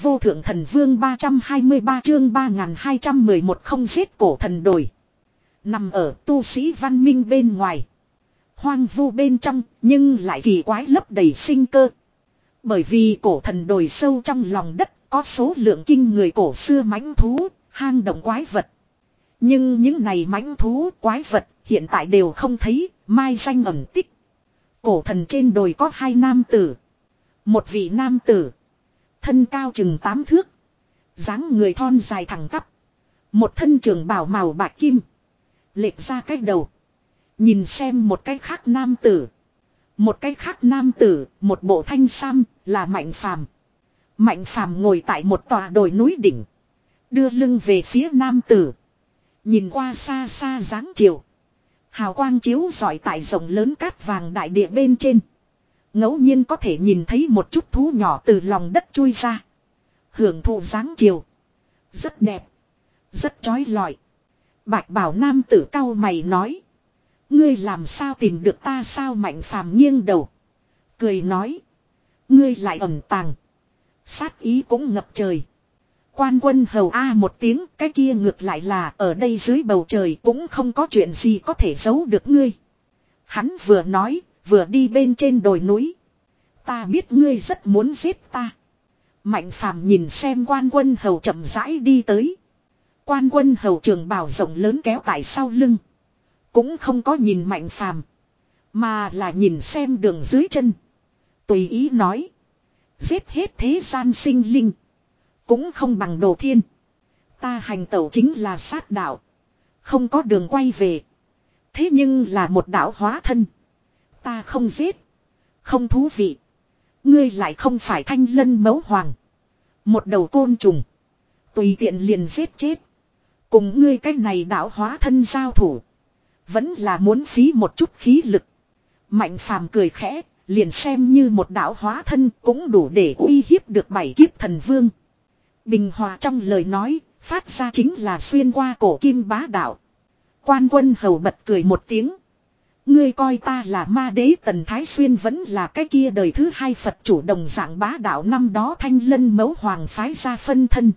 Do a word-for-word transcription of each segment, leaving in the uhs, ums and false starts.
vô thượng thần vương ba trăm hai mươi ba chương ba nghìn hai trăm mười một không giết cổ thần đồi. Nằm ở tu sĩ văn minh bên ngoài. Hoang vu bên trong nhưng lại kỳ quái lấp đầy sinh cơ. Bởi vì cổ thần đồi sâu trong lòng đất có số lượng kinh người cổ xưa mãnh thú, hang động quái vật. Nhưng những này mãnh thú, quái vật hiện tại đều không thấy, mai danh ẩn tích. Cổ thần trên đồi có hai nam tử. Một vị nam tử. Thân cao chừng tám thước. Dáng người thon dài thẳng tắp. Một thân trường bào màu bạc kim. Lệch ra cái đầu. Nhìn xem một cái khác nam tử. Một cái khác nam tử, một bộ thanh sam, là Mạnh Phàm. Mạnh Phàm ngồi tại một tòa đồi núi đỉnh. Đưa lưng về phía nam tử. Nhìn qua xa xa dáng chiều. Hào quang chiếu rọi tại rộng lớn cát vàng đại địa bên trên. Ngẫu nhiên có thể nhìn thấy một chút thú nhỏ từ lòng đất chui ra. Hưởng thụ dáng chiều. Rất đẹp. Rất chói lọi. Bạch bảo nam tử cau mày nói. Ngươi làm sao tìm được ta sao? Mạnh Phàm nghiêng đầu. Cười nói. Ngươi lại ẩn tàng. Sát ý cũng ngập trời. Quan Quân hầu a một tiếng, cái kia ngược lại là ở đây dưới bầu trời cũng không có chuyện gì có thể giấu được ngươi. Hắn vừa nói, vừa đi bên trên đồi núi. Ta biết ngươi rất muốn giết ta. Mạnh Phàm nhìn xem Quan Quân hầu chậm rãi đi tới. Quan Quân hầu trường bào rộng lớn kéo tại sau lưng. Cũng không có nhìn Mạnh Phàm, mà là nhìn xem đường dưới chân. Tùy ý nói. Giết hết thế gian sinh linh. Cũng không bằng Đồ Thiên. Ta hành tẩu chính là sát đạo. Không có đường quay về. Thế nhưng là một đạo hóa thân. Ta không giết. Không thú vị. Ngươi lại không phải Thanh Lân Mẫu Hoàng. Một đầu côn trùng. Tùy tiện liền giết chết. Cùng ngươi cái này đạo hóa thân giao thủ. Vẫn là muốn phí một chút khí lực. Mạnh Phàm cười khẽ. Liền xem như một đạo hóa thân cũng đủ để uy hiếp được bảy kiếp thần vương. Bình hòa trong lời nói, phát ra chính là xuyên qua cổ kim bá đạo. Quan Quân hầu bật cười một tiếng. Ngươi coi ta là ma đế Tần Thái Xuyên vẫn là cái kia đời thứ hai Phật chủ đồng dạng bá đạo năm đó Thanh Lân Mẫu Hoàng phái ra phân thân.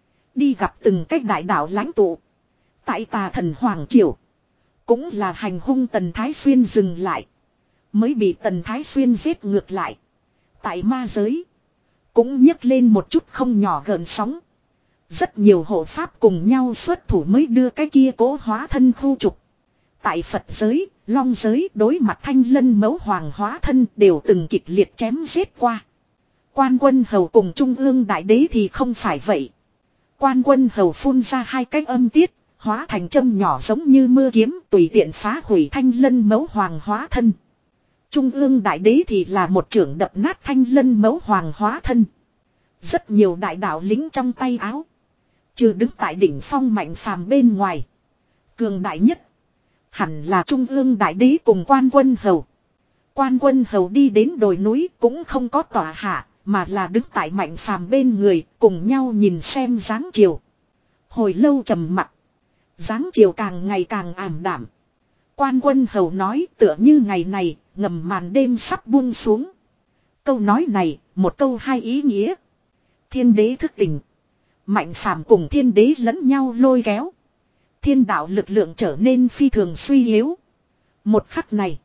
Đi gặp từng cái đại đạo lãnh tụ. Tại Tà Thần Hoàng Triều. Cũng là hành hung Tần Thái Xuyên dừng lại. Mới bị Tần Thái Xuyên giết ngược lại. Tại ma giới. Cũng nhấc lên một chút không nhỏ gợn sóng. Rất nhiều hộ pháp cùng nhau xuất thủ mới đưa cái kia cố hóa thân khu trục. Tại Phật giới, Long giới đối mặt Thanh Lân Mẫu Hoàng hóa thân đều từng kịch liệt chém giết qua. Quan Quân hầu cùng Trung ương Đại Đế thì không phải vậy. Quan Quân hầu phun ra hai cái âm tiết, hóa thành châm nhỏ giống như mưa kiếm tùy tiện phá hủy Thanh Lân Mẫu Hoàng hóa thân. Trung ương Đại Đế thì là một trưởng đập nát Thanh Lân Mẫu Hoàng hóa thân. Rất nhiều đại đạo lính trong tay áo. Trừ đứng tại đỉnh phong Mạnh Phàm bên ngoài. Cường đại nhất. Hẳn là Trung ương Đại Đế cùng Quan Quân hầu. Quan Quân hầu đi đến đồi núi cũng không có tỏa hạ. Mà là đứng tại Mạnh Phàm bên người cùng nhau nhìn xem dáng chiều. Hồi lâu trầm mặc. Dáng chiều càng ngày càng ảm đạm. Quan Quân hầu nói tựa như ngày này ngầm màn đêm sắp buông xuống. Câu nói này một câu hai ý nghĩa. Thiên đế thức tỉnh. Mạnh Phàm cùng thiên đế lẫn nhau lôi kéo. Thiên đạo lực lượng trở nên phi thường suy yếu. Một khắc này.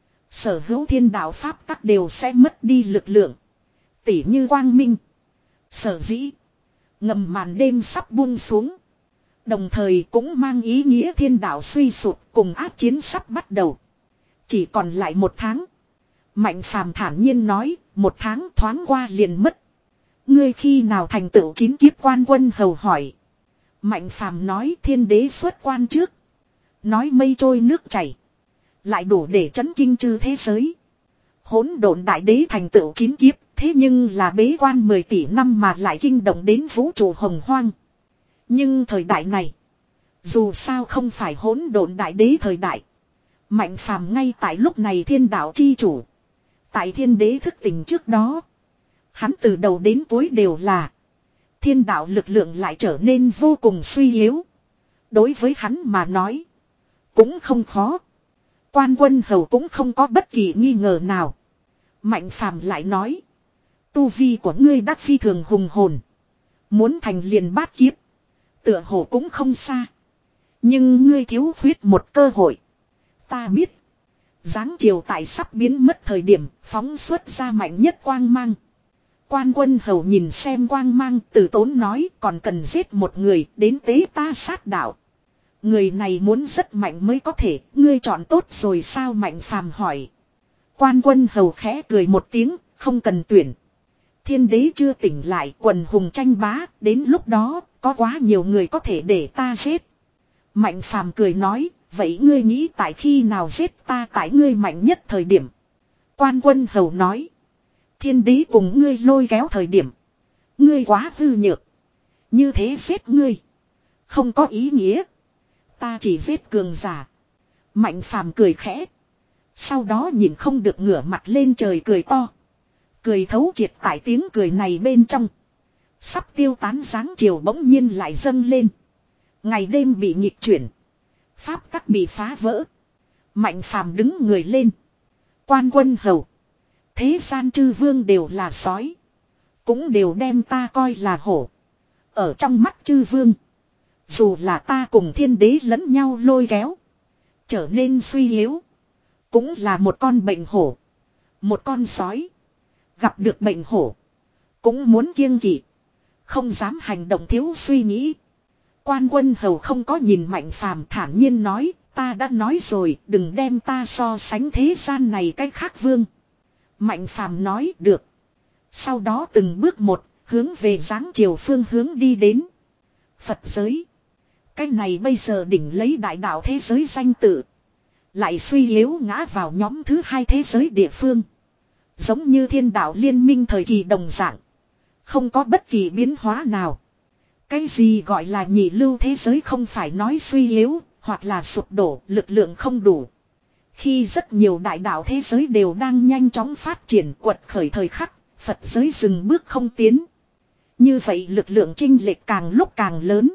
Sở hữu thiên đạo pháp tắc đều sẽ mất đi lực lượng. Tỉ như quang minh. Sở dĩ. Ngầm màn đêm sắp buông xuống. Đồng thời cũng mang ý nghĩa thiên đạo suy sụp cùng ác chiến sắp bắt đầu. Chỉ còn lại một tháng. Mạnh Phàm thản nhiên nói. Một tháng thoáng qua liền mất. Ngươi khi nào thành tựu chín kiếp? Quan Quân hầu hỏi. Mạnh Phàm nói thiên đế xuất quan trước. Nói mây trôi nước chảy. Lại đủ để chấn kinh chư thế giới. Hỗn độn đại đế thành tựu chín kiếp. Thế nhưng là bế quan mười tỷ năm mà lại kinh động đến vũ trụ hồng hoang. Nhưng thời đại này. Dù sao không phải hỗn độn đại đế thời đại. Mạnh Phàm ngay tại lúc này thiên đạo chi chủ. Tại thiên đế thức tỉnh trước đó. Hắn từ đầu đến cuối đều là. Thiên đạo lực lượng lại trở nên vô cùng suy yếu. Đối với hắn mà nói. Cũng không khó. Quan Quân hầu cũng không có bất kỳ nghi ngờ nào. Mạnh Phàm lại nói. Tu vi của ngươi đắc phi thường hùng hồn. Muốn thành liền bát kiếp. Tựa hồ cũng không xa. Nhưng ngươi thiếu khuyết một cơ hội. Ta biết. Giáng chiều tại sắp biến mất thời điểm phóng xuất ra mạnh nhất quang mang. Quan Quân Hầu nhìn xem quang mang từ tốn nói còn cần giết một người đến tế ta sát đạo. Người này muốn rất mạnh mới có thể, ngươi chọn tốt rồi sao Mạnh Phàm hỏi. Quan Quân Hầu khẽ cười một tiếng, không cần tuyển. Thiên đế chưa tỉnh lại quần hùng tranh bá, đến lúc đó có quá nhiều người có thể để ta giết. Mạnh Phàm cười nói, vậy ngươi nghĩ tại khi nào giết ta tại ngươi mạnh nhất thời điểm. Quan Quân Hầu nói. Thiên đế cùng ngươi lôi kéo thời điểm. Ngươi quá hư nhược. Như thế giết ngươi. Không có ý nghĩa. Ta chỉ giết cường giả. Mạnh Phàm cười khẽ. Sau đó nhìn không được ngửa mặt lên trời cười to. Cười thấu triệt tại tiếng cười này bên trong. Sắp tiêu tán dáng chiều bỗng nhiên lại dâng lên. Ngày đêm bị nghịch chuyển. Pháp tắc bị phá vỡ. Mạnh Phàm đứng người lên. Quan Quân Hầu. Thế gian chư vương đều là sói. Cũng đều đem ta coi là hổ. Ở trong mắt chư vương. Dù là ta cùng thiên đế lẫn nhau lôi kéo. Trở nên suy yếu. Cũng là một con bệnh hổ. Một con sói. Gặp được bệnh hổ. Cũng muốn kiêng kỵ. Không dám hành động thiếu suy nghĩ. Quan Quân Hầu không có nhìn Mạnh Phàm thản nhiên nói. Ta đã nói rồi đừng đem ta so sánh thế gian này cách khác vương. Mạnh Phàm nói được. Sau đó từng bước một hướng về giáng chiều phương hướng đi đến. Phật giới. Cái này bây giờ đỉnh lấy đại đạo thế giới danh tự. Lại suy yếu ngã vào nhóm thứ hai thế giới địa phương. Giống như thiên đạo liên minh thời kỳ đồng dạng. Không có bất kỳ biến hóa nào. Cái gì gọi là nhị lưu thế giới không phải nói suy yếu, hoặc là sụp đổ, lực lượng không đủ. Khi rất nhiều đại đạo thế giới đều đang nhanh chóng phát triển quật khởi thời khắc, Phật giới dừng bước không tiến. Như vậy lực lượng chênh lệch càng lúc càng lớn.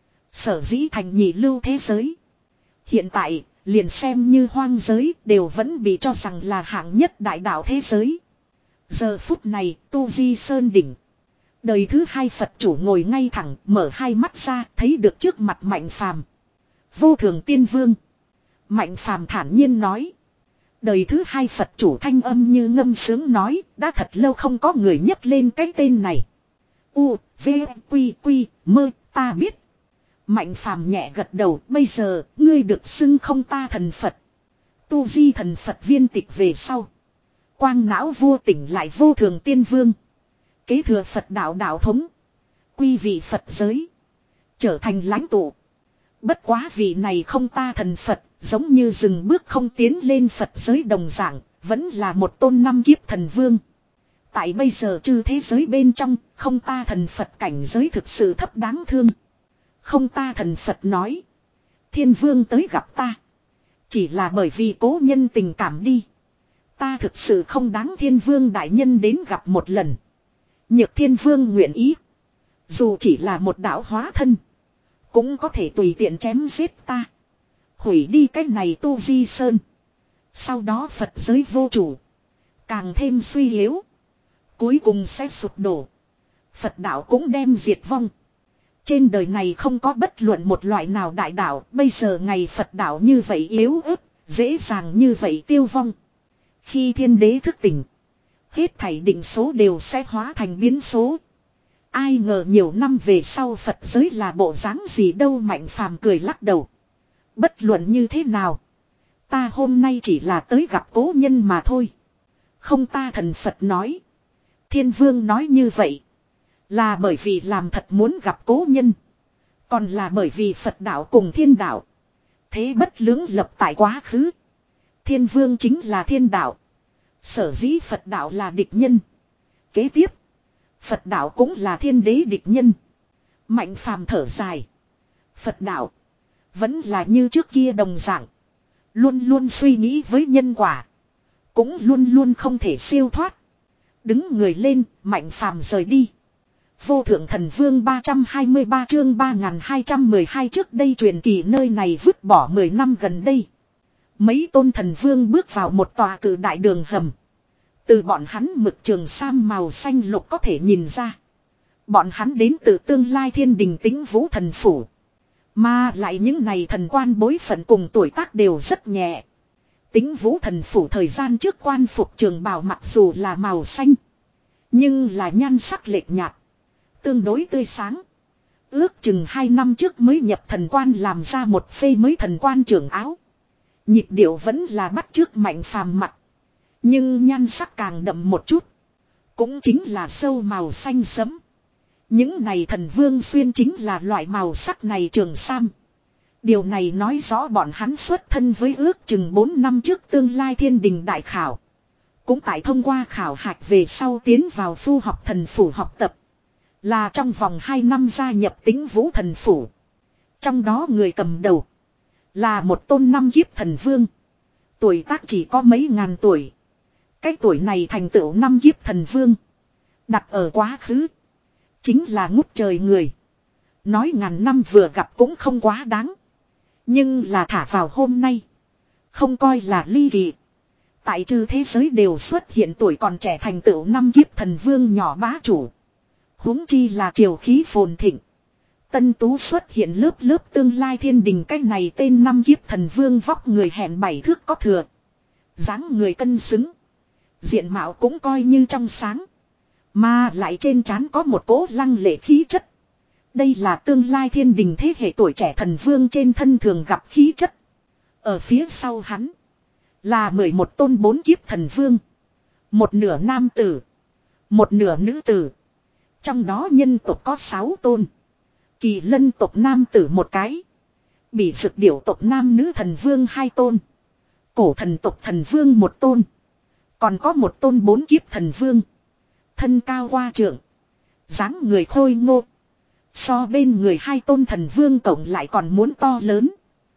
Sở dĩ thành nhị lưu thế giới. Hiện tại, liền xem như hoang giới đều vẫn bị cho rằng là hạng nhất đại đạo thế giới. Giờ phút này, Tu Di Sơn đỉnh. Đời thứ hai Phật chủ ngồi ngay thẳng, mở hai mắt ra, thấy được trước mặt Mạnh Phàm. Vô Thường Tiên Vương. Mạnh Phàm thản nhiên nói. Đời thứ hai Phật chủ thanh âm như ngâm sướng nói, đã thật lâu không có người nhắc lên cái tên này. U, V, Quy, Quy, Mơ, ta biết. Mạnh Phàm nhẹ gật đầu, bây giờ, ngươi được xưng không ta thần Phật. Tu Vi thần Phật viên tịch về sau. Quang não vua tỉnh lại Vô Thường Tiên Vương. Kế thừa Phật đạo đạo thống. Quy vị Phật giới. Trở thành lãnh tụ. Bất quá vị này không ta thần Phật, giống như dừng bước không tiến lên Phật giới đồng dạng, vẫn là một tôn năm kiếp thần vương. Tại bây giờ chư thế giới bên trong, không ta thần Phật cảnh giới thực sự thấp đáng thương. Không ta thần Phật nói. Thiên vương tới gặp ta. Chỉ là bởi vì cố nhân tình cảm đi. Ta thực sự không đáng thiên vương đại nhân đến gặp một lần. Nhược thiên vương nguyện ý. Dù chỉ là một đạo hóa thân. Cũng có thể tùy tiện chém giết ta. Hủy đi cái này Tu Di Sơn. Sau đó Phật giới vô chủ. Càng thêm suy yếu. Cuối cùng sẽ sụp đổ. Phật đạo cũng đem diệt vong. Trên đời này không có bất luận một loại nào đại đạo. Bây giờ ngày Phật đạo như vậy yếu ớt. Dễ dàng như vậy tiêu vong. Khi thiên đế thức tỉnh. Hết thảy định số đều sẽ hóa thành biến số. Ai ngờ nhiều năm về sau Phật giới là bộ dáng gì đâu. Mạnh Phàm cười lắc đầu. Bất luận như thế nào. Ta hôm nay chỉ là tới gặp cố nhân mà thôi. Không ta thần Phật nói. Thiên vương nói như vậy. Là bởi vì làm thật muốn gặp cố nhân. Còn là bởi vì Phật đạo cùng thiên đạo. Thế bất lưỡng lập tại quá khứ. Thiên vương chính là thiên đạo. Sở dĩ Phật đạo là địch nhân. Kế tiếp. Phật đạo cũng là thiên đế địch nhân. Mạnh Phàm thở dài. Phật đạo. Vẫn là như trước kia đồng dạng. Luôn luôn suy nghĩ với nhân quả. Cũng luôn luôn không thể siêu thoát. Đứng người lên, Mạnh Phàm rời đi. Vô Thượng Thần Vương ba trăm hai mươi ba chương ba nghìn hai trăm mười hai trước đây truyền kỳ nơi này vứt bỏ mười năm gần đây. Mấy tôn thần vương bước vào một tòa cử đại đường hầm. Từ bọn hắn mực trường sam màu xanh lục có thể nhìn ra. Bọn hắn đến từ tương lai thiên đình Tĩnh Vũ thần phủ. Mà lại những này thần quan bối phận cùng tuổi tác đều rất nhẹ. Tĩnh Vũ thần phủ thời gian trước quan phục trường bào mặc dù là màu xanh. Nhưng là nhan sắc lệch nhạt. Tương đối tươi sáng. Ước chừng hai năm trước mới nhập thần quan làm ra một phê mới thần quan trưởng áo. Nhịp điệu vẫn là bắt chước Mạnh Phàm mặt. Nhưng nhan sắc càng đậm một chút. Cũng chính là sâu màu xanh sẫm. Những này thần vương xuyên chính là loại màu sắc này trường sam. Điều này nói rõ bọn hắn xuất thân với ước chừng bốn năm trước tương lai thiên đình đại khảo. Cũng tại thông qua khảo hạch về sau tiến vào phu học thần phủ học tập. Là trong vòng hai năm gia nhập Tĩnh Vũ thần phủ. Trong đó người cầm đầu. Là một tôn năm kiếp thần vương. Tuổi tác chỉ có mấy ngàn tuổi. Cái tuổi này thành tựu năm kiếp thần vương. Đặt ở quá khứ. Chính là ngút trời người. Nói ngàn năm vừa gặp cũng không quá đáng. Nhưng là thả vào hôm nay. Không coi là ly kỳ. Tại chư thế giới đều xuất hiện tuổi còn trẻ thành tựu năm kiếp thần vương nhỏ bá chủ. Huống chi là triều khí phồn thịnh. Tân tú xuất hiện lớp lớp tương lai thiên đình cái này tên năm kiếp thần vương vóc người hẹn bảy thước có thừa. dáng người cân xứng. Diện mạo cũng coi như trong sáng. Mà lại trên trán có một cỗ lăng lệ khí chất. Đây là tương lai thiên đình thế hệ tuổi trẻ thần vương trên thân thường gặp khí chất. Ở phía sau hắn là mười một tôn bốn kiếp thần vương. Một nửa nam tử, một nửa nữ tử. Trong đó nhân tộc có sáu tôn. Kỳ lân tộc nam tử một cái. Bỉ dực điểu tộc nam nữ thần vương hai tôn. Cổ thần tộc thần vương một tôn. Còn có một tôn bốn kiếp thần vương. Thân cao qua trượng, dáng người khôi ngô. So bên người hai tôn thần vương cộng lại còn muốn to lớn.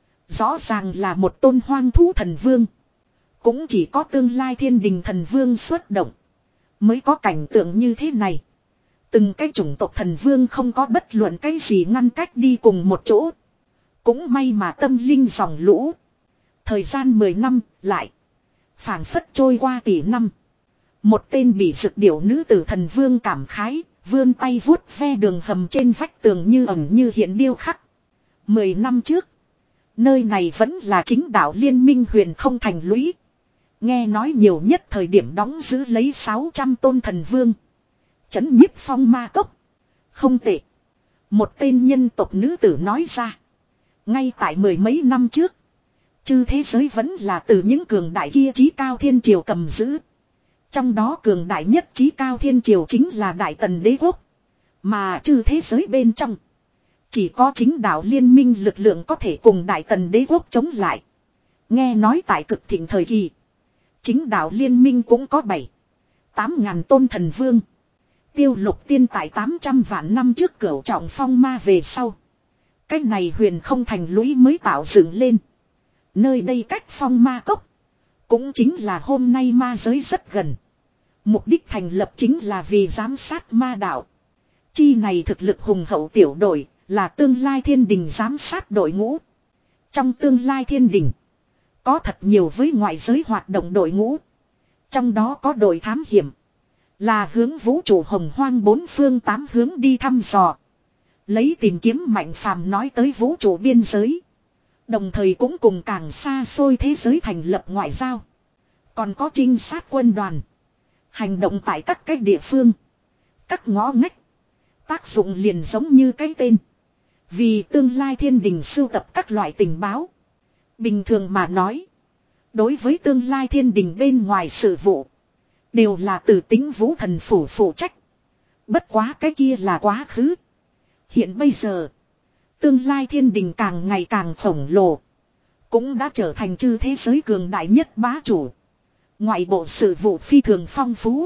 Rõ ràng là một tôn hoang thú thần vương. Cũng chỉ có tương lai thiên đình thần vương xuất động mới có cảnh tượng như thế này. Từng cái chủng tộc thần vương không có bất luận cái gì ngăn cách đi cùng một chỗ. Cũng may mà tâm linh dòng lũ. Thời gian mười năm lại phảng phất trôi qua tỷ năm. Một tên bị dực điểu nữ tử thần vương cảm khái, vươn tay vuốt ve đường hầm trên vách tường như ẩn như hiện điêu khắc. Mười năm trước, nơi này vẫn là chính đạo liên minh huyền không thành lũy. Nghe nói nhiều nhất thời điểm đóng giữ lấy sáu trăm tôn thần vương. Chấn nhiếp phong ma cốc. Không tệ. Một tên nhân tộc nữ tử nói ra. Ngay tại mười mấy năm trước, chư thế giới vẫn là từ những cường đại kia chí cao thiên triều cầm giữ. Trong đó cường đại nhất chí cao thiên triều chính là Đại Tần đế quốc. Mà chư thế giới bên trong, chỉ có chính đạo liên minh lực lượng có thể cùng Đại Tần đế quốc chống lại. Nghe nói tại cực thịnh thời kỳ, chính đạo liên minh cũng có bảy, tám ngàn tôn thần vương. Tiêu Lục Tiên tại tám trăm vạn năm trước cửu trọng phong ma về sau. Cái này huyền không thành lũy mới tạo dựng lên. Nơi đây cách phong ma cốc, cũng chính là hôm nay ma giới rất gần. Mục đích thành lập chính là vì giám sát ma đạo. Chi này thực lực hùng hậu tiểu đội là tương lai thiên đình giám sát đội ngũ. Trong tương lai thiên đình có thật nhiều với ngoại giới hoạt động đội ngũ. Trong đó có đội thám hiểm, là hướng vũ trụ hồng hoang bốn phương tám hướng đi thăm dò, lấy tìm kiếm Mạnh Phàm nói tới vũ trụ biên giới. Đồng thời cũng cùng càng xa xôi thế giới thành lập ngoại giao. Còn có trinh sát quân đoàn, hành động tại các cái địa phương, các ngõ ngách. Tác dụng liền giống như cái tên, vì tương lai thiên đình sưu tập các loại tình báo. Bình thường mà nói, đối với tương lai thiên đình bên ngoài sự vụ, đều là từ Tĩnh Vũ thần phủ phụ trách. Bất quá cái kia là quá khứ. Hiện bây giờ, tương lai thiên đình càng ngày càng khổng lồ, cũng đã trở thành chư thế giới cường đại nhất bá chủ. Ngoại bộ sự vụ phi thường phong phú.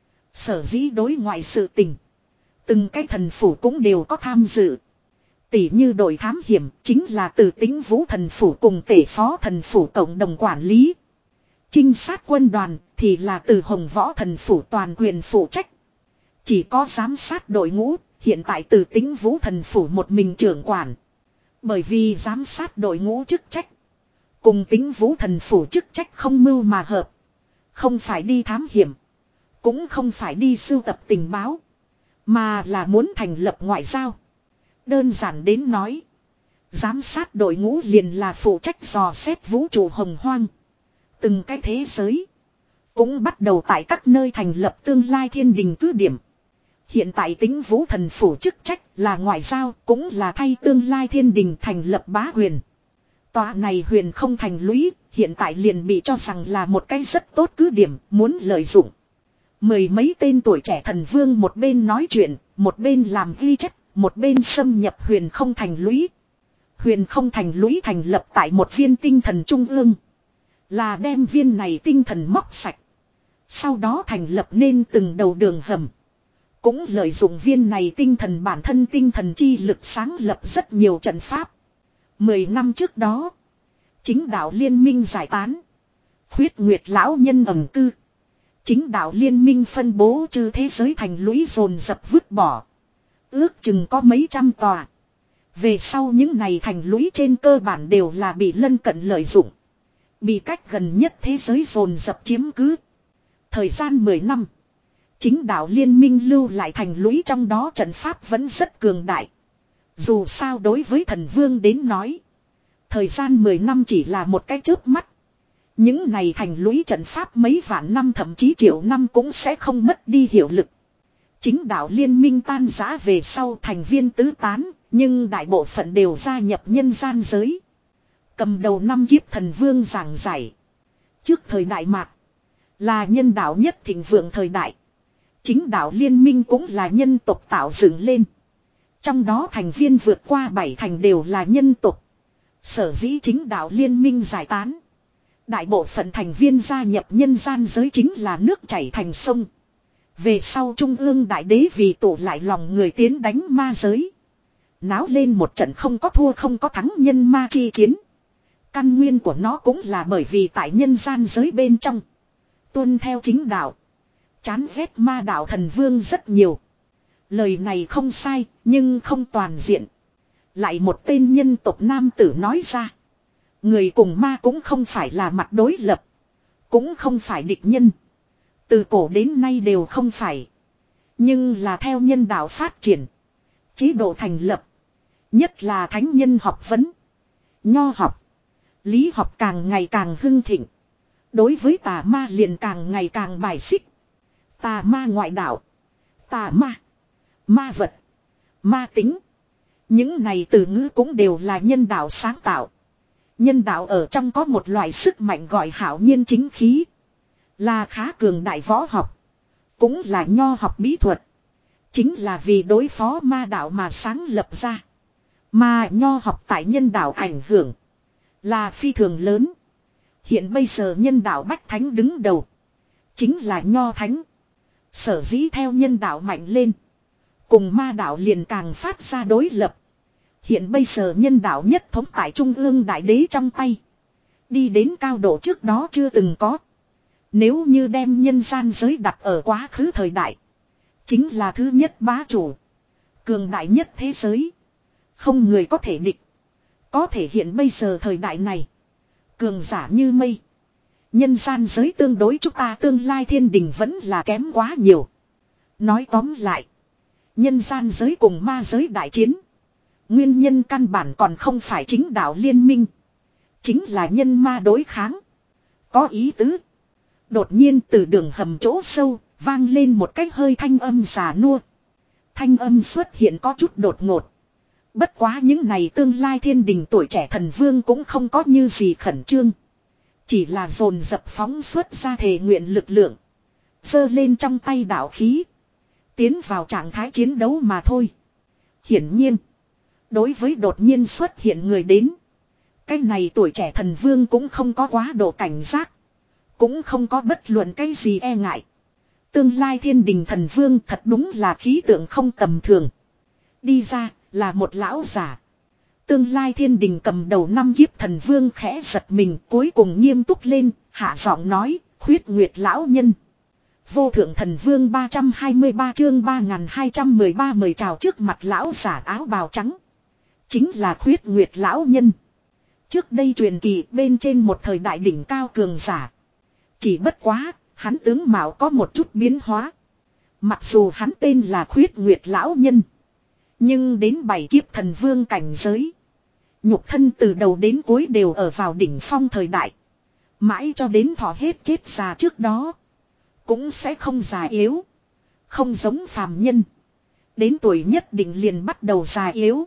Sở dĩ đối ngoại sự tình, từng cái thần phủ cũng đều có tham dự. Tỷ như đội thám hiểm chính là từ Tĩnh Vũ thần phủ cùng Tể Phó thần phủ cộng đồng quản lý. Trinh sát quân đoàn thì là từ Hồng Võ thần phủ toàn quyền phụ trách. Chỉ có giám sát đội ngũ hiện tại từ Tĩnh Vũ thần phủ một mình trưởng quản. Bởi vì giám sát đội ngũ chức trách cùng Tĩnh Vũ thần phủ chức trách không mưu mà hợp. Không phải đi thám hiểm, cũng không phải đi sưu tập tình báo, Mà là muốn thành lập ngoại giao. Đơn giản đến nói. Giám sát đội ngũ liền là phụ trách dò xét vũ trụ hồng hoang. Từng cái thế giới. Cũng bắt đầu tại các nơi thành lập tương lai thiên đình cứ điểm. Hiện tại tính vũ thần phủ chức trách là ngoại giao, cũng là thay tương lai thiên đình thành lập bá huyền. Tòa này huyền không thành lũy, hiện tại liền bị cho rằng là một cái rất tốt cứ điểm, muốn lợi dụng. Mười mấy tên tuổi trẻ thần vương một bên nói chuyện, một bên làm ghi chép, một bên xâm nhập huyền không thành lũy. Huyền không thành lũy thành lập tại một viên tinh thần trung ương. Là đem viên này tinh thần móc sạch. Sau đó thành lập nên từng đầu đường hầm. Cũng lợi dụng viên này tinh thần bản thân tinh thần chi lực sáng lập rất nhiều trận pháp. Mười năm trước đó. Chính đạo liên minh giải tán. Khuyết Nguyệt lão nhân ẩn cư. Chính đạo liên minh phân bố chư thế giới thành lũy dồn dập vứt bỏ. Ước chừng có mấy trăm tòa. Về sau những này thành lũy trên cơ bản đều là bị lân cận lợi dụng. Bị cách gần nhất thế giới dồn dập chiếm cứ. Thời gian mười năm. Chính đạo liên minh lưu lại thành lũy trong đó trận pháp vẫn rất cường đại. Dù sao đối với thần vương đến nói. Thời gian mười năm chỉ là một cái chớp mắt. Những này thành lũy trận pháp mấy vạn năm thậm chí triệu năm cũng sẽ không mất đi hiệu lực. Chính đạo liên minh tan rã về sau thành viên tứ tán. Nhưng đại bộ phận đều gia nhập nhân gian giới. Cầm đầu năm kiếp thần vương giảng giải. Trước thời đại mạt. Là nhân đạo nhất thịnh vượng thời đại. Chính đạo liên minh cũng là nhân tộc tạo dựng lên. Trong đó thành viên vượt qua bảy thành đều là nhân tộc. Sở dĩ chính đạo liên minh giải tán. Đại bộ phận thành viên gia nhập nhân gian giới chính là nước chảy thành sông. Về sau trung ương đại đế vì tụ lại lòng người tiến đánh ma giới. Náo lên một trận không có thua không có thắng nhân ma chi chiến. Căn nguyên của nó cũng là bởi vì tại nhân gian giới bên trong. Tuân theo chính đạo. Chán ghét ma đạo thần vương rất nhiều. Lời này không sai nhưng không toàn diện. Lại một tên nhân tộc nam tử nói ra. Người cùng ma cũng không phải là mặt đối lập. Cũng không phải địch nhân. Từ cổ đến nay đều không phải. Nhưng là theo nhân đạo phát triển. Chế độ thành lập. Nhất là thánh nhân học vấn. Nho học. Lý học càng ngày càng hưng thịnh. Đối với tà ma liền càng ngày càng bài xích. Tà ma ngoại đạo. Tà ma. Ma vật. Ma tính. Những này từ ngữ cũng đều là nhân đạo sáng tạo. Nhân đạo ở trong có một loại sức mạnh gọi hảo nhiên chính khí. Là khá cường đại võ học. Cũng là nho học bí thuật. Chính là vì đối phó ma đạo mà sáng lập ra. Mà nho học tại nhân đạo ảnh hưởng. Là phi thường lớn. Hiện bây giờ nhân đạo Bách Thánh đứng đầu. Chính là nho thánh. Sở dĩ theo nhân đạo mạnh lên. Cùng ma đạo liền càng phát ra đối lập. Hiện bây giờ nhân đạo nhất thống tại trung ương đại đế trong tay. Đi đến cao độ trước đó chưa từng có. Nếu như đem nhân gian giới đặt ở quá khứ thời đại. Chính là thứ nhất bá chủ. Cường đại nhất thế giới. Không người có thể địch. Có thể hiện bây giờ thời đại này. Cường giả như mây. Nhân gian giới tương đối chúng ta tương lai thiên đình vẫn là kém quá nhiều. Nói tóm lại. Nhân gian giới cùng ma giới đại chiến. Nguyên nhân căn bản còn không phải chính đạo liên minh. Chính là nhân ma đối kháng. Có ý tứ. Đột nhiên từ đường hầm chỗ sâu. Vang lên một cái hơi thanh âm già nua. Thanh âm xuất hiện có chút đột ngột. Bất quá những này tương lai thiên đình tuổi trẻ thần vương cũng không có như gì khẩn trương. Chỉ là dồn dập phóng xuất ra thể nguyện lực lượng. Giơ lên trong tay đạo khí. Tiến vào trạng thái chiến đấu mà thôi. Hiển nhiên. Đối với đột nhiên xuất hiện người đến. Cái này tuổi trẻ thần vương cũng không có quá độ cảnh giác. Cũng không có bất luận cái gì e ngại. Tương lai thiên đình thần vương thật đúng là khí tượng không tầm thường. Đi ra là một lão giả. Tương lai thiên đình cầm đầu năm kiếp thần vương khẽ giật mình cuối cùng nghiêm túc lên, hạ giọng nói, Khuyết Nguyệt lão nhân. Vô thượng thần vương ba trăm hai mươi ba chương ba nghìn hai trăm mười ba mời chào trước mặt lão giả áo bào trắng. Chính là Khuyết Nguyệt lão nhân. Trước đây truyền kỳ bên trên một thời đại đỉnh cao cường giả. Chỉ bất quá, hắn tướng mạo có một chút biến hóa. Mặc dù hắn tên là Khuyết Nguyệt lão nhân. Nhưng đến bảy kiếp thần vương cảnh giới. Nhục thân từ đầu đến cuối đều ở vào đỉnh phong thời đại. Mãi cho đến thọ hết chết già trước đó. Cũng sẽ không già yếu. Không giống phàm nhân. Đến tuổi nhất định liền bắt đầu già yếu.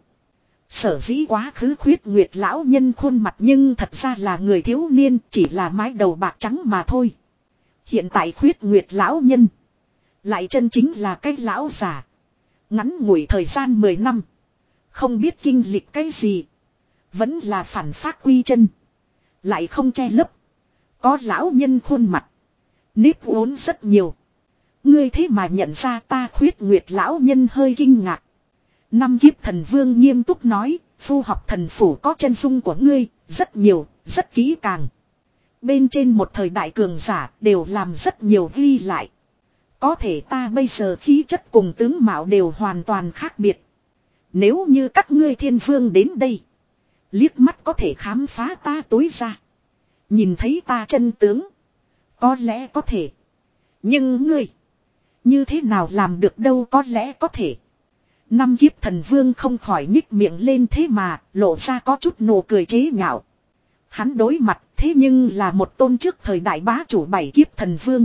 Sở dĩ quá khứ Khuyết Nguyệt lão nhân khuôn mặt nhưng thật ra là người thiếu niên, chỉ là mái đầu bạc trắng mà thôi. Hiện tại Khuyết Nguyệt lão nhân lại chân chính là cái lão già. Ngắn ngủi thời gian mười năm. Không biết kinh lịch cái gì. Vẫn là phản phát quy chân. Lại không che lấp. Có lão nhân khuôn mặt. Nếp uốn rất nhiều. Ngươi thế mà nhận ra ta Khuyết Nguyệt lão nhân hơi kinh ngạc. Năm kiếp thần vương nghiêm túc nói. Phu học thần phủ có chân dung của ngươi. Rất nhiều, rất kỹ càng. Bên trên một thời đại cường giả đều làm rất nhiều ghi lại. Có thể ta bây giờ khí chất cùng tướng mạo đều hoàn toàn khác biệt. Nếu như các ngươi thiên vương đến đây. Liếc mắt có thể khám phá ta tối ra. Nhìn thấy ta chân tướng. Có lẽ có thể. Nhưng ngươi. Như thế nào làm được đâu có lẽ có thể. Năm kiếp thần vương không khỏi nhích miệng lên thế mà lộ ra có chút nụ cười chế nhạo. Hắn đối mặt thế nhưng là một tôn trước thời đại bá chủ bảy kiếp thần vương.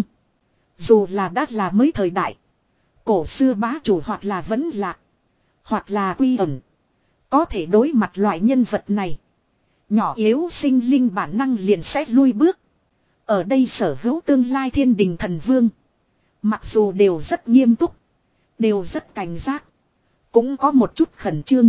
Dù là đã là mới thời đại. Cổ xưa bá chủ hoặc là vẫn lạc. Hoặc là quy ẩn. Có thể đối mặt loại nhân vật này. Nhỏ yếu sinh linh bản năng liền sẽ lui bước. Ở đây sở hữu tương lai thiên đình thần vương. Mặc dù đều rất nghiêm túc. Đều rất cảnh giác. Cũng có một chút khẩn trương.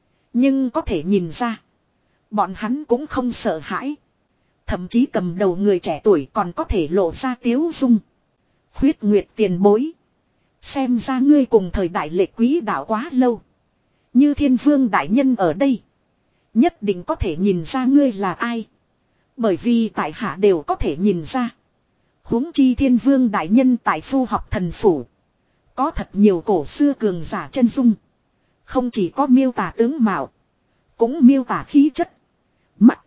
Nhưng có thể nhìn ra. Bọn hắn cũng không sợ hãi. Thậm chí cầm đầu người trẻ tuổi còn có thể lộ ra tiếu dung. Khuyết Nguyệt tiền bối. Xem ra ngươi cùng thời đại lệ quý đạo quá lâu. Như thiên vương đại nhân ở đây. Nhất định có thể nhìn ra ngươi là ai. Bởi vì tại hạ đều có thể nhìn ra. Huống chi thiên vương đại nhân tại phu học thần phủ. Có thật nhiều cổ xưa cường giả chân dung. Không chỉ có miêu tả tướng mạo. Cũng miêu tả khí chất. Mặt.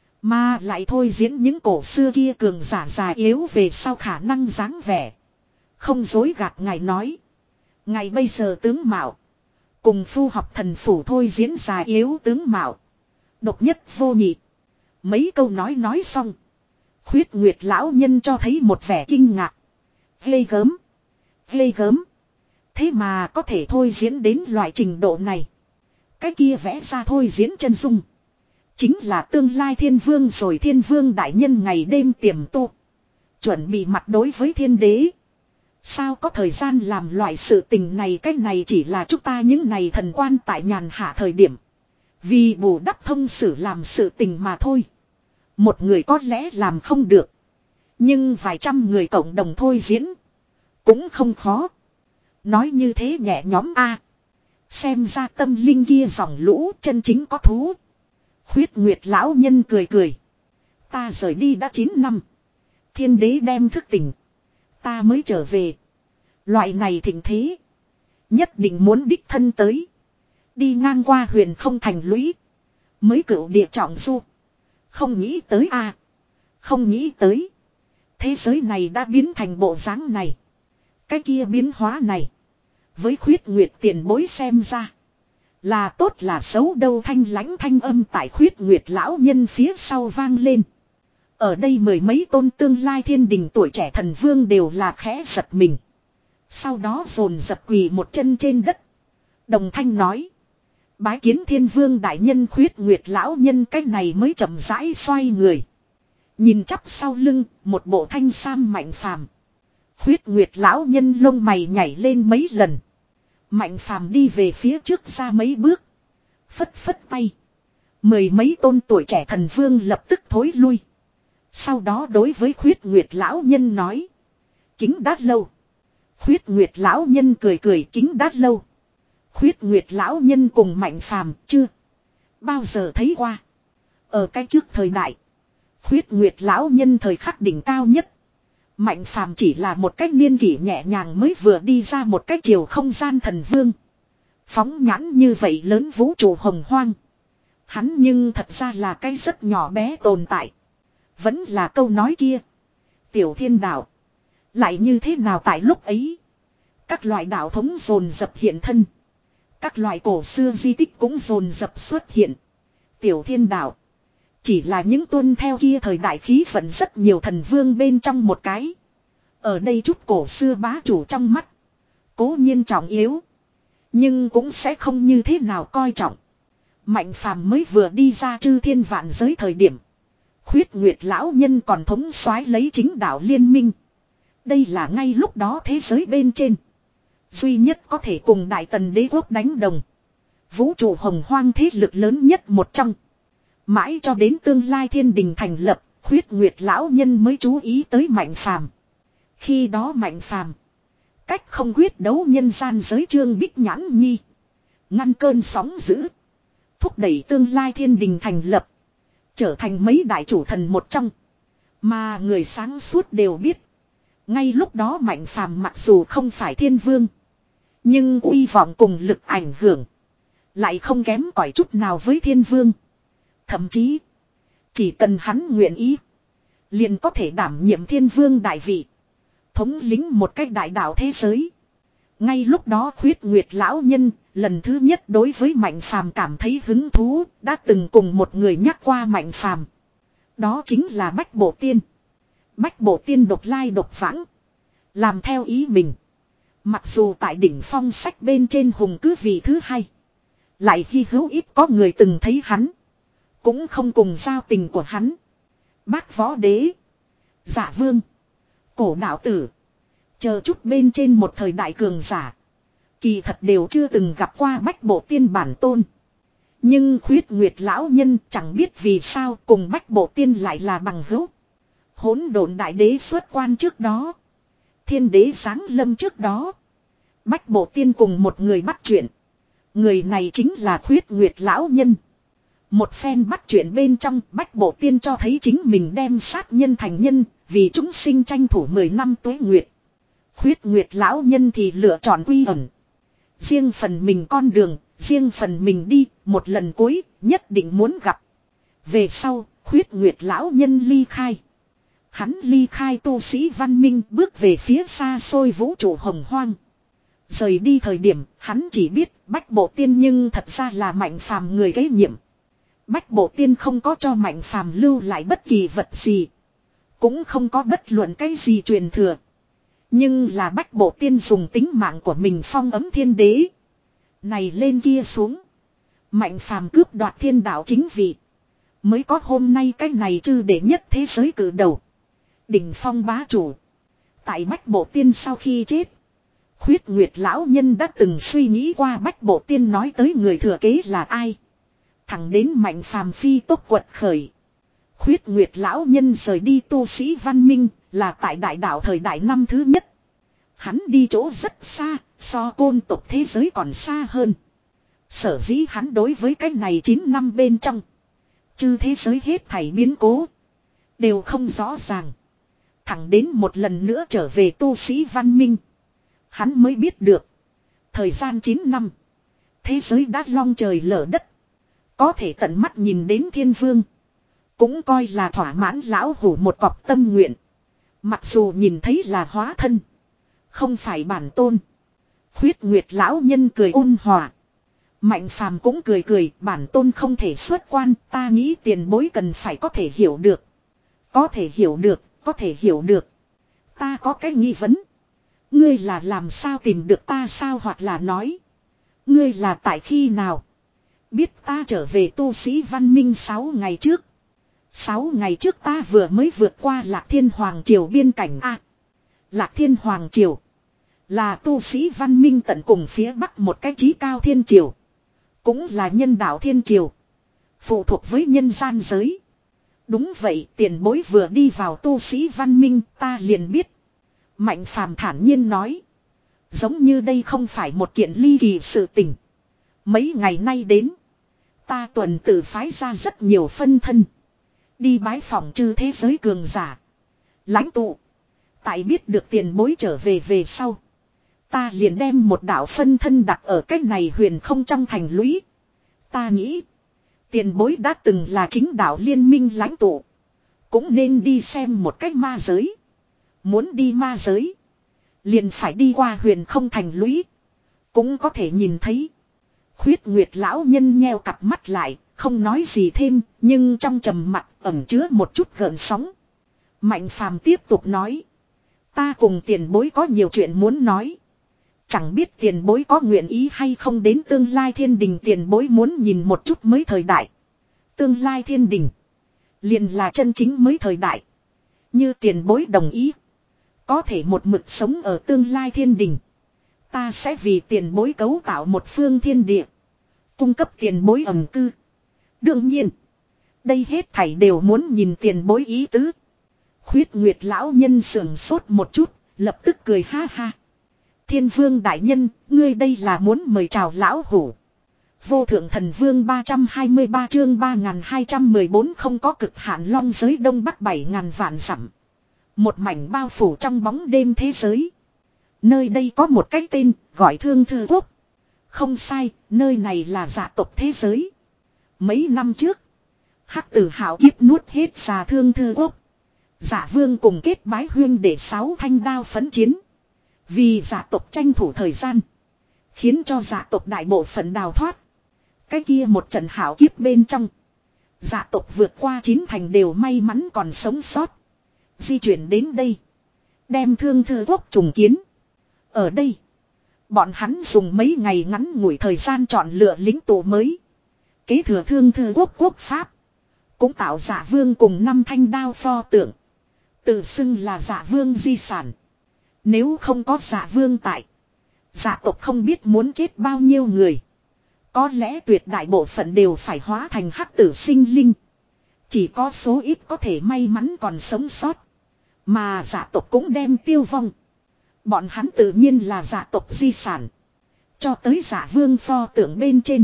Mà lại thôi diễn những cổ xưa kia cường giả già yếu về sau khả năng dáng vẻ. Không dối gạt ngài nói. Ngài bây giờ tướng mạo. Cùng phu học thần phủ thôi diễn già yếu tướng mạo. Độc nhất vô nhị. Mấy câu nói nói xong. Khuyết Nguyệt lão nhân cho thấy một vẻ kinh ngạc. Ghê gớm. Ghê gớm. Thế mà có thể thôi diễn đến loại trình độ này. Cái kia vẽ ra thôi diễn chân dung. Chính là tương lai thiên vương rồi thiên vương đại nhân ngày đêm tiềm tu. Chuẩn bị mặt đối với thiên đế. Sao có thời gian làm loại sự tình này. Cái này chỉ là chúng ta những này thần quan tại nhàn hạ thời điểm. Vì bù đắp thông sử làm sự tình mà thôi. Một người có lẽ làm không được. Nhưng vài trăm người cộng đồng thôi diễn. Cũng không khó. Nói như thế nhẹ nhóm A. Xem ra tâm linh kia dòng lũ chân chính có thú. Khuyết Nguyệt lão nhân cười cười. Ta rời đi đã chín năm. Thiên đế đem thức tỉnh. Ta mới trở về. Loại này thịnh thế. Nhất định muốn đích thân tới. Đi ngang qua huyền không thành lũy. Mới cửu địa trọng du. Không nghĩ tới a, à. Không nghĩ tới. Thế giới này đã biến thành bộ dáng này. Cái kia biến hóa này. Với Khuyết Nguyệt tiền bối xem ra. Là tốt là xấu đâu thanh lãnh thanh âm tại Khuyết Nguyệt lão nhân phía sau vang lên. Ở đây mười mấy tôn tương lai thiên đình tuổi trẻ thần vương đều là khẽ giật mình. Sau đó dồn dập quỳ một chân trên đất. Đồng thanh nói. Bái kiến thiên vương đại nhân Khuyết Nguyệt lão nhân cái này mới chậm rãi xoay người. Nhìn chắp sau lưng một bộ thanh sam Mạnh Phàm. Khuyết Nguyệt lão nhân lông mày nhảy lên mấy lần. Mạnh Phàm đi về phía trước ra mấy bước. Phất phất tay. Mười mấy tôn tuổi trẻ thần vương lập tức thối lui. Sau đó đối với Khuyết Nguyệt lão nhân nói. Kính đã lâu. Khuyết Nguyệt lão nhân cười cười kính đã lâu. Khuyết Nguyệt lão nhân cùng Mạnh Phàm chưa bao giờ thấy qua. Ở cái trước thời đại. Khuyết Nguyệt lão nhân thời khắc đỉnh cao nhất. Mạnh Phàm chỉ là một cách niên kỷ nhẹ nhàng mới vừa đi ra một cách chiều không gian thần vương. Phóng nhãn như vậy lớn vũ trụ hồng hoang. Hắn nhưng thật ra là cái rất nhỏ bé tồn tại. Vẫn là câu nói kia. Tiểu thiên đạo. Lại như thế nào tại lúc ấy. Các loại đạo thống dồn dập hiện thân. Các loại cổ xưa di tích cũng dồn dập xuất hiện. Tiểu thiên đạo. Chỉ là những tuân theo kia thời đại khí vận rất nhiều thần vương bên trong một cái. Ở đây chút cổ xưa bá chủ trong mắt. Cố nhiên trọng yếu. Nhưng cũng sẽ không như thế nào coi trọng. Mạnh phàm mới vừa đi ra chư thiên vạn giới thời điểm. Khuyết Nguyệt lão nhân còn thống soái lấy chính đạo liên minh. Đây là ngay lúc đó thế giới bên trên. Duy nhất có thể cùng Đại Tần đế quốc đánh đồng. Vũ trụ hồng hoang thế lực lớn nhất một trong. Mãi cho đến tương lai thiên đình thành lập, Khuyết Nguyệt lão nhân mới chú ý tới Mạnh phàm. Khi đó Mạnh phàm cách không quyết đấu nhân gian giới Trương Bích Nhãn Nhi. Ngăn cơn sóng dữ. Thúc đẩy tương lai thiên đình thành lập. Trở thành mấy đại chủ thần một trong. Mà người sáng suốt đều biết. Ngay lúc đó Mạnh phàm mặc dù không phải thiên vương. Nhưng uy vọng cùng lực ảnh hưởng. Lại không kém cỏi chút nào với thiên vương. Thậm chí. Chỉ cần hắn nguyện ý. Liền có thể đảm nhiệm thiên vương đại vị. Thống lĩnh một cách đại đạo thế giới. Ngay lúc đó Khuyết Nguyệt lão nhân lần thứ nhất đối với Mạnh phàm cảm thấy hứng thú. Đã từng cùng một người nhắc qua Mạnh phàm. Đó chính là Bách Bộ Tiên. Bách Bộ Tiên độc lai độc vãng. Làm theo ý mình. Mặc dù tại đỉnh phong sách bên trên hùng cứ vị thứ hai. Lại hy hữu ít có người từng thấy hắn. Cũng không cùng giao tình của hắn. Bác Võ Đế. Giả Vương. Cổ đạo tử. Chờ chút bên trên một thời đại cường giả. Kỳ thật đều chưa từng gặp qua Bách Bộ Tiên bản tôn. Nhưng Khuyết Nguyệt lão nhân chẳng biết vì sao cùng Bách Bộ Tiên lại là bằng hữu. Hỗn độn đại đế xuất quan trước đó. Thiên đế giáng lâm trước đó. Bách Bộ Tiên cùng một người bắt chuyện. Người này chính là Khuyết Nguyệt lão nhân. Một phen bắt chuyện bên trong Bách Bộ Tiên cho thấy chính mình đem sát nhân thành nhân. Vì chúng sinh tranh thủ mười năm tuế nguyệt. Khuyết Nguyệt lão nhân thì lựa chọn quy ẩn. Riêng phần mình con đường, riêng phần mình đi, một lần cuối, nhất định muốn gặp. Về sau, Khuyết Nguyệt lão nhân ly khai. Hắn ly khai tu sĩ văn minh bước về phía xa xôi vũ trụ hồng hoang. Rời đi thời điểm, hắn chỉ biết Bách Bộ Tiên nhưng thật ra là Mạnh phàm người kế nhiệm. Bách Bộ Tiên không có cho Mạnh phàm lưu lại bất kỳ vật gì. Cũng không có bất luận cái gì truyền thừa. Nhưng là Bách Bộ Tiên dùng tính mạng của mình phong ấm thiên đế. Này lên kia xuống. Mạnh phàm cướp đoạt thiên đạo chính vị. Mới có hôm nay cái này chư đệ nhất thế giới cử đầu. Đỉnh phong bá chủ. Tại Bách Bộ Tiên sau khi chết. Khuyết Nguyệt lão nhân đã từng suy nghĩ qua Bách Bộ Tiên nói tới người thừa kế là ai. Thẳng đến Mạnh phàm phi tốc quật khởi. Khuyết Nguyệt lão nhân rời đi tu sĩ văn minh là tại đại đạo thời đại năm thứ nhất. Hắn đi chỗ rất xa, so côn tộc thế giới còn xa hơn. Sở dĩ hắn đối với cái này chín năm bên trong. Chư thế giới hết thảy biến cố. Đều không rõ ràng. Thẳng đến một lần nữa trở về tu sĩ văn minh. Hắn mới biết được. Thời gian chín năm. Thế giới đã long trời lở đất. Có thể tận mắt nhìn đến thiên vương. Cũng coi là thỏa mãn lão hủ một cọc tâm nguyện. Mặc dù nhìn thấy là hóa thân. Không phải bản tôn. Khuyết Nguyệt lão nhân cười ôn hòa. Mạnh phàm cũng cười cười. Bản tôn không thể xuất quan. Ta nghĩ tiền bối cần phải có thể hiểu được. Có thể hiểu được. Có thể hiểu được. Ta có cái nghi vấn. Ngươi là làm sao tìm được ta sao hoặc là nói. Ngươi là tại khi nào. Biết ta trở về tu sĩ văn minh sáu ngày trước. Sáu ngày trước ta vừa mới vượt qua Lạc Thiên Hoàng Triều biên cảnh A. Lạc Thiên Hoàng Triều. Là tu sĩ văn minh tận cùng phía bắc một cái chí cao thiên triều. Cũng là nhân đạo thiên triều. Phụ thuộc với nhân gian giới. Đúng vậy, tiền bối vừa đi vào tu sĩ văn minh ta liền biết. Mạnh phàm thản nhiên nói. Giống như đây không phải một kiện ly kỳ sự tình. Mấy ngày nay đến. Ta tuần tự phái ra rất nhiều phân thân. Đi bái phỏng chư thế giới cường giả. Lãnh tụ. Tại biết được tiền bối trở về về sau. Ta liền đem một đạo phân thân đặt ở cách này huyền không trong thành lũy. Ta nghĩ. Tiền bối đã từng là chính đạo liên minh lãnh tụ. Cũng nên đi xem một cách ma giới. Muốn đi ma giới. Liền phải đi qua huyền không thành lũy. Cũng có thể nhìn thấy. Khuyết Nguyệt lão nhân nheo cặp mắt lại, không nói gì thêm, nhưng trong trầm mặc ẩn chứa một chút gợn sóng. Mạnh Phàm tiếp tục nói. Ta cùng tiền bối có nhiều chuyện muốn nói. Chẳng biết tiền bối có nguyện ý hay không đến tương lai thiên đình, tiền bối muốn nhìn một chút mới thời đại. Tương lai thiên đình. Liền là chân chính mới thời đại. Như tiền bối đồng ý. Có thể một mực sống ở tương lai thiên đình. Ta sẽ vì tiền bối cấu tạo một phương thiên địa. Cung cấp tiền bối ẩn cư. Đương nhiên. Đây hết thảy đều muốn nhìn tiền bối ý tứ. Khuyết Nguyệt lão nhân sườn sốt một chút. Lập tức cười ha ha. Thiên vương đại nhân, ngươi đây là muốn mời chào lão hủ. Vô thượng thần vương ba trăm hai mươi ba chương ba nghìn hai trăm mười bốn không có cực hạn long giới đông bắc bảy ngàn vạn dặm. Một mảnh bao phủ trong bóng đêm thế giới. Nơi đây có một cái tên, gọi Thương Thư Quốc. Không sai, nơi này là dạ tộc thế giới. Mấy năm trước, Hắc Tử Hạo kiếp nuốt hết xà Thương Thư Quốc. Dạ vương cùng kết bái huyên để sáu thanh đao phấn chiến. Vì dạ tộc tranh thủ thời gian. Khiến cho dạ tộc đại bộ phận đào thoát. Cái kia một trận hảo kiếp bên trong. Dạ tộc vượt qua chín thành đều may mắn còn sống sót. Di chuyển đến đây. Đem Thương Thư Quốc trùng kiến. Ở đây. Bọn hắn dùng mấy ngày ngắn ngủi thời gian chọn lựa lính tù mới. Kế thừa Thương Thư Quốc quốc pháp. Cũng tạo dạ vương cùng năm thanh đao pho tượng. Tự xưng là dạ vương di sản. Nếu không có dạ vương tại. Dạ tộc không biết muốn chết bao nhiêu người. Có lẽ tuyệt đại bộ phận đều phải hóa thành hắc tử sinh linh. Chỉ có số ít có thể may mắn còn sống sót. Mà dạ tộc cũng đem tiêu vong. Bọn hắn tự nhiên là dạ tộc di sản. Cho tới dạ vương pho tượng bên trên.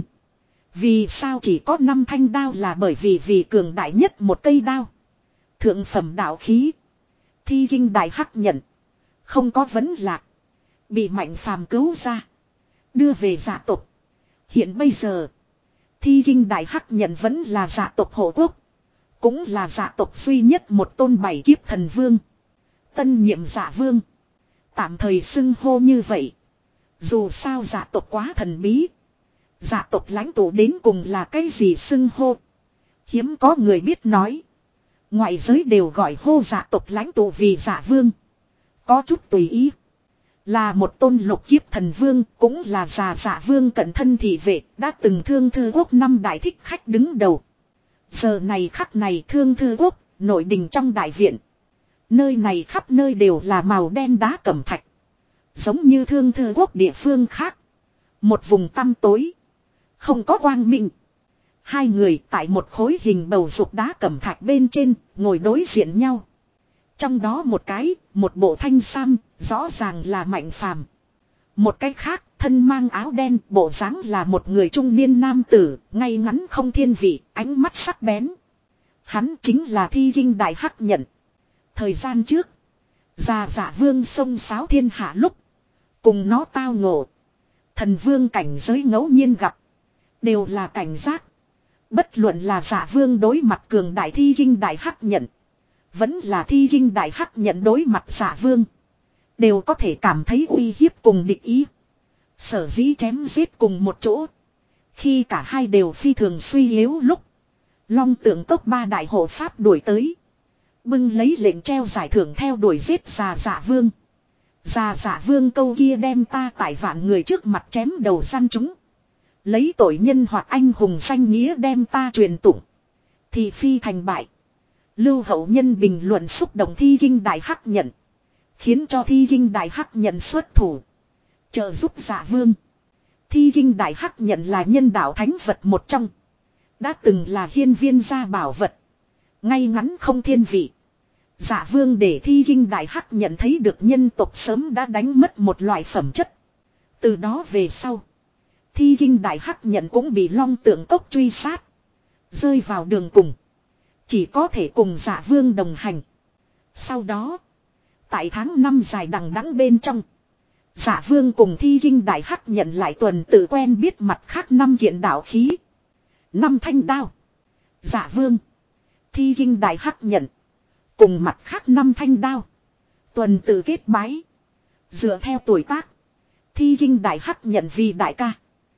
Vì sao chỉ có năm thanh đao là bởi vì vì cường đại nhất một cây đao. Thượng phẩm đạo khí. Thi kinh đại hắc nhận. Không có vấn lạc. Bị Mạnh Phàm cứu ra. Đưa về dạ tộc. Hiện bây giờ. Thi kinh đại hắc nhận vẫn là dạ tộc hộ quốc. Cũng là dạ tộc duy nhất một tôn bảy kiếp thần vương. Tân nhiệm dạ vương. Tạm thời xưng hô như vậy. Dù sao dạ tộc quá thần bí. Dạ tộc lãnh tụ đến cùng là cái gì xưng hô. Hiếm có người biết nói. Ngoại giới đều gọi hô dạ tộc lãnh tụ vì dạ vương. Có chút tùy ý. Là một tôn lục kiếp thần vương, cũng là già dạ vương cận thân thị vệ, đã từng Thương Thư Quốc năm đại thích khách đứng đầu. Giờ này khắc này Thương Thư Quốc, nội đình trong đại viện. Nơi này khắp nơi đều là màu đen đá cẩm thạch. Giống như Thương Thư Quốc địa phương khác. Một vùng tăm tối. Không có quang minh. Hai người tại một khối hình bầu dục đá cẩm thạch bên trên, ngồi đối diện nhau. Trong đó một cái, một bộ thanh sam, rõ ràng là Mạnh Phàm. Một cái khác, thân mang áo đen, bộ dáng là một người trung niên nam tử, ngay ngắn không thiên vị, ánh mắt sắc bén. Hắn chính là Thi kinh đại hắc nhận. Thời gian trước, già dạ vương sông sáo thiên hạ lúc, cùng nó tao ngộ. Thần vương cảnh giới ngẫu nhiên gặp, đều là cảnh giác. Bất luận là dạ vương đối mặt cường đại Thi kinh đại hắc nhận. Vẫn là Thi kinh đại hắc nhận đối mặt dạ vương. Đều có thể cảm thấy uy hiếp cùng địch ý. Sở dĩ chém giết cùng một chỗ. Khi cả hai đều phi thường suy yếu lúc. Long tượng cốc ba đại hộ pháp đuổi tới. Bưng lấy lệnh treo giải thưởng theo đuổi giết già dạ vương. Già dạ vương câu kia đem ta tại vạn người trước mặt chém đầu săn chúng. Lấy tội nhân hoặc anh hùng danh nghĩa đem ta truyền tụng. Thì phi thành bại. Lưu hậu nhân bình luận xúc động Thi kinh đại hắc nhận. Khiến cho Thi kinh đại hắc nhận xuất thủ. Trợ giúp dạ vương. Thi kinh đại hắc nhận là nhân đạo thánh vật một trong. Đã từng là hiên viên gia bảo vật. Ngay ngắn không thiên vị. Dạ vương để Thi kinh đại hắc nhận thấy được nhân tộc sớm đã đánh mất một loại phẩm chất. Từ đó về sau. Thi kinh đại hắc nhận cũng bị long tượng cốc truy sát. Rơi vào đường cùng. Chỉ có thể cùng dạ vương đồng hành. Sau đó. Tại tháng năm dài đằng đẵng bên trong. Dạ vương cùng Thi kinh đại hắc nhận lại tuần tự quen biết mặt khác năm kiện đạo khí. Năm thanh đao. Dạ vương. Thi kinh đại hắc nhận. Cùng mặt khác năm thanh đao. Tuần tự kết bái. Dựa theo tuổi tác. Thi kinh đại hắc nhận vì đại ca.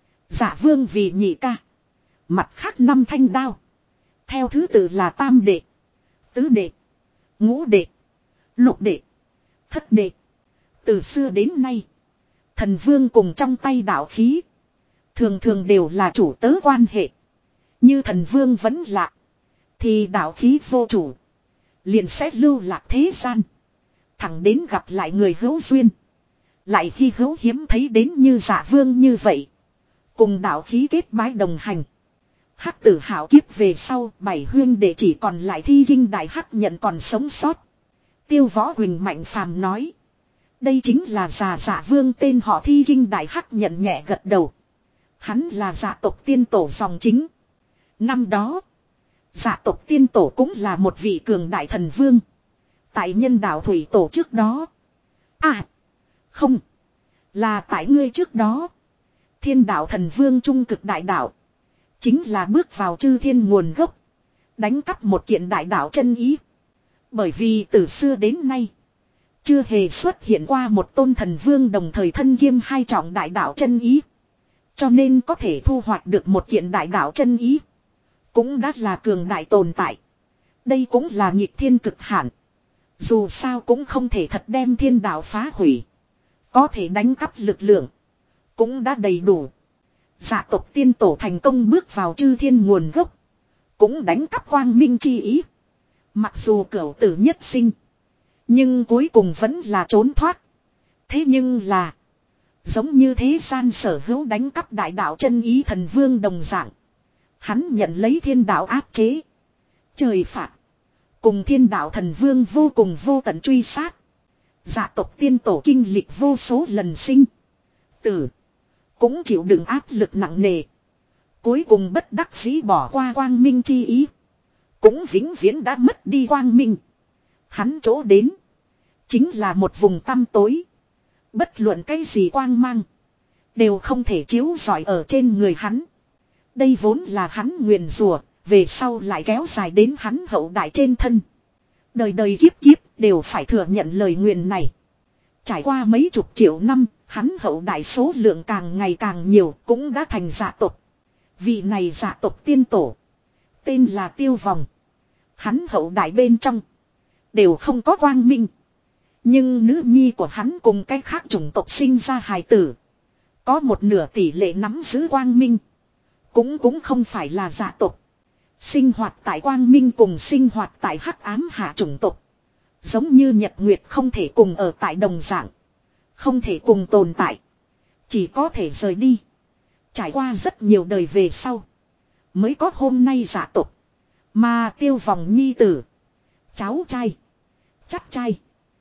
Dạ vương vì nhị ca. Mặt khác năm thanh đao. Theo thứ tự là tam đệ. Tứ đệ. Ngũ đệ. Lục đệ. Thất đệ. Từ xưa đến nay. Thần vương cùng trong tay đạo khí. Thường thường đều là chủ tớ quan hệ. Như thần vương vẫn lạ. Thì đạo khí vô chủ. Liền sẽ lưu lạc thế gian. Thẳng đến gặp lại người hữu duyên. Lại khi hữu hiếm thấy đến như Dạ vương như vậy. Cùng đạo khí kết bái đồng hành. Hắc tử hảo kiếp về sau, bảy huyên đệ chỉ còn lại Thi kinh đại hắc nhận còn sống sót. Tiêu Võ Quỳnh mạnh phàm nói. Đây chính là già Dạ vương tên họ Thi kinh đại hắc nhận nhẹ gật đầu. Hắn là dạ tộc tiên tổ dòng chính. Năm đó, dạ tộc tiên tổ cũng là một vị cường đại thần vương. Tại nhân đạo thủy tổ trước đó. À, không, là tại ngươi trước đó. Thiên đạo thần vương trung cực đại đạo. Chính là bước vào chư thiên nguồn gốc. Đánh cắp một kiện đại đạo chân ý. Bởi vì từ xưa đến nay. Chưa hề xuất hiện qua một tôn thần vương đồng thời thân kiêm hai trọng đại đạo chân ý. Cho nên có thể thu hoạch được một kiện đại đạo chân ý. Cũng đã là cường đại tồn tại. Đây cũng là nghịch thiên cực hạn. Dù sao cũng không thể thật đem thiên đạo phá hủy. Có thể đánh cắp lực lượng. Cũng đã đầy đủ. Dạ tộc tiên tổ thành công bước vào chư thiên nguồn gốc. Cũng đánh cắp quang minh chi ý. Mặc dù cửu tử nhất sinh. Nhưng cuối cùng vẫn là trốn thoát. Thế nhưng là. Giống như thế gian sở hữu đánh cắp đại đạo chân ý thần vương đồng dạng. Hắn nhận lấy thiên đạo áp chế. Trời phạt. Cùng thiên đạo thần vương vô cùng vô tận truy sát. Dạ tộc tiên tổ kinh lịch vô số lần sinh. Tử. Cũng chịu đựng áp lực nặng nề. Cuối cùng bất đắc dĩ bỏ qua quang minh chi ý. Cũng vĩnh viễn đã mất đi quang minh. Hắn chỗ đến. Chính là một vùng tăm tối. Bất luận cái gì quang mang. Đều không thể chiếu rọi ở trên người hắn. Đây vốn là hắn nguyền rủa. Về sau lại kéo dài đến hắn hậu đại trên thân. Đời đời kiếp kiếp đều phải thừa nhận lời nguyền này. Trải qua mấy chục triệu năm. Hắn hậu đại số lượng càng ngày càng nhiều. Cũng đã thành dạ tộc. Vị này dạ tộc tiên tổ. Tên là Tiêu Vòng. Hắn hậu đại bên trong. Đều không có quang minh. Nhưng nữ nhi của hắn cùng cái khác chủng tộc sinh ra hài tử. Có một nửa tỷ lệ nắm giữ quang minh. Cũng cũng không phải là dạ tộc. Sinh hoạt tại quang minh cùng sinh hoạt tại hắc ám hạ chủng tộc. Giống như nhật nguyệt không thể cùng ở tại đồng dạng. Không thể cùng tồn tại. Chỉ có thể rời đi. Trải qua rất nhiều đời về sau. Mới có hôm nay dạ tộc. Mà Tiêu Vòng nhi tử. Cháu trai. Chắc trai.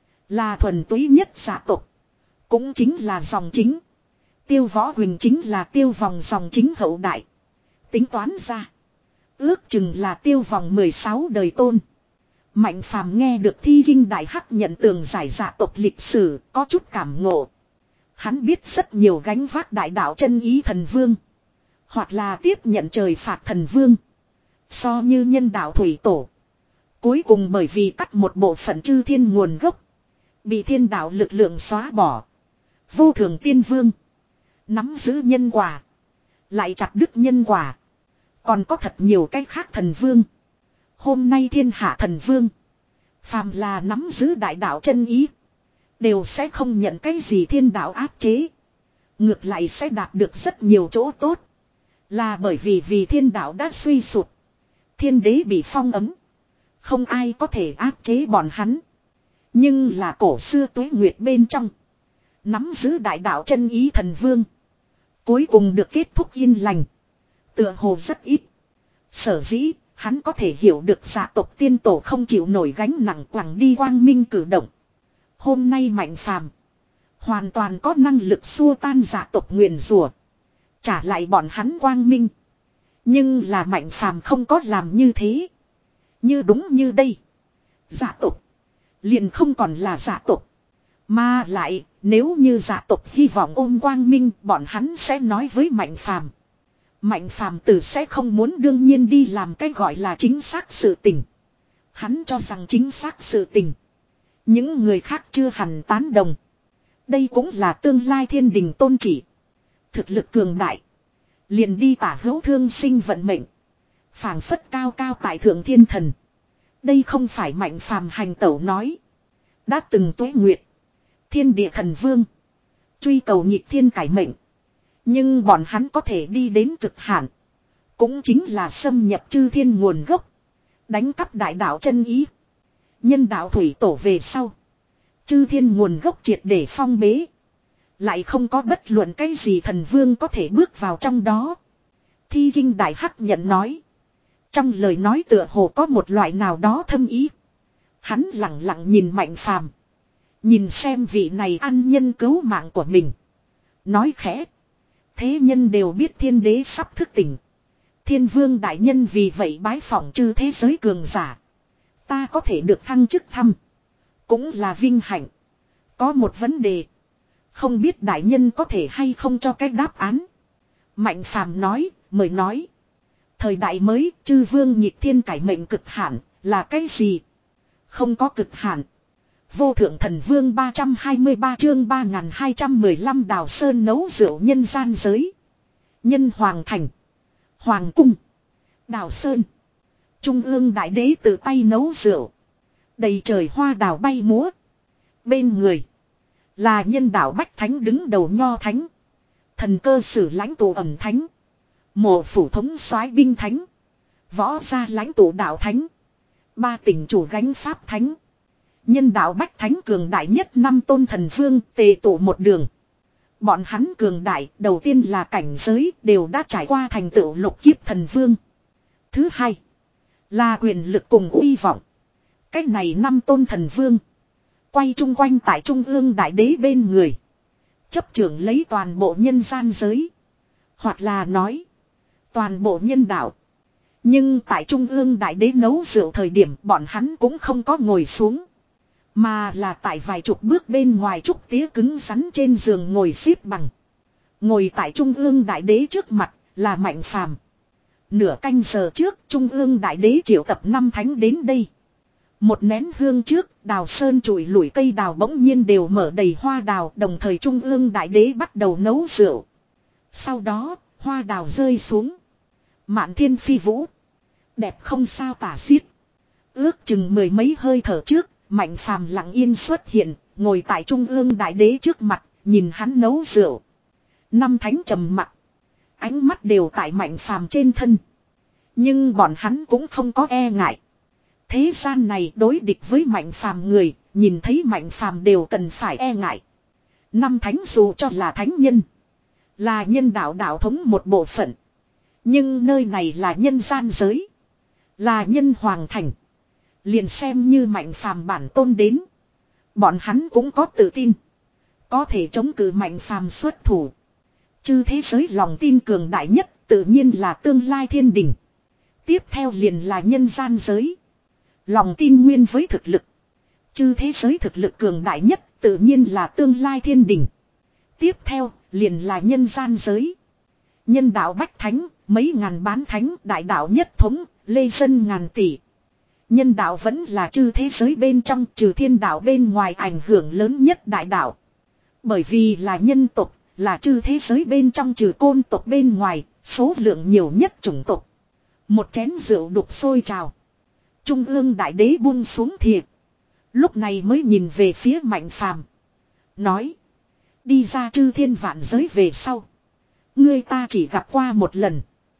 Là thuần túy nhất dạ tộc. Cũng chính là dòng chính. Tiêu Võ Quỳnh chính là Tiêu Vòng dòng chính hậu đại. Tính toán ra. Ước chừng là Tiêu Vòng mười sáu đời tôn. Mạnh phàm nghe được Thi kinh đại hắc nhận tường giải dạ tộc lịch sử. Có chút cảm ngộ. Hắn biết rất nhiều gánh vác đại đạo chân ý thần vương. Hoặc là tiếp nhận trời phạt thần vương. So như nhân đạo thủy tổ. Cuối cùng bởi vì cắt một bộ phận chư thiên nguồn gốc. Bị thiên đạo lực lượng xóa bỏ. Vô thường tiên vương. Nắm giữ nhân quả. Lại chặt đứt nhân quả. Còn có thật nhiều cái khác thần vương. Hôm nay thiên hạ thần vương. Phàm là nắm giữ đại đạo chân ý. Đều sẽ không nhận cái gì thiên đạo áp chế. Ngược lại sẽ đạt được rất nhiều chỗ tốt. Là bởi vì vì thiên đạo đã suy sụp. Thiên đế bị phong ấm. Không ai có thể áp chế bọn hắn. Nhưng là cổ xưa tuế nguyệt bên trong. Nắm giữ đại đạo chân ý thần vương. Cuối cùng được kết thúc yên lành. Tựa hồ rất ít. Sở dĩ hắn có thể hiểu được dạ tộc tiên tổ không chịu nổi gánh nặng quẳng đi quang minh cử động. Hôm nay mạnh phàm. Hoàn toàn có năng lực xua tan dạ tộc nguyền rủa. Trả lại bọn hắn quang minh. Nhưng là mạnh phàm không có làm như thế. Như đúng như đây. Dạ tộc. Liền không còn là dạ tộc. Mà lại nếu như dạ tộc hy vọng ôm quang minh. Bọn hắn sẽ nói với mạnh phàm. Mạnh phàm tử sẽ không muốn đương nhiên đi làm cái gọi là chính xác sự tình. Hắn cho rằng chính xác sự tình. Những người khác chưa hẳn tán đồng. Đây cũng là tương lai thiên đình tôn chỉ. Thực lực cường đại. Liền đi tả hữu thương sinh vận mệnh. Phảng phất cao cao tại thượng thiên thần. Đây không phải Mạnh Phàm hành tẩu nói. Đã từng tuế nguyệt. Thiên địa thần vương. Truy cầu nhịp thiên cải mệnh. Nhưng bọn hắn có thể đi đến cực hạn. Cũng chính là xâm nhập chư thiên nguồn gốc. Đánh cắp đại đạo chân ý. Nhân đạo thủy tổ về sau. Chư thiên nguồn gốc triệt để phong bế. Lại không có bất luận cái gì thần vương có thể bước vào trong đó. Thi Kinh Đại Hắc nhận nói. Trong lời nói tựa hồ có một loại nào đó thâm ý. Hắn lặng lặng nhìn Mạnh Phàm, nhìn xem vị này ăn nhân cứu mạng của mình. Nói khẽ. Thế nhân đều biết thiên đế sắp thức tỉnh. Thiên vương đại nhân vì vậy bái phỏng chư thế giới cường giả. Ta có thể được thăng chức thăm. Cũng là vinh hạnh. Có một vấn đề. Không biết đại nhân có thể hay không cho cái đáp án. Mạnh Phàm nói, mời nói. Thời đại mới, chư vương nhịp thiên cải mệnh cực hạn, là cái gì? Không có cực hạn. Vô thượng thần vương ba trăm hai mươi ba chương ba nghìn hai trăm mười lăm Đào Sơn nấu rượu nhân gian giới. Nhân Hoàng Thành. Hoàng Cung. Đào Sơn. Trung ương đại đế tự tay nấu rượu. Đầy trời hoa đào bay múa. Bên người. Là nhân đạo Bách Thánh đứng đầu Nho Thánh. Thần cơ sử lãnh tụ ẩm thánh. Mộ phủ thống soái binh thánh. Võ gia lãnh tụ đạo thánh. Ba tỉnh chủ gánh pháp thánh. Nhân đạo Bách Thánh cường đại nhất năm tôn thần vương tề tụ một đường. Bọn hắn cường đại đầu tiên là cảnh giới đều đã trải qua thành tựu lục kiếp thần vương. Thứ hai là quyền lực cùng uy vọng. Cách này năm tôn thần vương quay chung quanh tại trung ương đại đế bên người. Chấp trưởng lấy toàn bộ nhân gian giới. Hoặc là nói toàn bộ nhân đạo. Nhưng tại trung ương đại đế nấu rượu thời điểm bọn hắn cũng không có ngồi xuống. Mà là tại vài chục bước bên ngoài trúc tía cứng rắn trên giường ngồi xếp bằng. Ngồi tại trung ương đại đế trước mặt là Mạnh Phàm. Nửa canh giờ trước trung ương đại đế triệu tập năm thánh đến đây. Một nén hương trước Đào Sơn chùi lủi cây đào bỗng nhiên đều mở đầy hoa đào. Đồng thời trung ương đại đế bắt đầu nấu rượu. Sau đó hoa đào rơi xuống. Mạn thiên phi vũ. Đẹp không sao tả xiết. Ước chừng mười mấy hơi thở trước. Mạnh Phàm lặng yên xuất hiện. Ngồi tại trung ương đại đế trước mặt. Nhìn hắn nấu rượu. Năm thánh trầm mặc. Ánh mắt đều tại Mạnh Phàm trên thân. Nhưng bọn hắn cũng không có e ngại. Thế gian này đối địch với Mạnh Phàm người. Nhìn thấy Mạnh Phàm đều cần phải e ngại. Năm thánh dù cho là thánh nhân. Là nhân đạo đạo thống một bộ phận. Nhưng nơi này là nhân gian giới. Là nhân hoàng thành. Liền xem như Mạnh Phàm bản tôn đến. Bọn hắn cũng có tự tin. Có thể chống cự Mạnh Phàm xuất thủ. Chư thế giới lòng tin cường đại nhất tự nhiên là tương lai thiên đình. Tiếp theo liền là nhân gian giới. Lòng tin nguyên với thực lực. Chư thế giới thực lực cường đại nhất tự nhiên là tương lai thiên đình. Tiếp theo liền là nhân gian giới. Nhân đạo Bách Thánh, mấy ngàn bán thánh, đại đạo nhất thống, lê dân ngàn tỷ. Nhân đạo vẫn là chư thế giới bên trong trừ thiên đạo bên ngoài ảnh hưởng lớn nhất đại đạo. Bởi vì là nhân tộc, là chư thế giới bên trong trừ côn tộc bên ngoài, số lượng nhiều nhất chủng tộc. Một chén rượu đục sôi trào. Trung ương đại đế buông xuống thìa. Lúc này mới nhìn về phía Mạnh Phàm. Nói. Đi ra chư thiên vạn giới về sau. Ngươi ta chỉ gặp qua một lần.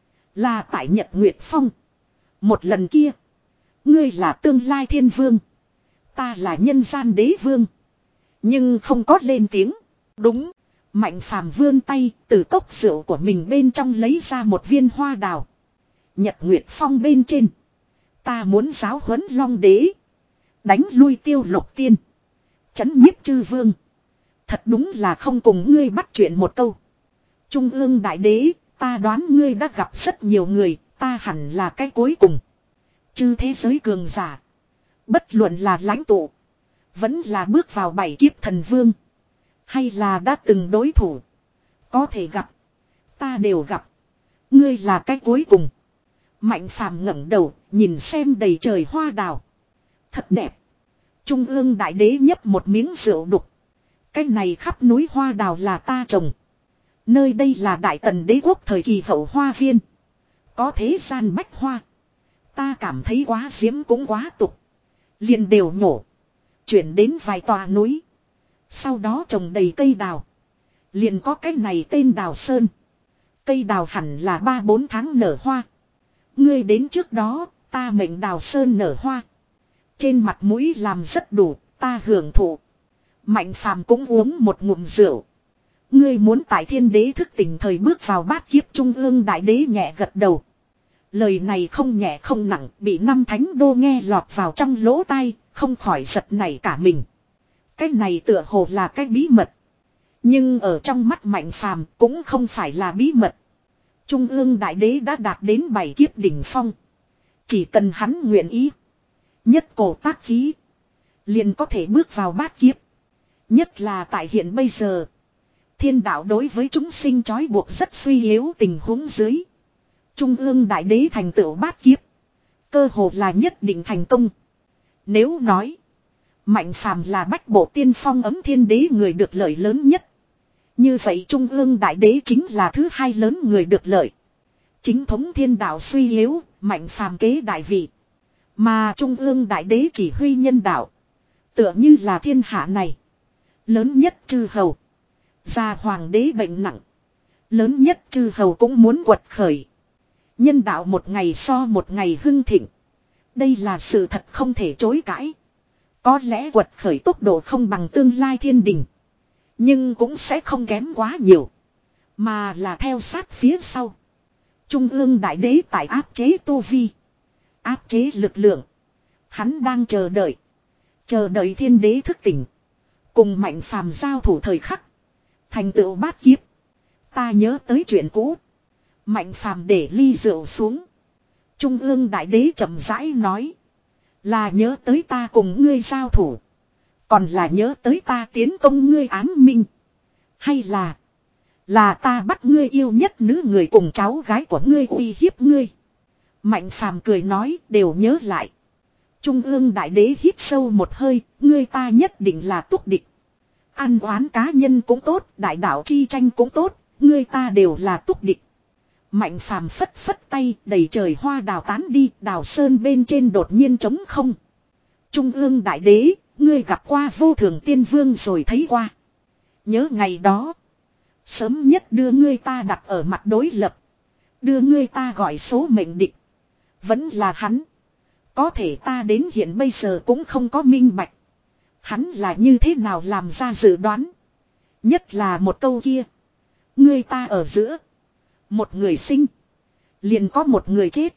Là tại Nhật Nguyệt Phong. Một lần kia. Ngươi là tương lai thiên vương. Ta là nhân gian đế vương. Nhưng không có lên tiếng. Đúng. Mạnh Phàm vươn tay từ cốc rượu của mình bên trong lấy ra một viên hoa đào. Nhật Nguyệt Phong bên trên. Ta muốn giáo huấn Long đế. Đánh lui Tiêu Lục tiên. Chấn nhiếp chư vương. Thật đúng là không cùng ngươi bắt chuyện một câu. Trung ương đại đế, ta đoán ngươi đã gặp rất nhiều người, ta hẳn là cái cuối cùng. Chư thế giới cường giả. Bất luận là lãnh tụ. Vẫn là bước vào bảy kiếp thần vương. Hay là đã từng đối thủ. Có thể gặp. Ta đều gặp. Ngươi là cái cuối cùng. Mạnh Phàm ngẩng đầu, nhìn xem đầy trời hoa đào. Thật đẹp. Trung ương đại đế nhấp một miếng rượu đục. Cái này khắp núi hoa đào là ta trồng. Nơi đây là Đại Tần đế quốc thời kỳ hậu hoa viên. Có thế gian bách hoa. Ta cảm thấy quá diễm cũng quá tục. Liền đều nhổ. Chuyển đến vài tòa núi. Sau đó trồng đầy cây đào. Liền có cái này tên Đào Sơn. Cây đào hẳn là ba bốn tháng nở hoa. Ngươi đến trước đó, ta mệnh Đào Sơn nở hoa. Trên mặt mũi làm rất đủ, ta hưởng thụ. Mạnh Phàm cũng uống một ngụm rượu. Ngươi muốn tại thiên đế thức tỉnh thời bước vào bát kiếp trung ương đại đế nhẹ gật đầu. Lời này không nhẹ không nặng, bị năm thánh đô nghe lọt vào trong lỗ tai, không khỏi giật nảy cả mình. Cái này tựa hồ là cái bí mật. Nhưng ở trong mắt Mạnh Phàm cũng không phải là bí mật. Trung ương đại đế đã đạt đến bảy kiếp đỉnh phong. Chỉ cần hắn nguyện ý. Nhất cổ tác khí. Liền có thể bước vào bát kiếp. Nhất là tại hiện bây giờ. Thiên đạo đối với chúng sinh trói buộc rất suy yếu tình huống dưới. Trung ương đại đế thành tựu bát kiếp. Cơ hồ là nhất định thành công. Nếu nói. Mạnh Phàm là bách bộ tiên phong ấm thiên đế người được lợi lớn nhất. Như vậy Trung ương đại đế chính là thứ hai lớn người được lợi. Chính thống thiên đạo suy yếu, Mạnh Phàm kế đại vị. Mà Trung ương đại đế chỉ huy nhân đạo. Tựa như là thiên hạ này. Lớn nhất chư hầu. Gia hoàng đế bệnh nặng. Lớn nhất chư hầu cũng muốn quật khởi. Nhân đạo một ngày so một ngày hưng thịnh. Đây là sự thật không thể chối cãi. Có lẽ quật khởi tốc độ không bằng tương lai thiên đình. Nhưng cũng sẽ không kém quá nhiều. Mà là theo sát phía sau. Trung ương đại đế tại áp chế tu vi. Áp chế lực lượng. Hắn đang chờ đợi. Chờ đợi thiên đế thức tỉnh. Cùng Mạnh Phàm giao thủ thời khắc. Thành tựu bát kiếp. Ta nhớ tới chuyện cũ. Mạnh Phàm để ly rượu xuống. Trung ương đại đế chậm rãi nói. Là nhớ tới ta cùng ngươi giao thủ. Còn là nhớ tới ta tiến công ngươi ám minh. Hay là. Là ta bắt ngươi yêu nhất nữ người cùng cháu gái của ngươi uy hiếp ngươi. Mạnh Phàm cười nói đều nhớ lại. Trung ương đại đế hít sâu một hơi. Ngươi ta nhất định là túc địch. Ăn oán cá nhân cũng tốt. Đại đạo chi tranh cũng tốt. Ngươi ta đều là túc địch. Mạnh Phàm phất phất tay, đầy trời hoa đào tán đi, Đào Sơn bên trên đột nhiên trống không. Trung ương đại đế, ngươi gặp qua vô thường tiên vương rồi thấy qua. Nhớ ngày đó, sớm nhất đưa ngươi ta đặt ở mặt đối lập. Đưa ngươi ta gọi số mệnh địch. Vẫn là hắn. Có thể ta đến hiện bây giờ cũng không có minh bạch. Hắn là như thế nào làm ra dự đoán. Nhất là một câu kia. Ngươi ta ở giữa. Một người sinh. Liền có một người chết.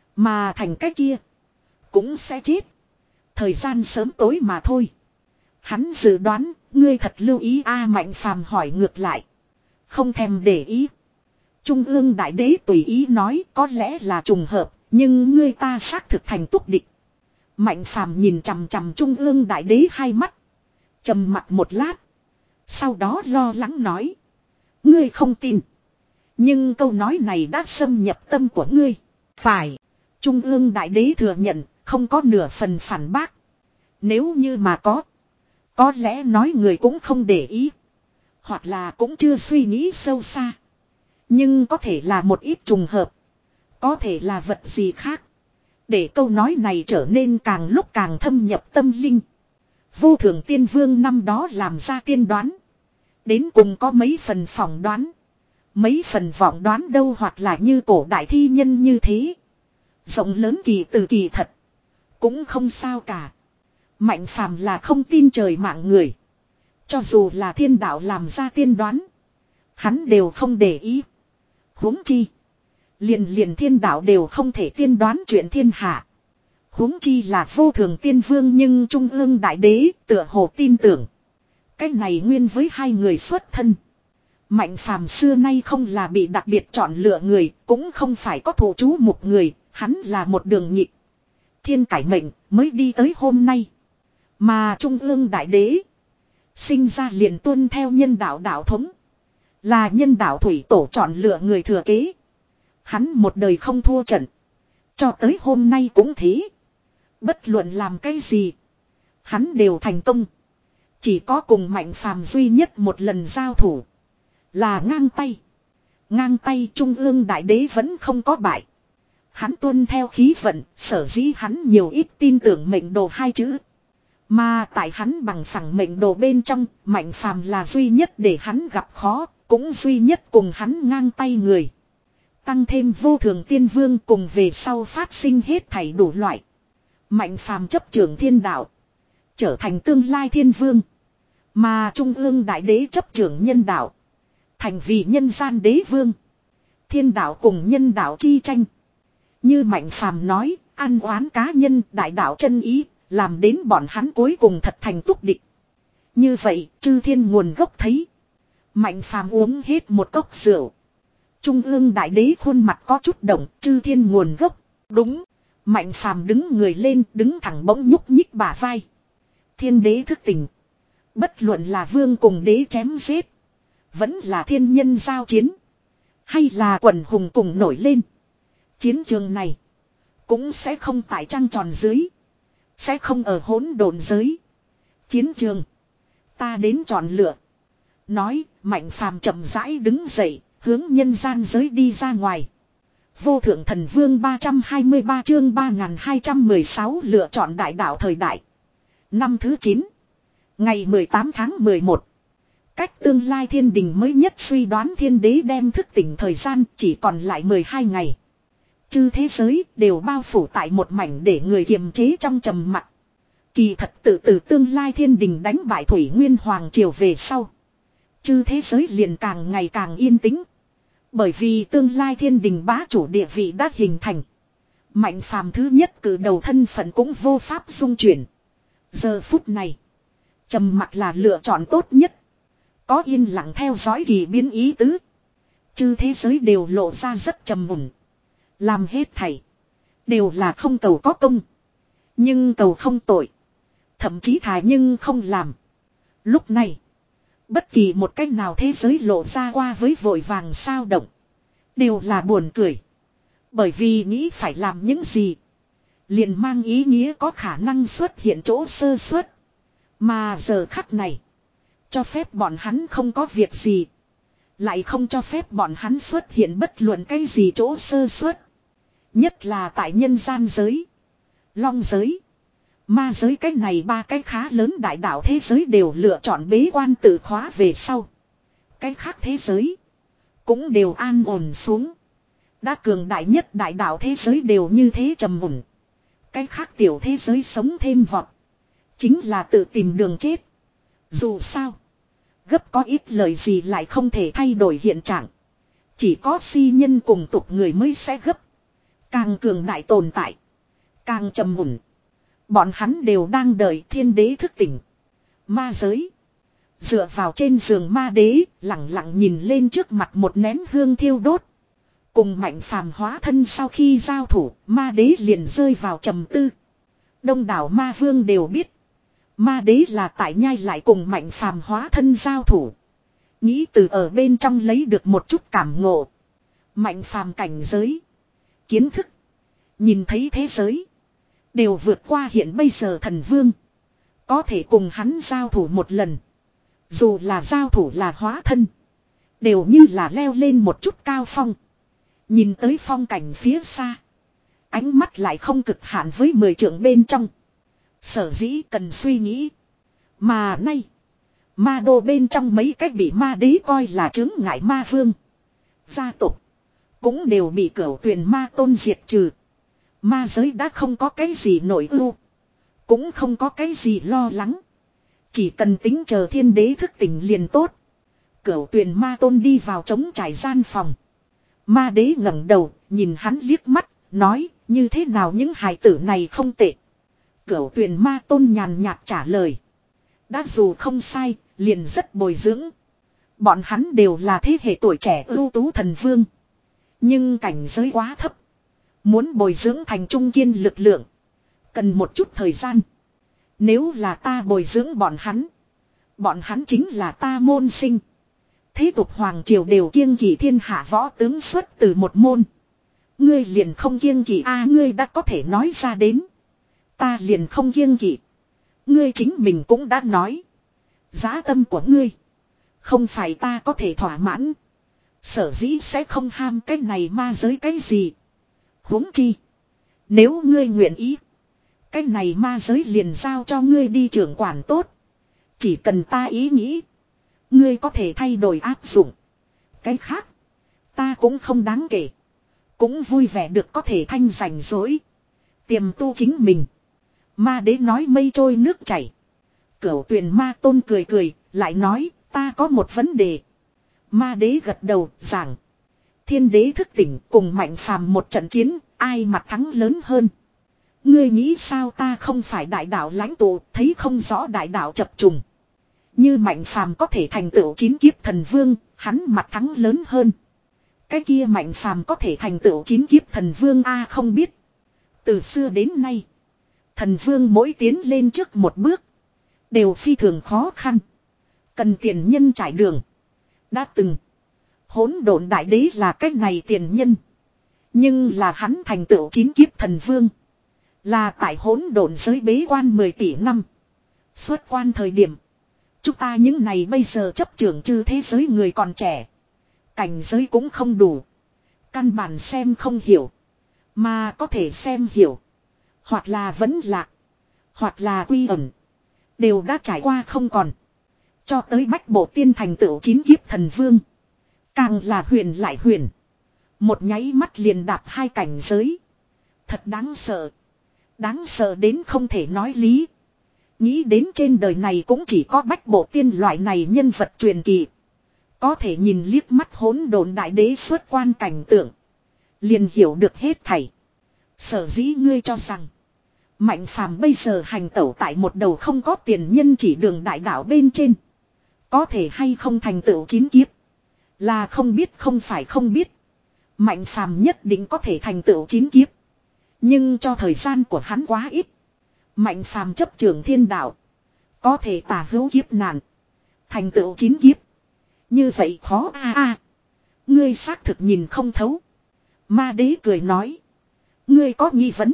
Mà thành cái kia. Cũng sẽ chết. Thời gian sớm tối mà thôi. Hắn dự đoán. Ngươi thật lưu ý a Mạnh Phàm hỏi ngược lại. Không thèm để ý. Trung ương đại đế tùy ý nói. Có lẽ là trùng hợp. Nhưng ngươi ta xác thực thành túc địch. Mạnh Phàm nhìn chằm chằm Trung ương đại đế hai mắt. Trầm mặt một lát. Sau đó lo lắng nói. Ngươi không tin. Nhưng câu nói này đã xâm nhập tâm của ngươi. Phải. Trung ương đại đế thừa nhận. Không có nửa phần phản bác. Nếu như mà có. Có lẽ nói người cũng không để ý. Hoặc là cũng chưa suy nghĩ sâu xa. Nhưng có thể là một ít trùng hợp. Có thể là vật gì khác. Để câu nói này trở nên càng lúc càng thâm nhập tâm linh. Vô thường tiên vương năm đó làm ra tiên đoán. Đến cùng có mấy phần phỏng đoán. Mấy phần vọng đoán đâu hoặc là như cổ đại thi nhân như thế. Rộng lớn kỳ từ kỳ thật. Cũng không sao cả. Mạnh Phàm là không tin trời mạng người. Cho dù là thiên đạo làm ra tiên đoán. Hắn đều không để ý. Huống chi. Liền liền thiên đạo đều không thể tiên đoán chuyện thiên hạ. Huống chi là vô thường tiên vương nhưng trung ương đại đế tựa hồ tin tưởng. Cái này nguyên với hai người xuất thân. Mạnh Phàm xưa nay không là bị đặc biệt chọn lựa người, cũng không phải có thủ chú một người, hắn là một đường nhịp. Thiên cải mệnh mới đi tới hôm nay. Mà trung ương đại đế sinh ra liền tuân theo nhân đạo đạo thống. Là nhân đạo thủy tổ chọn lựa người thừa kế. Hắn một đời không thua trận. Cho tới hôm nay cũng thế. Bất luận làm cái gì. Hắn đều thành công. Chỉ có cùng Mạnh Phàm duy nhất một lần giao thủ. Là ngang tay. Ngang tay Trung ương đại đế vẫn không có bại. Hắn tuân theo khí vận, sở dĩ hắn nhiều ít tin tưởng mệnh đồ hai chữ. Mà tại hắn bằng phẳng mệnh đồ bên trong, Mạnh Phàm là duy nhất để hắn gặp khó, cũng duy nhất cùng hắn ngang tay người. Tăng thêm vô thường tiên vương cùng về sau phát sinh hết thảy đủ loại. Mạnh Phàm chấp trưởng thiên đạo, trở thành tương lai thiên vương. Mà Trung ương đại đế chấp trưởng nhân đạo, thành vì nhân gian đế vương. Thiên đạo cùng nhân đạo chi tranh. Như Mạnh Phàm nói, ăn oán cá nhân đại đạo chân ý, làm đến bọn hắn cuối cùng thật thành túc địch. Như vậy, chư thiên nguồn gốc thấy. Mạnh Phàm uống hết một cốc rượu. Trung ương đại đế khuôn mặt có chút động, chư thiên nguồn gốc. Đúng, Mạnh Phàm đứng người lên, đứng thẳng bỗng nhúc nhích bả vai. Thiên đế thức tỉnh. Bất luận là vương cùng đế chém giết, vẫn là thiên nhân giao chiến, hay là quần hùng cùng nổi lên. Chiến trường này cũng sẽ không tại trăng tròn dưới, sẽ không ở hỗn độn giới. Chiến trường ta đến chọn lựa. Nói, Mạnh Phàm chậm rãi đứng dậy, hướng nhân gian giới đi ra ngoài. Vô thượng thần vương ba trăm hai mươi ba chương ba nghìn hai trăm mười sáu lựa chọn đại đạo thời đại. Năm thứ chín. Ngày mười tám tháng mười một. Cách tương lai thiên đình mới nhất suy đoán thiên đế đem thức tỉnh thời gian chỉ còn lại mười hai ngày. Chư thế giới đều bao phủ tại một mảnh để người kiềm chế trong trầm mặc. Kỳ thật tự từ tương lai thiên đình đánh bại Thủy Nguyên Hoàng Triều về sau, chư thế giới liền càng ngày càng yên tĩnh. Bởi vì tương lai thiên đình bá chủ địa vị đã hình thành. Mạnh Phàm thứ nhất cử đầu thân phận cũng vô pháp dung chuyển. Giờ phút này, trầm mặc là lựa chọn tốt nhất. Có yên lặng theo dõi kỳ biến ý tứ. Chư thế giới đều lộ ra rất trầm mùn. Làm hết thảy đều là không cầu có công, nhưng cầu không tội. Thậm chí thà nhưng không làm. Lúc này, bất kỳ một cách nào thế giới lộ ra qua với vội vàng sao động, đều là buồn cười. Bởi vì nghĩ phải làm những gì, liền mang ý nghĩa có khả năng xuất hiện chỗ sơ suất. Mà giờ khắc này, cho phép bọn hắn không có việc gì, lại không cho phép bọn hắn xuất hiện bất luận cái gì chỗ sơ suất. Nhất là tại nhân gian giới, long giới, ma giới, cái này ba cái khá lớn đại đạo thế giới đều lựa chọn bế quan tự khóa về sau. Cái khác thế giới cũng đều an ổn xuống. Đã cường đại nhất đại đạo thế giới đều như thế trầm mùn. Cái khác tiểu thế giới sống thêm vọt, chính là tự tìm đường chết. Dù sao, gấp có ít lời gì lại không thể thay đổi hiện trạng. Chỉ có si nhân cùng tục người mới sẽ gấp. Càng cường đại tồn tại, càng trầm mùn. Bọn hắn đều đang đợi thiên đế thức tỉnh. Ma giới, dựa vào trên giường ma đế, lặng lặng nhìn lên trước mặt một nén hương thiêu đốt. Cùng Mạnh Phàm hóa thân sau khi giao thủ, ma đế liền rơi vào trầm tư. Đông đảo ma vương đều biết, ma đế là tại nhai lại cùng Mạnh Phàm hóa thân giao thủ. Nghĩ từ ở bên trong lấy được một chút cảm ngộ. Mạnh Phàm cảnh giới, kiến thức, nhìn thấy thế giới, đều vượt qua hiện bây giờ thần vương. Có thể cùng hắn giao thủ một lần, dù là giao thủ là hóa thân, đều như là leo lên một chút cao phong. Nhìn tới phong cảnh phía xa, ánh mắt lại không cực hạn với mười trượng bên trong. Sở dĩ cần suy nghĩ. Mà nay, ma đô bên trong mấy cách bị ma đế coi là chướng ngại ma vương, gia tộc, cũng đều bị cửu tuyền ma tôn diệt trừ. Ma giới đã không có cái gì nổi ưu, cũng không có cái gì lo lắng. Chỉ cần tính chờ thiên đế thức tỉnh liền tốt. Cửu tuyền ma tôn đi vào trống trải gian phòng. Ma đế ngẩng đầu, nhìn hắn liếc mắt, nói, như thế nào những hài tử này không tệ. Cửu tuyền ma tôn nhàn nhạt trả lời. Đã dù không sai, liền rất bồi dưỡng. Bọn hắn đều là thế hệ tuổi trẻ ưu tú thần vương. Nhưng cảnh giới quá thấp. Muốn bồi dưỡng thành trung kiên lực lượng, cần một chút thời gian. Nếu là ta bồi dưỡng bọn hắn, bọn hắn chính là ta môn sinh. Thế tục hoàng triều đều kiêng kỵ thiên hạ võ tướng xuất từ một môn. Ngươi liền không kiêng kỵ a? Ngươi đã có thể nói ra đến, ta liền không kiêng kỵ. Ngươi chính mình cũng đã nói, Giá tâm của ngươi. Không phải ta có thể thỏa mãn. Sở dĩ sẽ không ham cái này ma giới cái gì. Huống chi. Nếu ngươi nguyện ý. Cái này ma giới liền giao cho ngươi đi trưởng quản tốt. Chỉ cần ta ý nghĩ. Ngươi có thể thay đổi áp dụng. Cái khác. Ta cũng không đáng kể. Cũng vui vẻ được có thể thanh rảnh rỗi. Tiềm tu chính mình. Ma đế nói mây trôi nước chảy. Cửu tuyền ma tôn cười cười. Lại nói ta có một vấn đề. Ma đế gật đầu giảng. Thiên đế thức tỉnh cùng Mạnh Phàm một trận chiến. Ai mặt thắng lớn hơn. Ngươi nghĩ sao ta không phải đại đạo lãnh tụ. Thấy không rõ đại đạo chập trùng. Như Mạnh Phàm có thể thành tựu chín kiếp thần vương. Hắn mặt thắng lớn hơn. Cái kia Mạnh Phàm có thể thành tựu chín kiếp thần vương a không biết. Từ xưa đến nay. Thần vương mỗi tiến lên trước một bước. Đều phi thường khó khăn. Cần tiền nhân trải đường. Đã từng. Hỗn độn đại đế là cách này tiền nhân. Nhưng là hắn thành tựu chín kiếp thần vương. Là tại hỗn độn giới bế quan mười tỷ năm. Xuất quan thời điểm. Chúng ta những này bây giờ chấp trưởng chư thế giới người còn trẻ. Cảnh giới cũng không đủ. Căn bản xem không hiểu. Mà có thể xem hiểu. Hoặc là vẫn lạc. Hoặc là quy ẩn. Đều đã trải qua không còn. Cho tới bách bộ tiên thành tựu chín kiếp thần vương. Càng là huyền lại huyền. Một nháy mắt liền đạp hai cảnh giới. Thật đáng sợ. Đáng sợ đến không thể nói lý. Nghĩ đến trên đời này cũng chỉ có bách bộ tiên loại này nhân vật truyền kỳ. Có thể nhìn liếc mắt hỗn độn đại đế xuất quan cảnh tượng. Liền hiểu được hết thảy. Sở dĩ ngươi cho rằng. Mạnh Phàm bây giờ hành tẩu tại một đầu không có tiền nhân chỉ đường đại đạo bên trên. Có thể hay không thành tựu chín kiếp. Là không biết không phải không biết. Mạnh Phàm nhất định có thể thành tựu chín kiếp. Nhưng cho thời gian của hắn quá ít. Mạnh Phàm chấp trưởng thiên đạo. Có thể tả hữu kiếp nạn. Thành tựu chín kiếp. Như vậy khó a a. Ngươi xác thực nhìn không thấu. Ma đế cười nói. Ngươi có nghi vấn.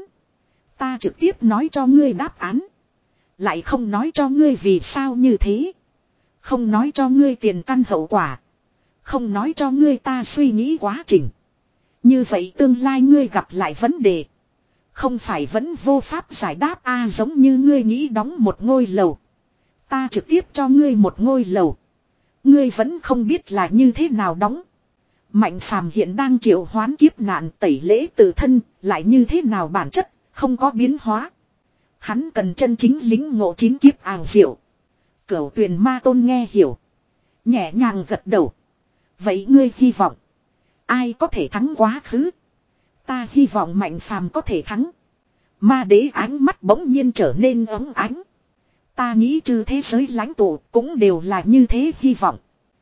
Ta trực tiếp nói cho ngươi đáp án. Lại không nói cho ngươi vì sao như thế. Không nói cho ngươi tiền căn hậu quả. Không nói cho ngươi ta suy nghĩ quá trình. Như vậy tương lai ngươi gặp lại vấn đề. Không phải vẫn vô pháp giải đáp a giống như ngươi nghĩ đóng một ngôi lầu. Ta trực tiếp cho ngươi một ngôi lầu. Ngươi vẫn không biết là như thế nào đóng. Mạnh Phàm hiện đang triệu hoán kiếp nạn tẩy lễ tự thân, lại như thế nào bản chất, không có biến hóa. Hắn cần chân chính lính ngộ chín kiếp ảo diệu. Cửu tuyền ma tôn nghe hiểu. Nhẹ nhàng gật đầu. Vậy ngươi hy vọng. Ai có thể thắng quá khứ? Ta hy vọng Mạnh Phàm có thể thắng. Ma đế ánh mắt bỗng nhiên trở nên ấm ánh. Ta nghĩ trừ thế giới lãnh tụ cũng đều là như thế hy vọng.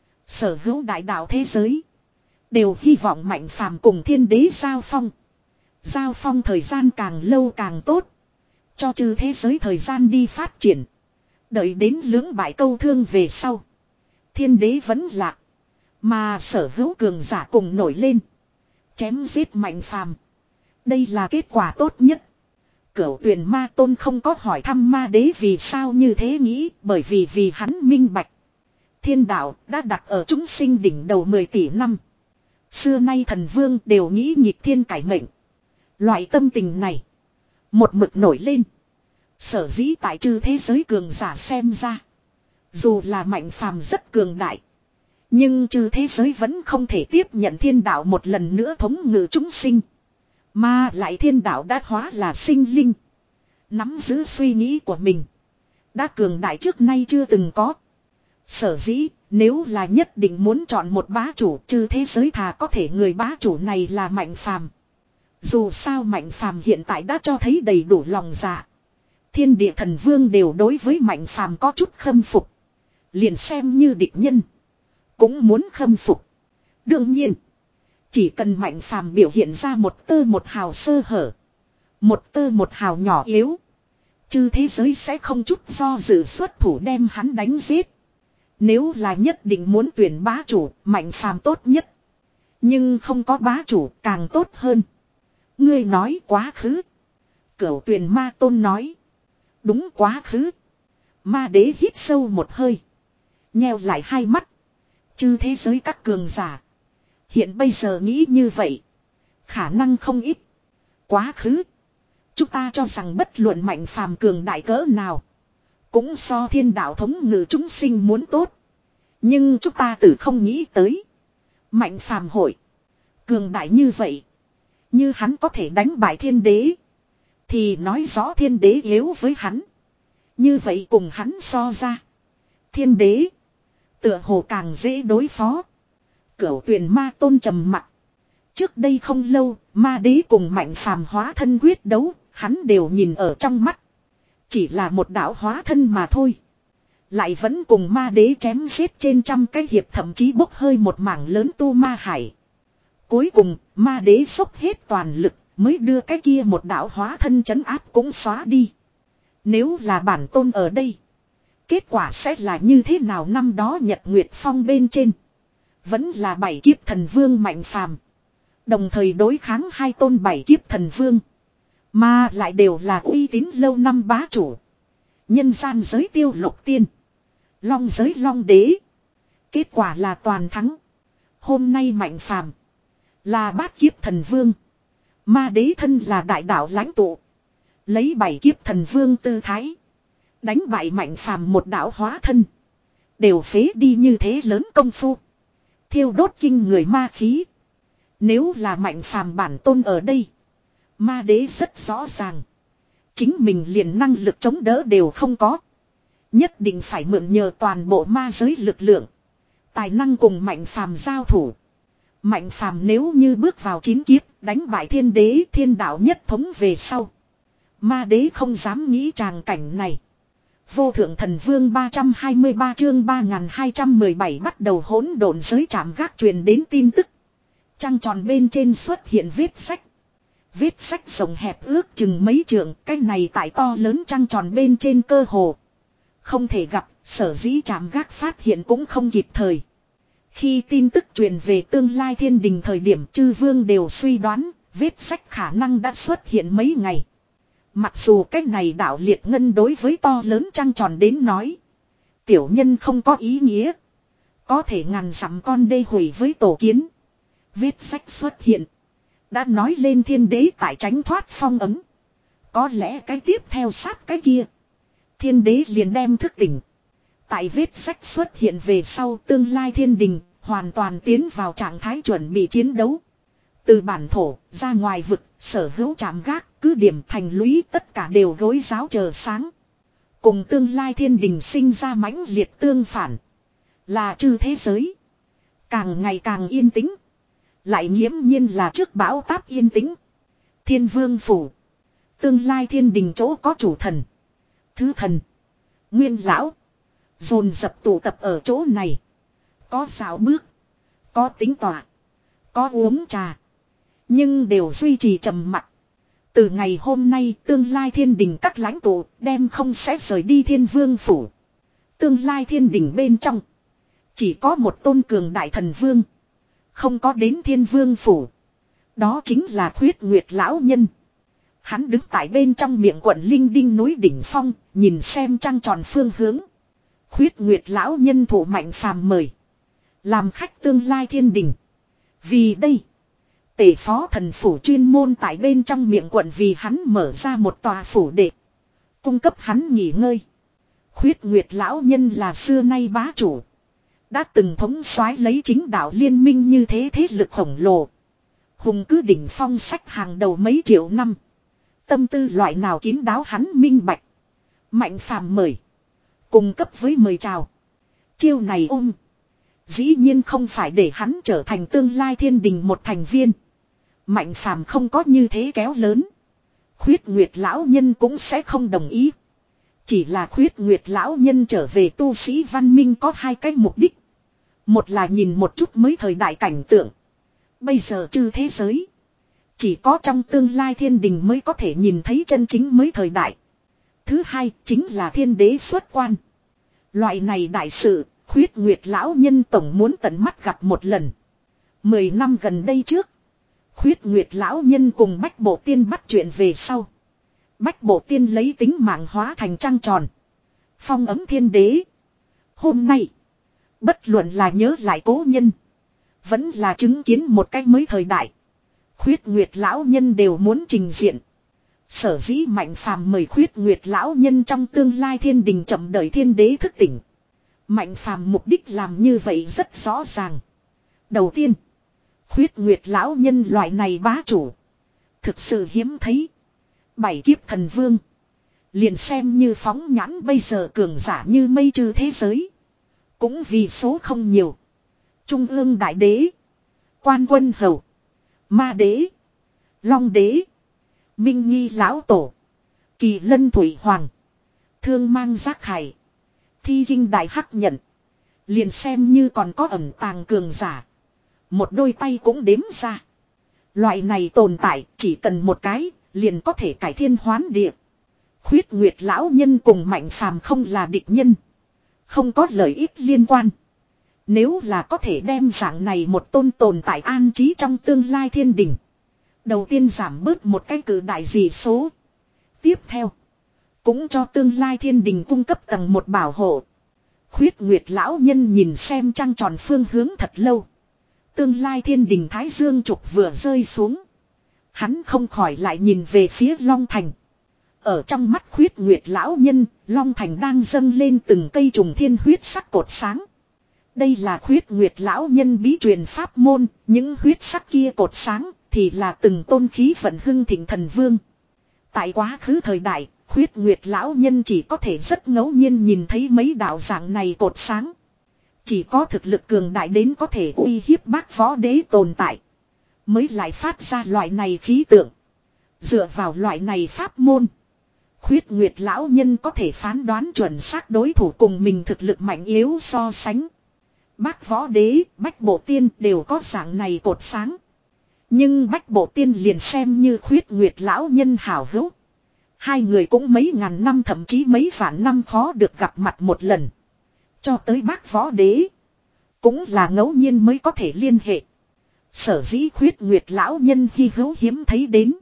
Sở hữu đại đạo thế giới. Đều hy vọng Mạnh Phàm cùng thiên đế giao phong. Giao phong thời gian càng lâu càng tốt. Cho trừ thế giới thời gian đi phát triển. Đợi đến lưỡng bại câu thương về sau. Thiên đế vẫn lạc. Mà sở hữu cường giả cùng nổi lên. Chém giết Mạnh Phàm. Đây là kết quả tốt nhất. Cửu tuyền ma tôn không có hỏi thăm ma đế vì sao như thế nghĩ. Bởi vì vì hắn minh bạch. Thiên đạo đã đặt ở chúng sinh đỉnh đầu mười tỷ năm. Xưa nay thần vương đều nghĩ nhịp thiên cải mệnh. Loại tâm tình này. Một mực nổi lên. Sở dĩ tại chư thế giới cường giả xem ra. Dù là Mạnh Phàm rất cường đại. Nhưng chư thế giới vẫn không thể tiếp nhận thiên đạo một lần nữa thống ngự chúng sinh. Mà lại thiên đạo đã hóa là sinh linh. Nắm giữ suy nghĩ của mình. Đã cường đại trước nay chưa từng có. Sở dĩ nếu là nhất định muốn chọn một bá chủ chư thế giới thà có thể người bá chủ này là Mạnh Phàm. Dù sao Mạnh Phàm hiện tại đã cho thấy đầy đủ lòng dạ. Thiên địa thần vương đều đối với Mạnh Phàm có chút khâm phục. Liền xem như địch nhân. Cũng muốn khâm phục. Đương nhiên. Chỉ cần Mạnh Phàm biểu hiện ra một tơ một hào sơ hở. Một tơ một hào nhỏ yếu. Chư thế giới sẽ không chút do dự xuất thủ đem hắn đánh giết. Nếu là nhất định muốn tuyển bá chủ, Mạnh Phàm tốt nhất. Nhưng không có bá chủ càng tốt hơn. Ngươi nói quá khứ. Cửu tuyền ma tôn nói. Đúng quá khứ. Ma đế hít sâu một hơi. Nheo lại hai mắt. Chư thế giới các cường giả. Hiện bây giờ nghĩ như vậy. Khả năng không ít. Quá khứ. Chúng ta cho rằng bất luận mạnh phàm cường đại cỡ nào. Cũng so thiên đạo thống ngự chúng sinh muốn tốt. Nhưng chúng ta tự không nghĩ tới. Mạnh phàm hội. Cường đại như vậy. Như hắn có thể đánh bại thiên đế. Thì nói rõ thiên đế yếu với hắn. Như vậy cùng hắn so ra. Thiên đế. Tựa hồ càng dễ đối phó. Cửu tuyển ma tôn trầm mặt. Trước đây không lâu, ma đế cùng mạnh phàm hóa thân quyết đấu, hắn đều nhìn ở trong mắt. Chỉ là một đạo hóa thân mà thôi. Lại vẫn cùng ma đế chém giết trên trăm cái hiệp, thậm chí bốc hơi một mảng lớn tu ma hải. Cuối cùng, ma đế dốc hết toàn lực, mới đưa cái kia một đạo hóa thân trấn áp cũng xóa đi. Nếu là bản tôn ở đây, kết quả sẽ là như thế nào? Năm đó Nhật Nguyệt Phong bên trên, vẫn là bảy kiếp thần vương mạnh phàm. Đồng thời đối kháng hai tôn bảy kiếp thần vương. Mà lại đều là uy tín lâu năm bá chủ. Nhân gian giới tiêu lục tiên. Long giới long đế. Kết quả là toàn thắng. Hôm nay mạnh phàm là bát kiếp thần vương. Ma đế thân là đại đạo lãnh tụ. Lấy bảy kiếp thần vương tư thái. Đánh bại mạnh phàm một đạo hóa thân. Đều phế đi như thế lớn công phu. Thiêu đốt kinh người ma khí. Nếu là mạnh phàm bản tôn ở đây. Ma đế rất rõ ràng. Chính mình liền năng lực chống đỡ đều không có. Nhất định phải mượn nhờ toàn bộ ma giới lực lượng. Tài năng cùng mạnh phàm giao thủ. Mạnh phàm nếu như bước vào chín kiếp, đánh bại thiên đế thiên đạo nhất thống về sau. Ma đế không dám nghĩ tràng cảnh này. Vô thượng thần vương ba trăm hai mươi ba chương ba nghìn hai trăm mười bảy bắt đầu hỗn độn giới trạm gác truyền đến tin tức. Trăng tròn bên trên xuất hiện vết sách. Vết sách rộng hẹp ước chừng mấy trượng, cái này tại to lớn trăng tròn bên trên cơ hồ. Không thể gặp, sở dĩ trạm gác phát hiện cũng không kịp thời. Khi tin tức truyền về tương lai thiên đình thời điểm, chư vương đều suy đoán, vết sách khả năng đã xuất hiện mấy ngày. Mặc dù cái này đạo liệt ngân đối với to lớn trăng tròn đến nói. Tiểu nhân không có ý nghĩa. Có thể ngàn dặm con đê hủy với tổ kiến. Vết sách xuất hiện. Đã nói lên thiên đế tại tránh thoát phong ấm. Có lẽ cái tiếp theo sát cái kia. Thiên đế liền đem thức tỉnh. Tại vết sách xuất hiện về sau, tương lai thiên đình hoàn toàn tiến vào trạng thái chuẩn bị chiến đấu. Từ bản thổ ra ngoài vực, sở hữu trạm gác, cứ điểm thành lũy tất cả đều gối giáo chờ sáng. Cùng tương lai thiên đình sinh ra mãnh liệt tương phản. Là chư thế giới. Càng ngày càng yên tĩnh. Lại nghiễm nhiên là trước bão táp yên tĩnh. Thiên vương phủ. Tương lai thiên đình chỗ có chủ thần. Thứ thần. Nguyên lão. Dồn dập tụ tập ở chỗ này. Có xảo bước. Có tính tọa. Có uống trà. Nhưng đều duy trì trầm mặc. Từ ngày hôm nay tương lai thiên đình các lãnh tụ đem không sẽ rời đi thiên vương phủ. Tương lai thiên đình bên trong. Chỉ có một tôn cường đại thần vương. Không có đến thiên vương phủ. Đó chính là Khuyết Nguyệt lão nhân. Hắn đứng tại bên trong miệng quận Linh Đinh núi đỉnh phong. Nhìn xem trăng tròn phương hướng. Khuyết Nguyệt lão nhân thủ mạnh phàm mời. Làm khách tương lai thiên đình. Vì đây. Tể phó thần phủ chuyên môn tại bên trong miệng quận vì hắn mở ra một tòa phủ đệ. Cung cấp hắn nghỉ ngơi. Khuyết Nguyệt lão nhân là xưa nay bá chủ. Đã từng thống soái lấy chính đạo liên minh như thế thế lực khổng lồ. Hùng cứ đỉnh phong sách hàng đầu mấy triệu năm. Tâm tư loại nào kín đáo hắn minh bạch. Mạnh phàm mời. Cung cấp với mời chào. Chiêu này ôm. Dĩ nhiên không phải để hắn trở thành tương lai thiên đình một thành viên. Mạnh phàm không có như thế kéo lớn. Khuyết Nguyệt lão nhân cũng sẽ không đồng ý. Chỉ là Khuyết Nguyệt lão nhân trở về tu sĩ văn minh có hai cái mục đích. Một là nhìn một chút mới thời đại cảnh tượng. Bây giờ chư thế giới. Chỉ có trong tương lai thiên đình mới có thể nhìn thấy chân chính mới thời đại. Thứ hai chính là thiên đế xuất quan. Loại này đại sự, Khuyết Nguyệt lão nhân tổng muốn tận mắt gặp một lần. Mười năm gần đây trước. Khuyết Nguyệt lão nhân cùng Bách Bộ Tiên bắt chuyện về sau. Bách Bộ Tiên lấy tính mạng hóa thành trăng tròn. Phong ấm thiên đế. Hôm nay. Bất luận là nhớ lại cố nhân. Vẫn là chứng kiến một cách mới thời đại. Khuyết Nguyệt lão nhân đều muốn trình diện. Sở dĩ Mạnh Phàm mời Khuyết Nguyệt lão nhân trong tương lai thiên đình chậm đợi thiên đế thức tỉnh. Mạnh Phàm mục đích làm như vậy rất rõ ràng. Đầu tiên, Khuyết Nguyệt lão nhân loại này bá chủ. Thực sự hiếm thấy. Bảy kiếp thần vương. Liền xem như phóng nhãn bây giờ cường giả như mây trừ thế giới. Cũng vì số không nhiều. Trung ương đại đế. Quan quân hầu. Ma đế. Long đế. Minh nghi lão tổ. Kỳ lân thủy hoàng. Thương mang giác hải. Thi kinh đại hắc nhận. Liền xem như còn có ẩn tàng cường giả. Một đôi tay cũng đếm ra. Loại này tồn tại chỉ cần một cái. Liền có thể cải thiên hoán địa. Khuyết Nguyệt lão nhân cùng Mạnh Phàm không là địch nhân. Không có lợi ích liên quan. Nếu là có thể đem dạng này một tôn tồn tại an trí trong tương lai thiên đình. Đầu tiên giảm bớt một cái cử đại dị số. Tiếp theo. Cũng cho tương lai thiên đình cung cấp tầng một bảo hộ. Khuyết Nguyệt lão nhân nhìn xem trăng tròn phương hướng thật lâu. Tương lai thiên đình Thái Dương trục vừa rơi xuống. Hắn không khỏi lại nhìn về phía Long Thành. Ở trong mắt Khuyết Nguyệt lão nhân, Long Thành đang dâng lên từng cây trùng thiên huyết sắc cột sáng. Đây là Khuyết Nguyệt lão nhân bí truyền pháp môn, những huyết sắc kia cột sáng thì là từng tôn khí vận hưng thịnh thần vương. Tại quá khứ thời đại, Khuyết Nguyệt lão nhân chỉ có thể rất ngẫu nhiên nhìn thấy mấy đạo dạng này cột sáng. Chỉ có thực lực cường đại đến có thể uy hiếp Bác Võ Đế tồn tại, mới lại phát ra loại này khí tượng. Dựa vào loại này pháp môn, Khuyết Nguyệt lão nhân có thể phán đoán chuẩn xác đối thủ cùng mình thực lực mạnh yếu so sánh. Bác Võ Đế, Bách Bộ Tiên đều có dạng này cột sáng. Nhưng Bách Bộ Tiên liền xem như Khuyết Nguyệt lão nhân hảo hữu. Hai người cũng mấy ngàn năm thậm chí mấy vạn năm khó được gặp mặt một lần. Cho tới Bác Võ Đế, cũng là ngẫu nhiên mới có thể liên hệ. Sở dĩ Khuyết Nguyệt lão nhân hy hữu hiếm thấy đến.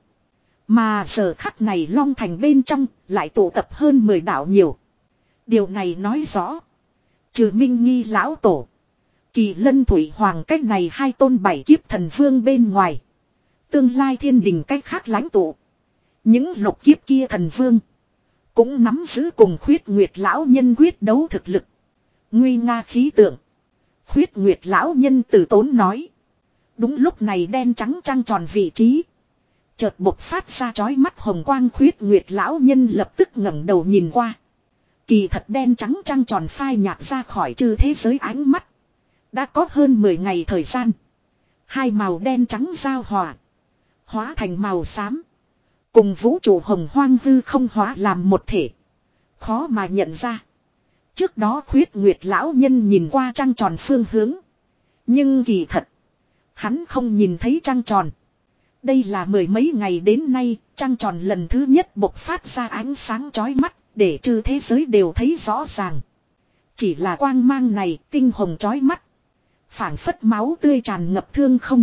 Mà giờ khắc này Long Thành bên trong lại tụ tập hơn mười đạo nhiều. Điều này nói rõ, trừ Minh nghi lão tổ, Kỳ lân thủy hoàng cách này hai tôn bảy kiếp thần vương bên ngoài, tương lai thiên đình cách khác lãnh tụ. Những lục kiếp kia thần vương cũng nắm giữ cùng Khuyết Nguyệt lão nhân quyết đấu thực lực. Nguy nga khí tượng. Khuyết Nguyệt lão nhân từ tốn nói. Đúng lúc này đen trắng trăng tròn vị trí, chợt bộc phát ra chói mắt hồng quang. Khuyết Nguyệt lão nhân lập tức ngẩng đầu nhìn qua. Kỳ thật đen trắng trăng tròn phai nhạt ra khỏi chư thế giới ánh mắt. Đã có hơn mười ngày thời gian. Hai màu đen trắng giao hòa, hóa thành màu xám. Cùng vũ trụ hồng hoang hư không hóa làm một thể. Khó mà nhận ra. Trước đó Khuyết Nguyệt lão nhân nhìn qua trăng tròn phương hướng. Nhưng kỳ thật, hắn không nhìn thấy trăng tròn. Đây là mười mấy ngày đến nay, trăng tròn lần thứ nhất bộc phát ra ánh sáng chói mắt, để chư thế giới đều thấy rõ ràng. Chỉ là quang mang này tinh hồng chói mắt, phảng phất máu tươi tràn ngập thương không,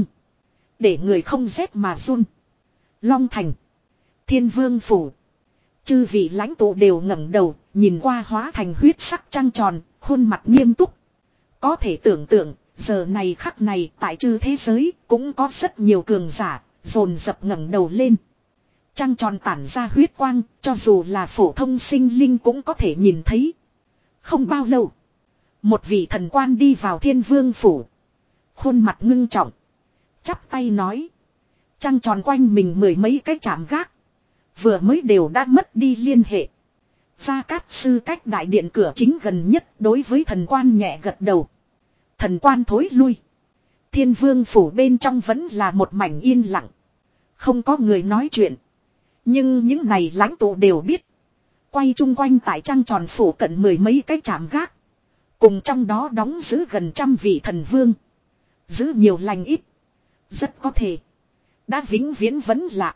để người không rét mà run. Long Thành, Thiên Vương Phủ, chư vị lãnh tụ đều ngẩng đầu, nhìn qua hóa thành huyết sắc trăng tròn, khuôn mặt nghiêm túc. Có thể tưởng tượng, giờ này khắc này tại chư thế giới cũng có rất nhiều cường giả dồn dập ngẩng đầu lên. Trăng tròn tản ra huyết quang, cho dù là phổ thông sinh linh cũng có thể nhìn thấy. Không bao lâu, một vị thần quan đi vào Thiên Vương Phủ. Khuôn mặt ngưng trọng, chắp tay nói. Trăng tròn quanh mình mười mấy cái trạm gác, vừa mới đều đã mất đi liên hệ. Gia Cát Sư cách đại điện cửa chính gần nhất đối với thần quan nhẹ gật đầu. Thần quan thối lui. Thiên Vương Phủ bên trong vẫn là một mảnh yên lặng. Không có người nói chuyện. Nhưng những này lãnh tụ đều biết. Quay chung quanh tại trăng tròn phủ cận mười mấy cái trạm gác. Cùng trong đó đóng giữ gần trăm vị thần vương. Giữ nhiều lành ít. Rất có thể đã vĩnh viễn vẫn lạ.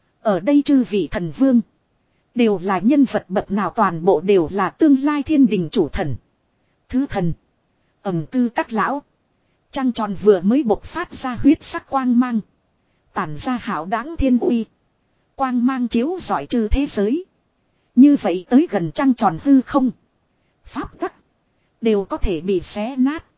Ở đây chư vị thần vương đều là nhân vật bậc nào, toàn bộ đều là tương lai thiên đình chủ thần, thứ thần, ẩn cư các lão. Trăng tròn vừa mới bộc phát ra huyết sắc quang mang, tản ra hảo đáng thiên uy. Quang mang chiếu rọi chư thế giới. Như vậy tới gần trăng tròn hư không, pháp tắc đều có thể bị xé nát.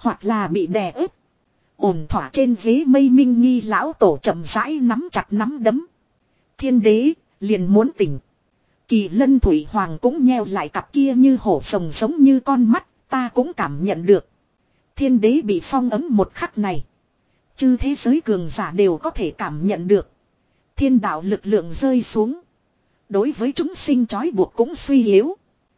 Hoặc là bị đè ép. Ổn thỏa trên ghế mây minh nghi lão tổ chậm rãi nắm chặt nắm đấm. Thiên đế, liền muốn tỉnh. Kỳ lân thủy hoàng cũng nheo lại cặp kia như hổ rồng giống như con mắt, ta cũng cảm nhận được. Thiên đế bị phong ấm một khắc này. Chư thế giới cường giả đều có thể cảm nhận được. Thiên đạo lực lượng rơi xuống. Đối với chúng sinh trói buộc cũng suy yếu.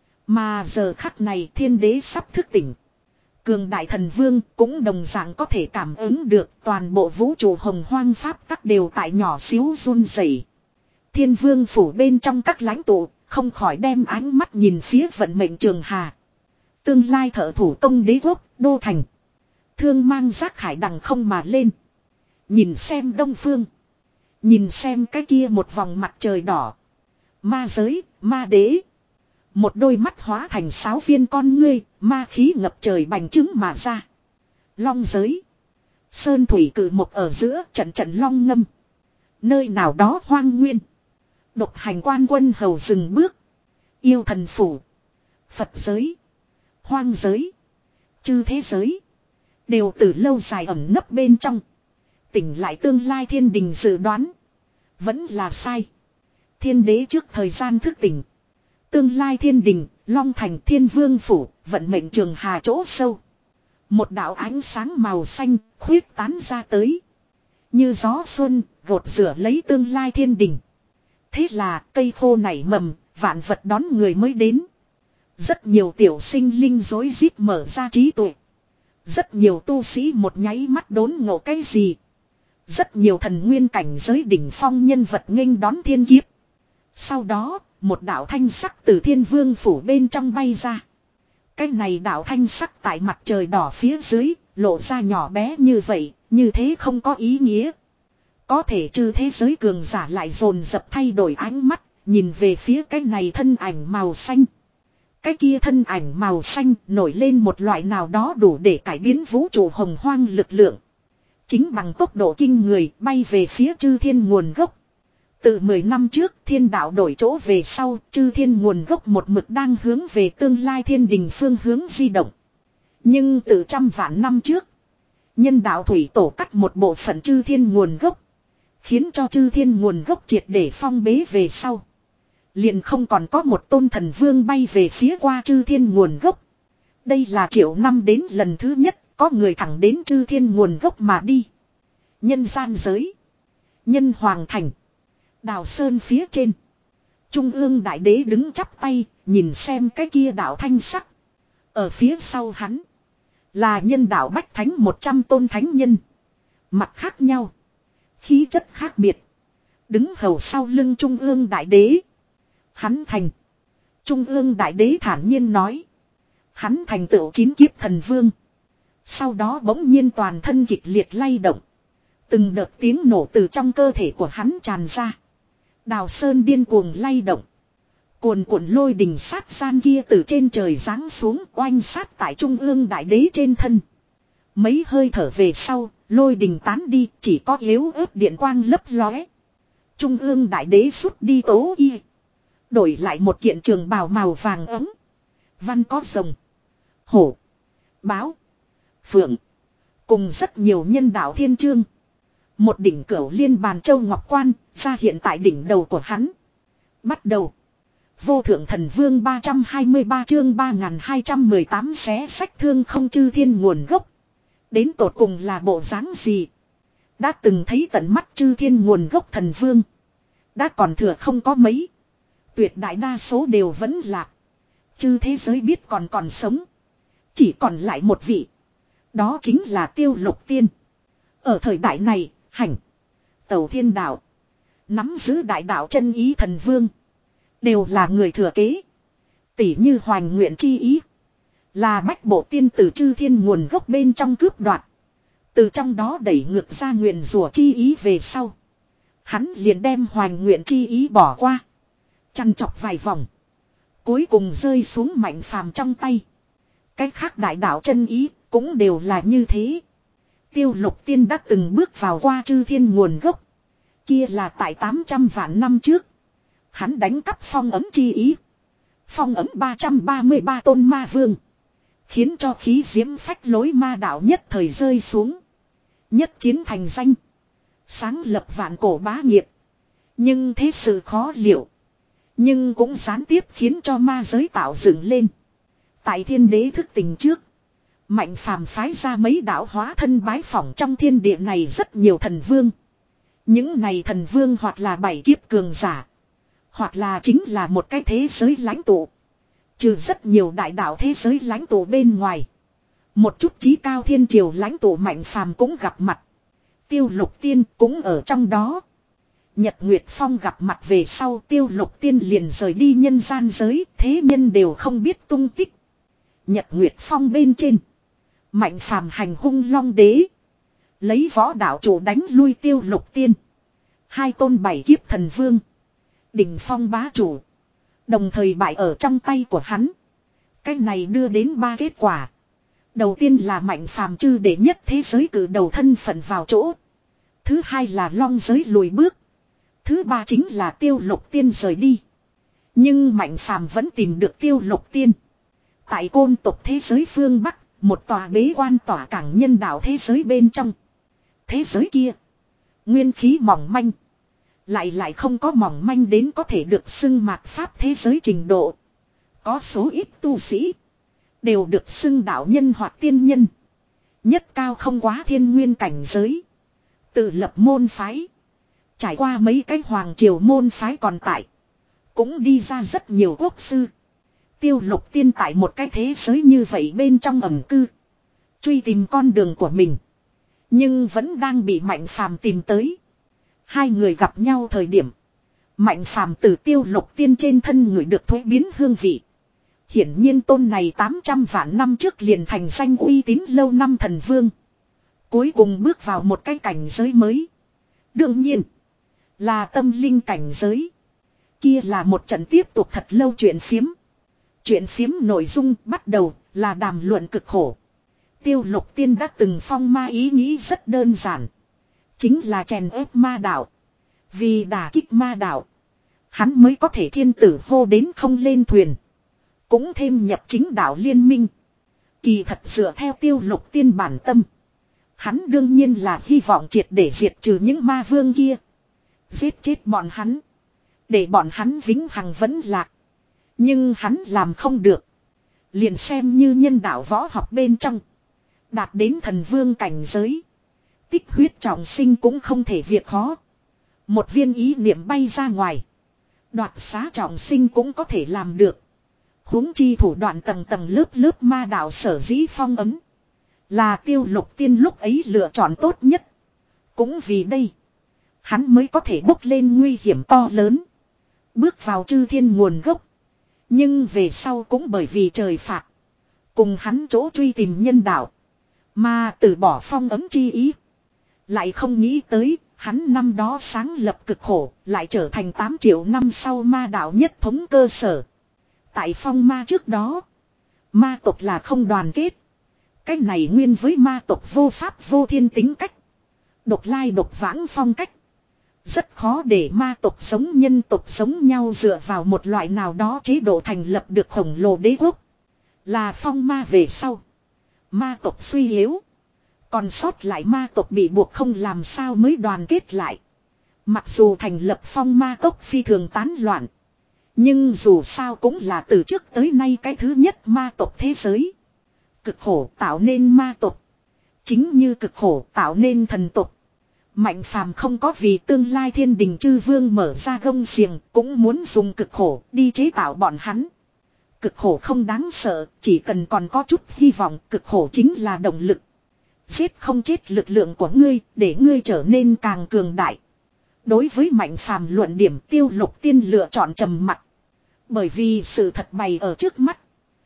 Mà giờ khắc này thiên đế sắp thức tỉnh. Cường đại thần vương cũng đồng dạng có thể cảm ứng được toàn bộ vũ trụ hồng hoang pháp tắc đều tại nhỏ xíu run rẩy. Thiên vương phủ bên trong các lãnh tụ không khỏi đem ánh mắt nhìn phía vận mệnh trường hà. Tương lai thợ thủ công đế quốc, đô thành. Thương mang giác khải đằng không mà lên. Nhìn xem đông phương. Nhìn xem cái kia một vòng mặt trời đỏ. Ma giới, ma đế. Một đôi mắt hóa thành sáu viên con ngươi, ma khí ngập trời bành trướng mà ra. Long giới. Sơn thủy cử một ở giữa trận trận long ngâm. Nơi nào đó hoang nguyên. Độc hành quan quân hầu dừng bước. Yêu thần phủ. Phật giới. Hoang giới. Chư thế giới. Đều từ lâu dài ẩn nấp bên trong. Tỉnh lại tương lai thiên đình dự đoán. Vẫn là sai. Thiên đế trước thời gian thức tỉnh. Tương lai thiên đình, long thành thiên vương phủ, vận mệnh trường hà chỗ sâu. Một đạo ánh sáng màu xanh khuyết tán ra tới. Như gió xuân, gột rửa lấy tương lai thiên đình. Thế là cây khô nảy mầm, vạn vật đón người mới đến. Rất nhiều tiểu sinh linh rối rít mở ra trí tuệ. Rất nhiều tu sĩ một nháy mắt đốn ngộ cái gì. Rất nhiều thần nguyên cảnh giới đỉnh phong nhân vật nghênh đón thiên kiếp. Sau đó, một đạo thanh sắc từ thiên vương phủ bên trong bay ra. Cái này đạo thanh sắc tại mặt trời đỏ phía dưới, lộ ra nhỏ bé như vậy, như thế không có ý nghĩa. Có thể chư thế giới cường giả lại dồn dập thay đổi ánh mắt, nhìn về phía cái này thân ảnh màu xanh. Cái kia thân ảnh màu xanh nổi lên một loại nào đó đủ để cải biến vũ trụ hồng hoang lực lượng. Chính bằng tốc độ kinh người bay về phía chư thiên nguồn gốc. Từ mười năm trước thiên đạo đổi chỗ về sau, chư thiên nguồn gốc một mực đang hướng về tương lai thiên đình phương hướng di động. Nhưng từ trăm vạn năm trước, nhân đạo thủy tổ cắt một bộ phận chư thiên nguồn gốc. Khiến cho chư thiên nguồn gốc triệt để phong bế về sau. Liền không còn có một tôn thần vương bay về phía qua chư thiên nguồn gốc. Đây là triệu năm đến lần thứ nhất có người thẳng đến chư thiên nguồn gốc mà đi. Nhân gian giới. Nhân hoàng thành. Đào sơn phía trên. Trung ương đại đế đứng chắp tay, nhìn xem cái kia đạo thanh sắc. Ở phía sau hắn. Là nhân đạo bách thánh một trăm tôn thánh nhân. Mặt khác nhau. Khí chất khác biệt. Đứng hầu sau lưng trung ương đại đế. Hắn thành. Trung ương đại đế thản nhiên nói. Hắn thành tựu chín kiếp thần vương. Sau đó bỗng nhiên toàn thân kịch liệt lay động. Từng đợt tiếng nổ từ trong cơ thể của hắn tràn ra. Đào sơn điên cuồng lay động. Cuồn cuộn lôi đình sát gian kia từ trên trời giáng xuống oanh sát tại trung ương đại đế trên thân. Mấy hơi thở về sau, lôi đình tán đi, chỉ có yếu ớt điện quang lấp lóe. Trung ương đại đế rút đi tố y. Đổi lại một kiện trường bào màu vàng ấm. Văn có rồng, hổ, báo, phượng. Cùng rất nhiều nhân đạo thiên chương. Một đỉnh cửu liên bàn châu ngọc quan ra hiện tại đỉnh đầu của hắn. Bắt đầu. Vô thượng thần vương ba trăm hai mươi ba chương ba nghìn hai trăm mười tám xé sách thương không chư thiên nguồn gốc. Đến tột cùng là bộ dáng gì? Đã từng thấy tận mắt chư thiên nguồn gốc thần vương. Đã còn thừa không có mấy. Tuyệt đại đa số đều vẫn lạc. Chư thế giới biết còn còn sống. Chỉ còn lại một vị. Đó chính là Tiêu Lục Tiên. Ở thời đại này, hành. Tẩu thiên đạo. Nắm giữ đại đạo chân ý thần vương. Đều là người thừa kế. Tỷ như hoành nguyện chi ý. Là bách bộ tiên tử chư thiên nguồn gốc bên trong cướp đoạt. Từ trong đó đẩy ngược ra nguyện rủa chi ý về sau. Hắn liền đem hoành nguyện chi ý bỏ qua. Chăn chọc vài vòng. Cuối cùng rơi xuống mạnh phàm trong tay. Cách khác đại đạo chân ý cũng đều là như thế. Tiêu Lục Tiên đã từng bước vào qua chư thiên nguồn gốc. Kia là tại tám trăm vạn năm trước. Hắn đánh cắp phong ấm chi ý. Phong ấm ba trăm ba mươi ba tôn ma vương. Khiến cho khí diễm phách lối ma đạo nhất thời rơi xuống. Nhất chiến thành danh. Sáng lập vạn cổ bá nghiệp. Nhưng thế sự khó liệu. Nhưng cũng gián tiếp khiến cho ma giới tạo dựng lên. Tại thiên đế thức tỉnh trước. Mạnh phàm phái ra mấy đạo hóa thân bái phỏng trong thiên địa này rất nhiều thần vương. Những này thần vương hoặc là bảy kiếp cường giả. Hoặc là chính là một cái thế giới lãnh tụ. Trừ rất nhiều đại đạo thế giới lãnh tụ bên ngoài. Một chút chí cao thiên triều lãnh tụ mạnh phàm cũng gặp mặt. Tiêu Lục Tiên cũng ở trong đó. Nhật Nguyệt Phong gặp mặt về sau Tiêu Lục Tiên liền rời đi nhân gian giới. Thế nhân đều không biết tung tích. Nhật Nguyệt Phong bên trên. Mạnh phàm hành hung long đế. Lấy võ đạo chủ đánh lui Tiêu Lục Tiên. Hai tôn bảy kiếp thần vương. Đỉnh phong bá chủ. Đồng thời bại ở trong tay của hắn. Cái này đưa đến ba kết quả. Đầu tiên là mạnh phàm chư đệ nhất thế giới cử đầu thân phận vào chỗ. Thứ hai là long giới lùi bước. Thứ ba chính là Tiêu Lục Tiên rời đi. Nhưng mạnh phàm vẫn tìm được Tiêu Lục Tiên. Tại côn tộc thế giới phương Bắc. Một tòa bế quan tỏa cảng nhân đạo thế giới bên trong. Thế giới kia. Nguyên khí mỏng manh. Lại lại không có mỏng manh đến có thể được xưng mạt pháp thế giới trình độ. Có số ít tu sĩ. Đều được xưng đạo nhân hoặc tiên nhân. Nhất cao không quá thiên nguyên cảnh giới. Tự lập môn phái. Trải qua mấy cái hoàng triều môn phái còn tại. Cũng đi ra rất nhiều quốc sư. Tiêu Lục Tiên tại một cái thế giới như vậy bên trong ẩn cư. Truy tìm con đường của mình. Nhưng vẫn đang bị Mạnh Phàm tìm tới. Hai người gặp nhau thời điểm. Mạnh Phàm từ Tiêu Lục Tiên trên thân người được thuế biến hương vị. Hiển nhiên tôn này tám trăm vạn năm trước liền thành danh uy tín lâu năm thần vương. Cuối cùng bước vào một cái cảnh giới mới. Đương nhiên. Là tâm linh cảnh giới. Kia là một trận tiếp tục thật lâu chuyện phiếm. Chuyện phiếm nội dung bắt đầu là đàm luận cực khổ. Tiêu Lục Tiên đã từng phong ma ý nghĩ rất đơn giản. Chính là chèn ép ma đạo. Vì đả kích ma đạo. Hắn mới có thể thiên tử hô đến không lên thuyền. Cũng thêm nhập chính đạo liên minh. Kỳ thật dựa theo Tiêu Lục Tiên bản tâm. Hắn đương nhiên là hy vọng triệt để diệt trừ những ma vương kia. Giết chết bọn hắn. Để bọn hắn vĩnh hằng vẫn lạc. Nhưng hắn làm không được. Liền xem như nhân đạo võ học bên trong. Đạt đến thần vương cảnh giới. Tích huyết trọng sinh cũng không thể việc khó. Một viên ý niệm bay ra ngoài. Đoạt xá trọng sinh cũng có thể làm được. Huống chi thủ đoạn tầng tầng lớp lớp ma đạo sở dĩ phong ấm. Là Tiêu Lục Tiên lúc ấy lựa chọn tốt nhất. Cũng vì đây. Hắn mới có thể bốc lên nguy hiểm to lớn. Bước vào chư thiên nguồn gốc. Nhưng về sau cũng bởi vì trời phạt. Cùng hắn chỗ truy tìm nhân đạo. Mà từ bỏ phong ấm chi ý. Lại không nghĩ tới. Hắn năm đó sáng lập cực khổ. Lại trở thành tám triệu năm sau ma đạo nhất thống cơ sở. Tại phong ma trước đó. Ma tộc là không đoàn kết. Cái này nguyên với ma tộc vô pháp vô thiên tính cách. Độc lai độc vãng phong cách. Rất khó để ma tộc sống nhân tộc sống nhau dựa vào một loại nào đó chế độ thành lập được khổng lồ đế quốc. Là phong ma về sau. Ma tộc suy yếu. Còn sót lại ma tộc bị buộc không làm sao mới đoàn kết lại. Mặc dù thành lập phong ma tộc phi thường tán loạn. Nhưng dù sao cũng là từ trước tới nay cái thứ nhất ma tộc thế giới. Cực khổ tạo nên ma tộc. Chính như cực khổ tạo nên thần tộc. Mạnh phàm không có vì tương lai thiên đình chư vương mở ra gông xiềng, cũng muốn dùng cực khổ đi chế tạo bọn hắn. Cực khổ không đáng sợ, chỉ cần còn có chút hy vọng, cực khổ chính là động lực. Giết không chết lực lượng của ngươi, để ngươi trở nên càng cường đại. Đối với mạnh phàm luận điểm Tiêu Lục Tiên lựa chọn trầm mặc. Bởi vì sự thật bày ở trước mắt.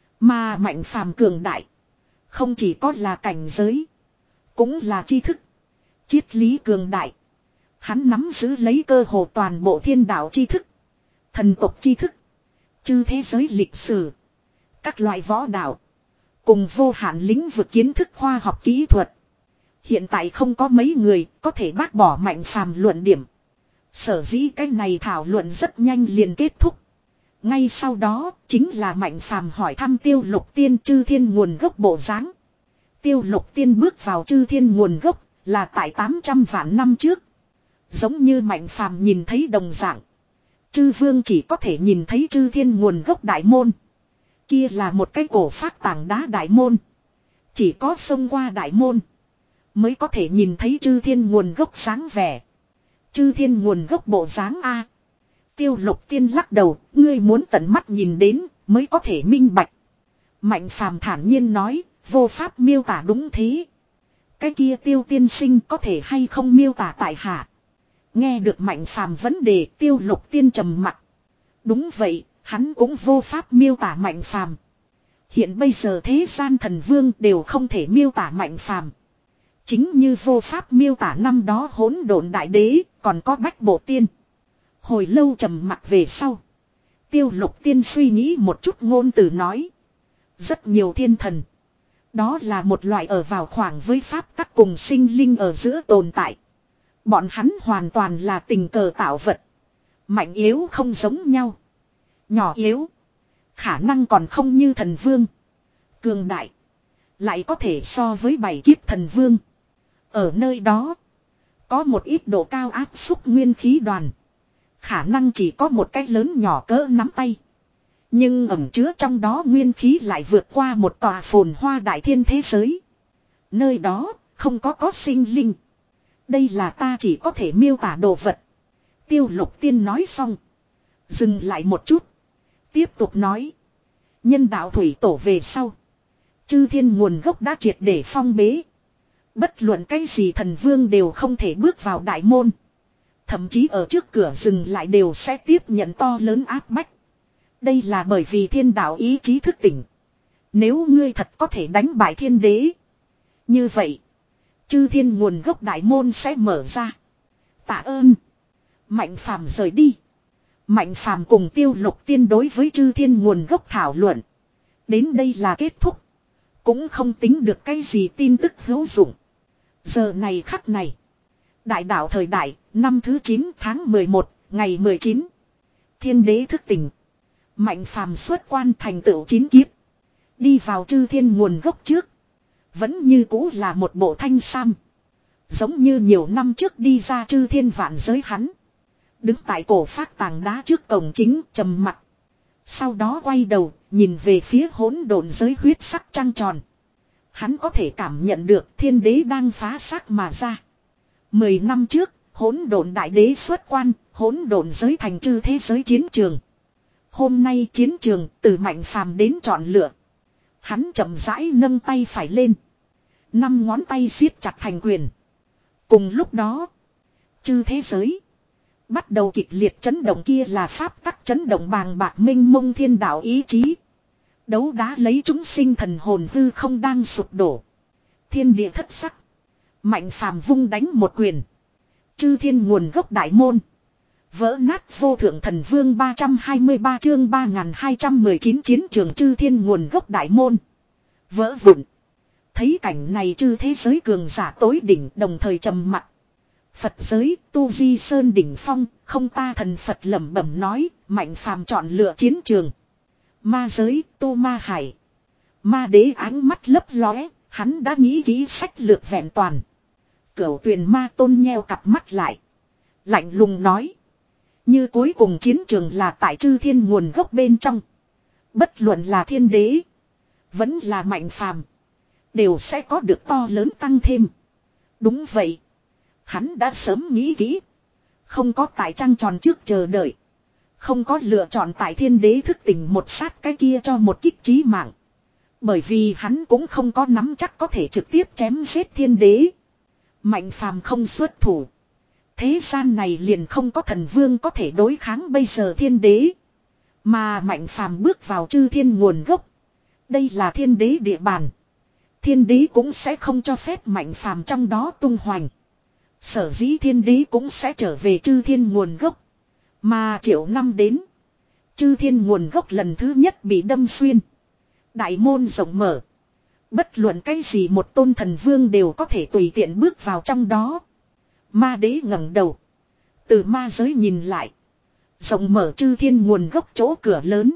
Mà mạnh phàm cường đại. Không chỉ có là cảnh giới. Cũng là tri thức. Triết lý cường đại. Hắn nắm giữ lấy cơ hồ toàn bộ thiên đạo tri thức. Thần tộc tri thức. Chư thế giới lịch sử. Các loại võ đạo. Cùng vô hạn lĩnh vực kiến thức khoa học kỹ thuật. Hiện tại không có mấy người có thể bác bỏ mạnh phàm luận điểm. Sở dĩ cái này thảo luận rất nhanh liền kết thúc. Ngay sau đó chính là Mạnh Phàm hỏi thăm Tiêu Lục Tiên chư thiên nguồn gốc bộ dáng. Tiêu Lục Tiên bước vào chư thiên nguồn gốc là tại tám trăm vạn năm trước. Giống như Mạnh Phàm nhìn thấy đồng dạng. Chư vương chỉ có thể nhìn thấy chư thiên nguồn gốc đại môn. Kia là một cái cổ phác tảng đá đại môn. Chỉ có xông qua đại môn mới có thể nhìn thấy chư thiên nguồn gốc sáng vẻ. Chư thiên nguồn gốc bộ dáng A. Tiêu Lục Tiên lắc đầu, ngươi muốn tận mắt nhìn đến mới có thể minh bạch. Mạnh Phàm thản nhiên nói, vô pháp miêu tả đúng thế. Cái kia Tiêu tiên sinh có thể hay không miêu tả tại hạ. Nghe được Mạnh Phàm vấn đề, Tiêu Lục Tiên trầm mặc. Đúng vậy, hắn cũng vô pháp miêu tả Mạnh Phàm. Hiện bây giờ thế gian thần vương đều không thể miêu tả Mạnh Phàm. Chính như vô pháp miêu tả năm đó hỗn độn đại đế, còn có Bách Bộ Tiên. Hồi lâu trầm mặc về sau. Tiêu Lục Tiên suy nghĩ một chút ngôn từ nói. Rất nhiều thiên thần. Đó là một loại ở vào khoảng với pháp tắc cùng sinh linh ở giữa tồn tại. Bọn hắn hoàn toàn là tình cờ tạo vật. Mạnh yếu không giống nhau. Nhỏ yếu. Khả năng còn không như thần vương. Cường đại. Lại có thể so với bảy kiếp thần vương. Ở nơi đó. Có một ít độ cao áp xúc nguyên khí đoàn. Khả năng chỉ có một cái lớn nhỏ cỡ nắm tay. Nhưng ẩn chứa trong đó nguyên khí lại vượt qua một tòa phồn hoa đại thiên thế giới. Nơi đó không có có sinh linh. Đây là ta chỉ có thể miêu tả đồ vật. Tiêu Lục Tiên nói xong. Dừng lại một chút. Tiếp tục nói. Nhân đạo thủy tổ về sau. Chư thiên nguồn gốc đã triệt để phong bế. Bất luận cái gì thần vương đều không thể bước vào đại môn. Thậm chí ở trước cửa dừng lại đều sẽ tiếp nhận to lớn áp bách. Đây là bởi vì thiên đạo ý chí thức tỉnh. Nếu ngươi thật có thể đánh bại thiên đế. Như vậy. Chư thiên nguồn gốc đại môn sẽ mở ra. Tạ ơn. Mạnh Phàm rời đi. Mạnh Phàm cùng Tiêu Lục Tiên đối với chư thiên nguồn gốc thảo luận. Đến đây là kết thúc. Cũng không tính được cái gì tin tức hữu dụng. Giờ này khắc này. Đại đạo thời đại, năm thứ chín tháng mười một, ngày mười chín. Thiên đế thức tỉnh. Mạnh Phàm xuất quan thành tựu chín kiếp. Đi vào chư thiên nguồn gốc trước. Vẫn như cũ là một bộ thanh sam. Giống như nhiều năm trước đi ra chư thiên vạn giới hắn. Đứng tại cổ phác tảng đá trước cổng chính trầm mặc. Sau đó quay đầu nhìn về phía hỗn độn giới huyết sắc trăng tròn. Hắn có thể cảm nhận được thiên đế đang phá xác mà ra. Mười năm trước hỗn độn đại đế xuất quan. Hỗn độn giới thành chư thế giới chiến trường. Hôm nay chiến trường từ Mạnh Phàm đến chọn lựa. Hắn chậm rãi nâng tay phải lên. Năm ngón tay siết chặt thành quyền. Cùng lúc đó. Chư thế giới. Bắt đầu kịch liệt chấn động, kia là pháp tắc chấn động bàng bạc minh mông thiên đạo ý chí. Đấu đá lấy chúng sinh thần hồn hư không đang sụp đổ. Thiên địa thất sắc. Mạnh Phàm vung đánh một quyền. Chư thiên nguồn gốc đại môn. Vỡ nát vô thượng thần vương ba trăm hai mươi ba chương ba nghìn hai trăm mười chín chiến trường chư thiên nguồn gốc đại môn. Vỡ vụn. Thấy cảnh này chư thế giới cường giả tối đỉnh đồng thời trầm mặc. Phật giới tu di sơn đỉnh phong, không ta thần Phật lẩm bẩm nói, Mạnh Phàm chọn lựa chiến trường. Ma giới tu ma hải. Ma đế ánh mắt lấp lóe, hắn đã nghĩ kỹ sách lược vẹn toàn. Cửu tuyền ma tôn nheo cặp mắt lại. Lạnh lùng nói. Như cuối cùng chiến trường là tại chư thiên nguồn gốc bên trong. Bất luận là thiên đế. Vẫn là Mạnh Phàm. Đều sẽ có được to lớn tăng thêm. Đúng vậy. Hắn đã sớm nghĩ kỹ. Không có tại trăng tròn trước chờ đợi. Không có lựa chọn tại thiên đế thức tỉnh một sát cái kia cho một kích chí mạng. Bởi vì hắn cũng không có nắm chắc có thể trực tiếp chém giết thiên đế. Mạnh Phàm không xuất thủ. Thế gian này liền không có thần vương có thể đối kháng bây giờ thiên đế. Mà Mạnh Phàm bước vào chư thiên nguồn gốc. Đây là thiên đế địa bàn. Thiên đế cũng sẽ không cho phép Mạnh Phàm trong đó tung hoành. Sở dĩ thiên đế cũng sẽ trở về chư thiên nguồn gốc. Mà triệu năm đến. Chư thiên nguồn gốc lần thứ nhất bị đâm xuyên. Đại môn rộng mở. Bất luận cái gì một tôn thần vương đều có thể tùy tiện bước vào trong đó. Ma đế ngẩng đầu. Từ ma giới nhìn lại. Rộng mở chư thiên nguồn gốc chỗ cửa lớn.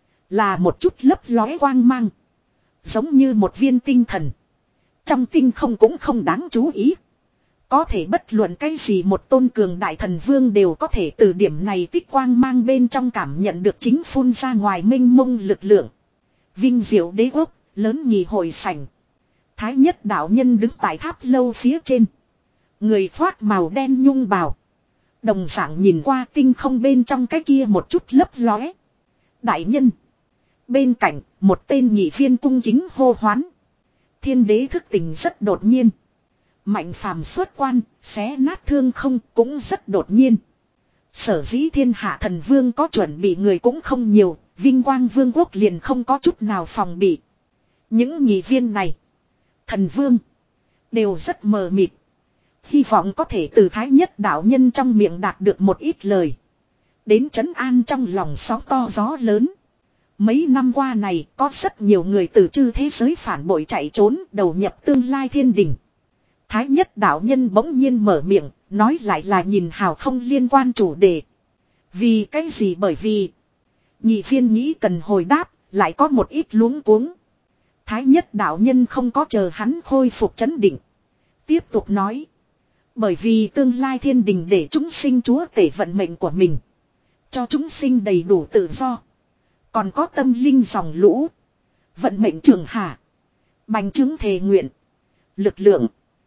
Là một chút lấp lóe quang mang. Giống như một viên tinh thần. Trong tinh không cũng không đáng chú ý. Có thể bất luận cái gì một tôn cường đại thần vương đều có thể từ điểm này tích quang mang bên trong cảm nhận được chính phun ra ngoài minh mông lực lượng. Vinh diệu đế quốc, lớn nhì hội sảnh. Thái nhất đạo nhân đứng tại tháp lâu phía trên. Người khoác màu đen nhung bào. Đồng dạng nhìn qua tinh không bên trong cái kia một chút lấp lóe. Đại nhân. Bên cạnh, một tên nhị viên cung kính hô hoán. Thiên đế thức tỉnh rất đột nhiên. Mạnh phàm xuất quan, xé nát thương không cũng rất đột nhiên. Sở dĩ thiên hạ thần vương có chuẩn bị người cũng không nhiều, vinh quang vương quốc liền không có chút nào phòng bị. Những nhị viên này, thần vương, đều rất mờ mịt. Hy vọng có thể từ thái nhất đạo nhân trong miệng đạt được một ít lời. Đến trấn an trong lòng sóng to gió lớn. Mấy năm qua này có rất nhiều người từ chư thế giới phản bội chạy trốn đầu nhập tương lai thiên đình. Thái nhất đạo nhân bỗng nhiên mở miệng, nói lại là nhìn hào không liên quan chủ đề. Vì cái gì bởi vì nhị viên nghĩ cần hồi đáp, lại có một ít luống cuống. Thái nhất đạo nhân không có chờ hắn khôi phục trấn định. Tiếp tục nói. Bởi vì tương lai thiên đình để chúng sinh chúa tể vận mệnh của mình. Cho chúng sinh đầy đủ tự do. Còn có tâm linh dòng lũ. Vận mệnh trường hạ. Bành chứng thề nguyện. Lực lượng.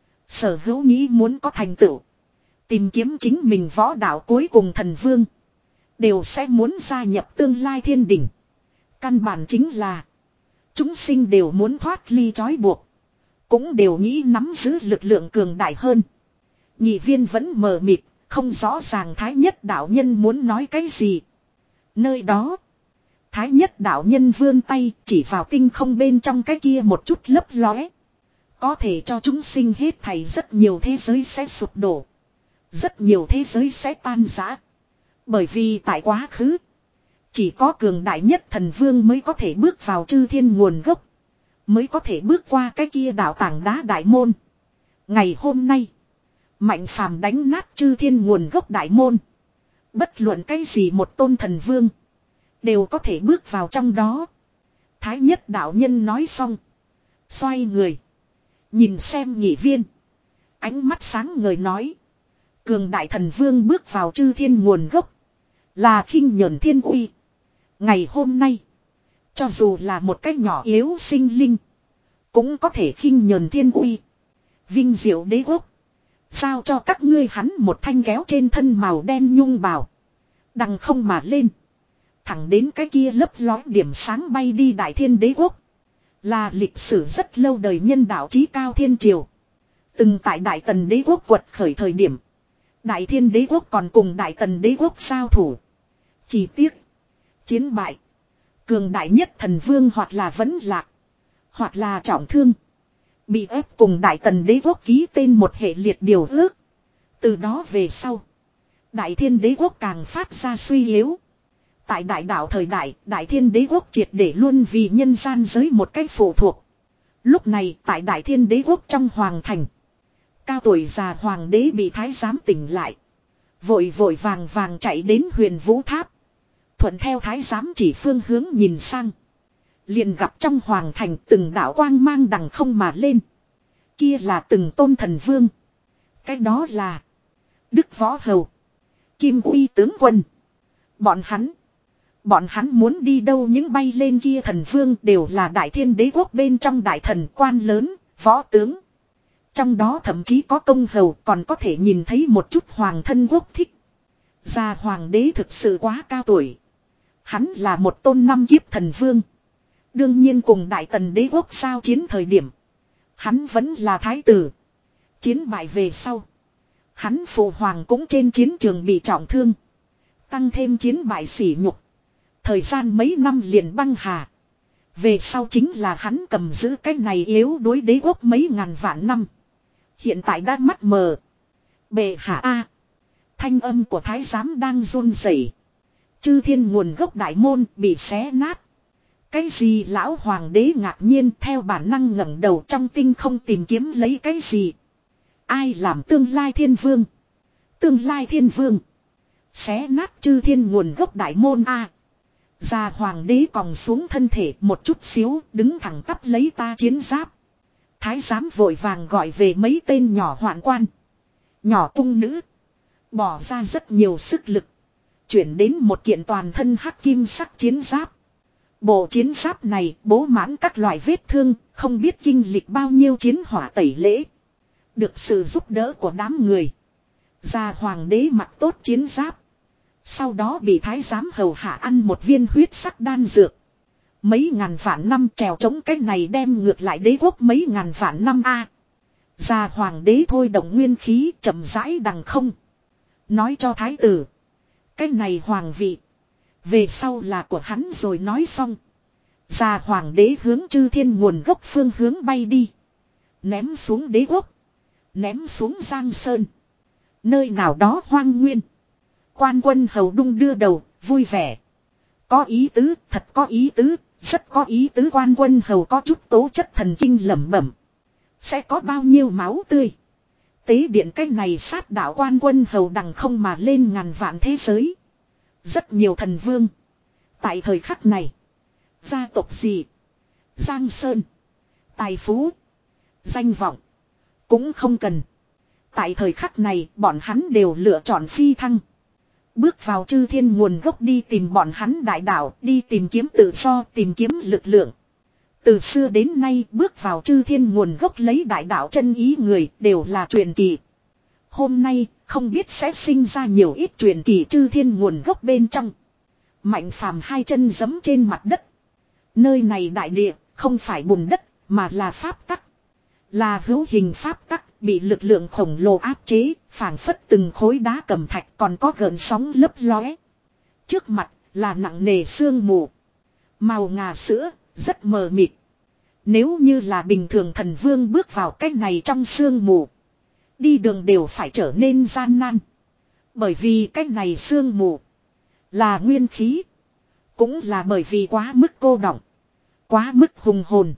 Sở hữu nghĩ muốn có thành tựu. Tìm kiếm chính mình võ đạo cuối cùng thần vương. Đều sẽ muốn gia nhập tương lai thiên đình. Căn bản chính là. Chúng sinh đều muốn thoát ly trói buộc. Cũng đều nghĩ nắm giữ lực lượng cường đại hơn. Nhị viên vẫn mờ mịt. Không rõ ràng thái nhất đạo nhân muốn nói cái gì. Nơi đó. Thái nhất đạo nhân vươn tay chỉ vào tinh không bên trong cái kia một chút lấp lóe. Có thể cho chúng sinh hết thảy rất nhiều thế giới sẽ sụp đổ. Rất nhiều thế giới sẽ tan rã. Bởi vì tại quá khứ. Chỉ có cường đại nhất thần vương mới có thể bước vào chư thiên nguồn gốc. Mới có thể bước qua cái kia đạo tảng đá đại môn. Ngày hôm nay. Mạnh phàm đánh nát chư thiên nguồn gốc đại môn. Bất luận cái gì một tôn thần vương. Đều có thể bước vào trong đó. Thái nhất đạo nhân nói xong. Xoay người. Nhìn xem nhị viên. Ánh mắt sáng ngời nói. Cường đại thần vương bước vào chư thiên nguồn gốc. Là khinh nhẫn thiên uy. Ngày hôm nay. Cho dù là một cách nhỏ yếu sinh linh. Cũng có thể khinh nhẫn thiên uy. Vinh diệu đế quốc. Sao cho các ngươi hắn một thanh kéo trên thân màu đen nhung bào. Đằng không mà lên. Thẳng đến cái kia lấp lói điểm sáng bay đi đại thiên đế quốc. Là lịch sử rất lâu đời nhân đạo chí cao thiên triều. Từng tại đại tần đế quốc quật khởi thời điểm. Đại thiên đế quốc còn cùng đại tần đế quốc giao thủ. Chỉ tiếc. Chiến bại. Cường đại nhất thần vương hoặc là vẫn lạc. Hoặc là trọng thương. Bị ép cùng đại tần đế quốc ký tên một hệ liệt điều ước. Từ đó về sau. Đại thiên đế quốc càng phát ra suy yếu. Tại đại đạo thời đại, đại thiên đế quốc triệt để luôn vì nhân gian giới một cách phụ thuộc. Lúc này tại đại thiên đế quốc trong hoàng thành. Cao tuổi già hoàng đế bị thái giám tỉnh lại. Vội vội vàng vàng chạy đến huyền vũ tháp. Thuận theo thái giám chỉ phương hướng nhìn sang. Liền gặp trong hoàng thành từng đạo quang mang đằng không mà lên. Kia là từng tôn thần vương. Cái đó là Đức Võ Hầu, Kim Uy tướng quân. Bọn hắn. Bọn hắn muốn đi đâu những bay lên kia thần vương đều là đại thiên đế quốc bên trong đại thần quan lớn, võ tướng. Trong đó thậm chí có công hầu còn có thể nhìn thấy một chút hoàng thân quốc thích. Già hoàng đế thực sự quá cao tuổi. Hắn là một tôn năm kiếp thần vương. Đương nhiên cùng đại tần đế quốc giao chiến thời điểm. Hắn vẫn là thái tử. Chiến bại về sau. Hắn phụ hoàng cũng trên chiến trường bị trọng thương. Tăng thêm chiến bại sỉ nhục. Thời gian mấy năm liền băng hà. Về sau chính là hắn cầm giữ cái này yếu đối đế quốc mấy ngàn vạn năm. Hiện tại đã mắt mờ. Bệ hạ A. Thanh âm của thái giám đang run rẩy. Chư thiên nguồn gốc đại môn bị xé nát. Cái gì lão hoàng đế ngạc nhiên theo bản năng ngẩng đầu trong tinh không tìm kiếm lấy cái gì. Ai làm tương lai thiên vương? Tương lai thiên vương. Xé nát chư thiên nguồn gốc đại môn a. Già hoàng đế còng xuống thân thể một chút xíu, đứng thẳng tắp lấy ta chiến giáp. Thái giám vội vàng gọi về mấy tên nhỏ hoạn quan. Nhỏ cung nữ. Bỏ ra rất nhiều sức lực. Chuyển đến một kiện toàn thân hắc kim sắc chiến giáp. Bộ chiến giáp này bố mãn các loại vết thương, không biết kinh lịch bao nhiêu chiến hỏa tẩy lễ. Được sự giúp đỡ của đám người. Già hoàng đế mặc tốt chiến giáp. Sau đó bị thái giám hầu hạ ăn một viên huyết sắc đan dược. Mấy ngàn vạn năm trèo chống cái này đem ngược lại đế quốc mấy ngàn vạn năm a. Già hoàng đế thôi động nguyên khí chậm rãi đằng không. Nói cho thái tử. Cái này hoàng vị. Về sau là của hắn rồi nói xong. Già hoàng đế hướng chư thiên nguồn gốc phương hướng bay đi. Ném xuống đế quốc. Ném xuống Giang Sơn. Nơi nào đó hoang nguyên. Quan quân hầu đung đưa đầu, vui vẻ. Có ý tứ, thật có ý tứ, rất có ý tứ. Quan quân hầu có chút tố chất thần kinh lẩm bẩm. Sẽ có bao nhiêu máu tươi. Tế điện cái này sát đạo quan quân hầu đằng không mà lên ngàn vạn thế giới. Rất nhiều thần vương. Tại thời khắc này. Gia tộc gì. Giang Sơn. Tài phú. Danh vọng. Cũng không cần. Tại thời khắc này bọn hắn đều lựa chọn phi thăng. Bước vào chư thiên nguồn gốc đi tìm bọn hắn đại đạo. Đi tìm kiếm tự do, tìm kiếm lực lượng. Từ xưa đến nay bước vào chư thiên nguồn gốc lấy đại đạo chân ý người đều là truyền kỳ. Hôm nay không biết sẽ sinh ra nhiều ít truyền kỳ chư thiên nguồn gốc bên trong. Mạnh phàm hai chân giẫm trên mặt đất. Nơi này đại địa không phải bùn đất mà là pháp tắc. Là hữu hình pháp tắc bị lực lượng khổng lồ áp chế, phảng phất từng khối đá cẩm thạch còn có gợn sóng lấp lóe. Trước mặt là nặng nề sương mù. Màu ngà sữa, rất mờ mịt. Nếu như là bình thường thần vương bước vào cái này trong sương mù. Đi đường đều phải trở nên gian nan. Bởi vì cái này sương mù là nguyên khí. Cũng là bởi vì quá mức cô đọng. Quá mức hùng hồn.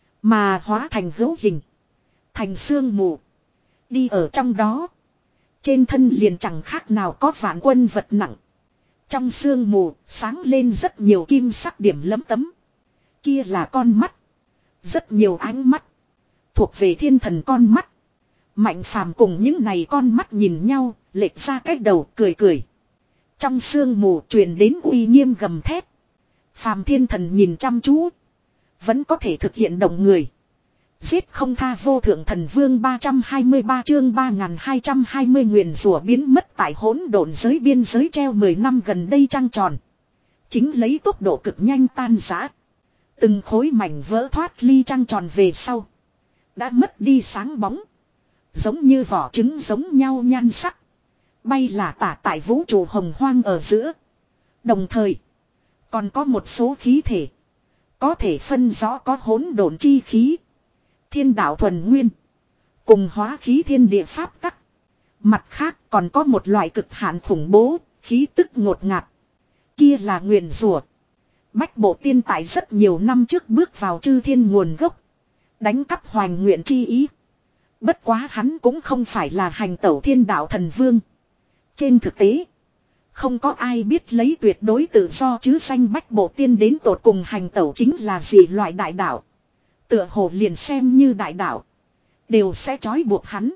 Mà hóa thành hữu hình. Thành sương mù. Đi ở trong đó. Trên thân liền chẳng khác nào có vạn quân vật nặng. Trong sương mù sáng lên rất nhiều kim sắc điểm lấm tấm. Kia là con mắt. Rất nhiều ánh mắt. Thuộc về thiên thần con mắt. Mạnh phàm cùng những này con mắt nhìn nhau. Lệch ra cái đầu cười cười. Trong sương mù truyền đến uy nghiêm gầm thét. Phàm thiên thần nhìn chăm chú. Vẫn có thể thực hiện động người. Giết không tha vô thượng thần vương ba trăm hai mươi ba chương ba nghìn hai trăm hai mươi nguyền rủa biến mất tại hỗn độn giới biên giới treo mười năm gần đây trăng tròn. Chính lấy tốc độ cực nhanh tan rã. Từng khối mảnh vỡ thoát ly trăng tròn về sau. Đã mất đi sáng bóng. Giống như vỏ trứng giống nhau nhan sắc. Bay là tả tại vũ trụ hồng hoang ở giữa. Đồng thời. Còn có một số khí thể. Có thể phân rõ có hỗn độn chi khí. Thiên đạo thuần nguyên. Cùng hóa khí thiên địa pháp tắc. Mặt khác còn có một loại cực hạn khủng bố. Khí tức ngột ngạt. Kia là nguyền rủa. Bách bộ tiên tại rất nhiều năm trước bước vào chư thiên nguồn gốc. Đánh cắp hoành nguyện chi ý. Bất quá hắn cũng không phải là hành tẩu thiên đạo thần vương. Trên thực tế. Không có ai biết lấy tuyệt đối tự do chứ danh bách bộ tiên đến tột cùng hành tẩu chính là gì loại đại đạo. Tựa hồ liền xem như đại đạo. Đều sẽ trói buộc hắn.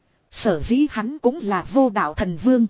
Sở dĩ hắn cũng là vô đạo thần vương.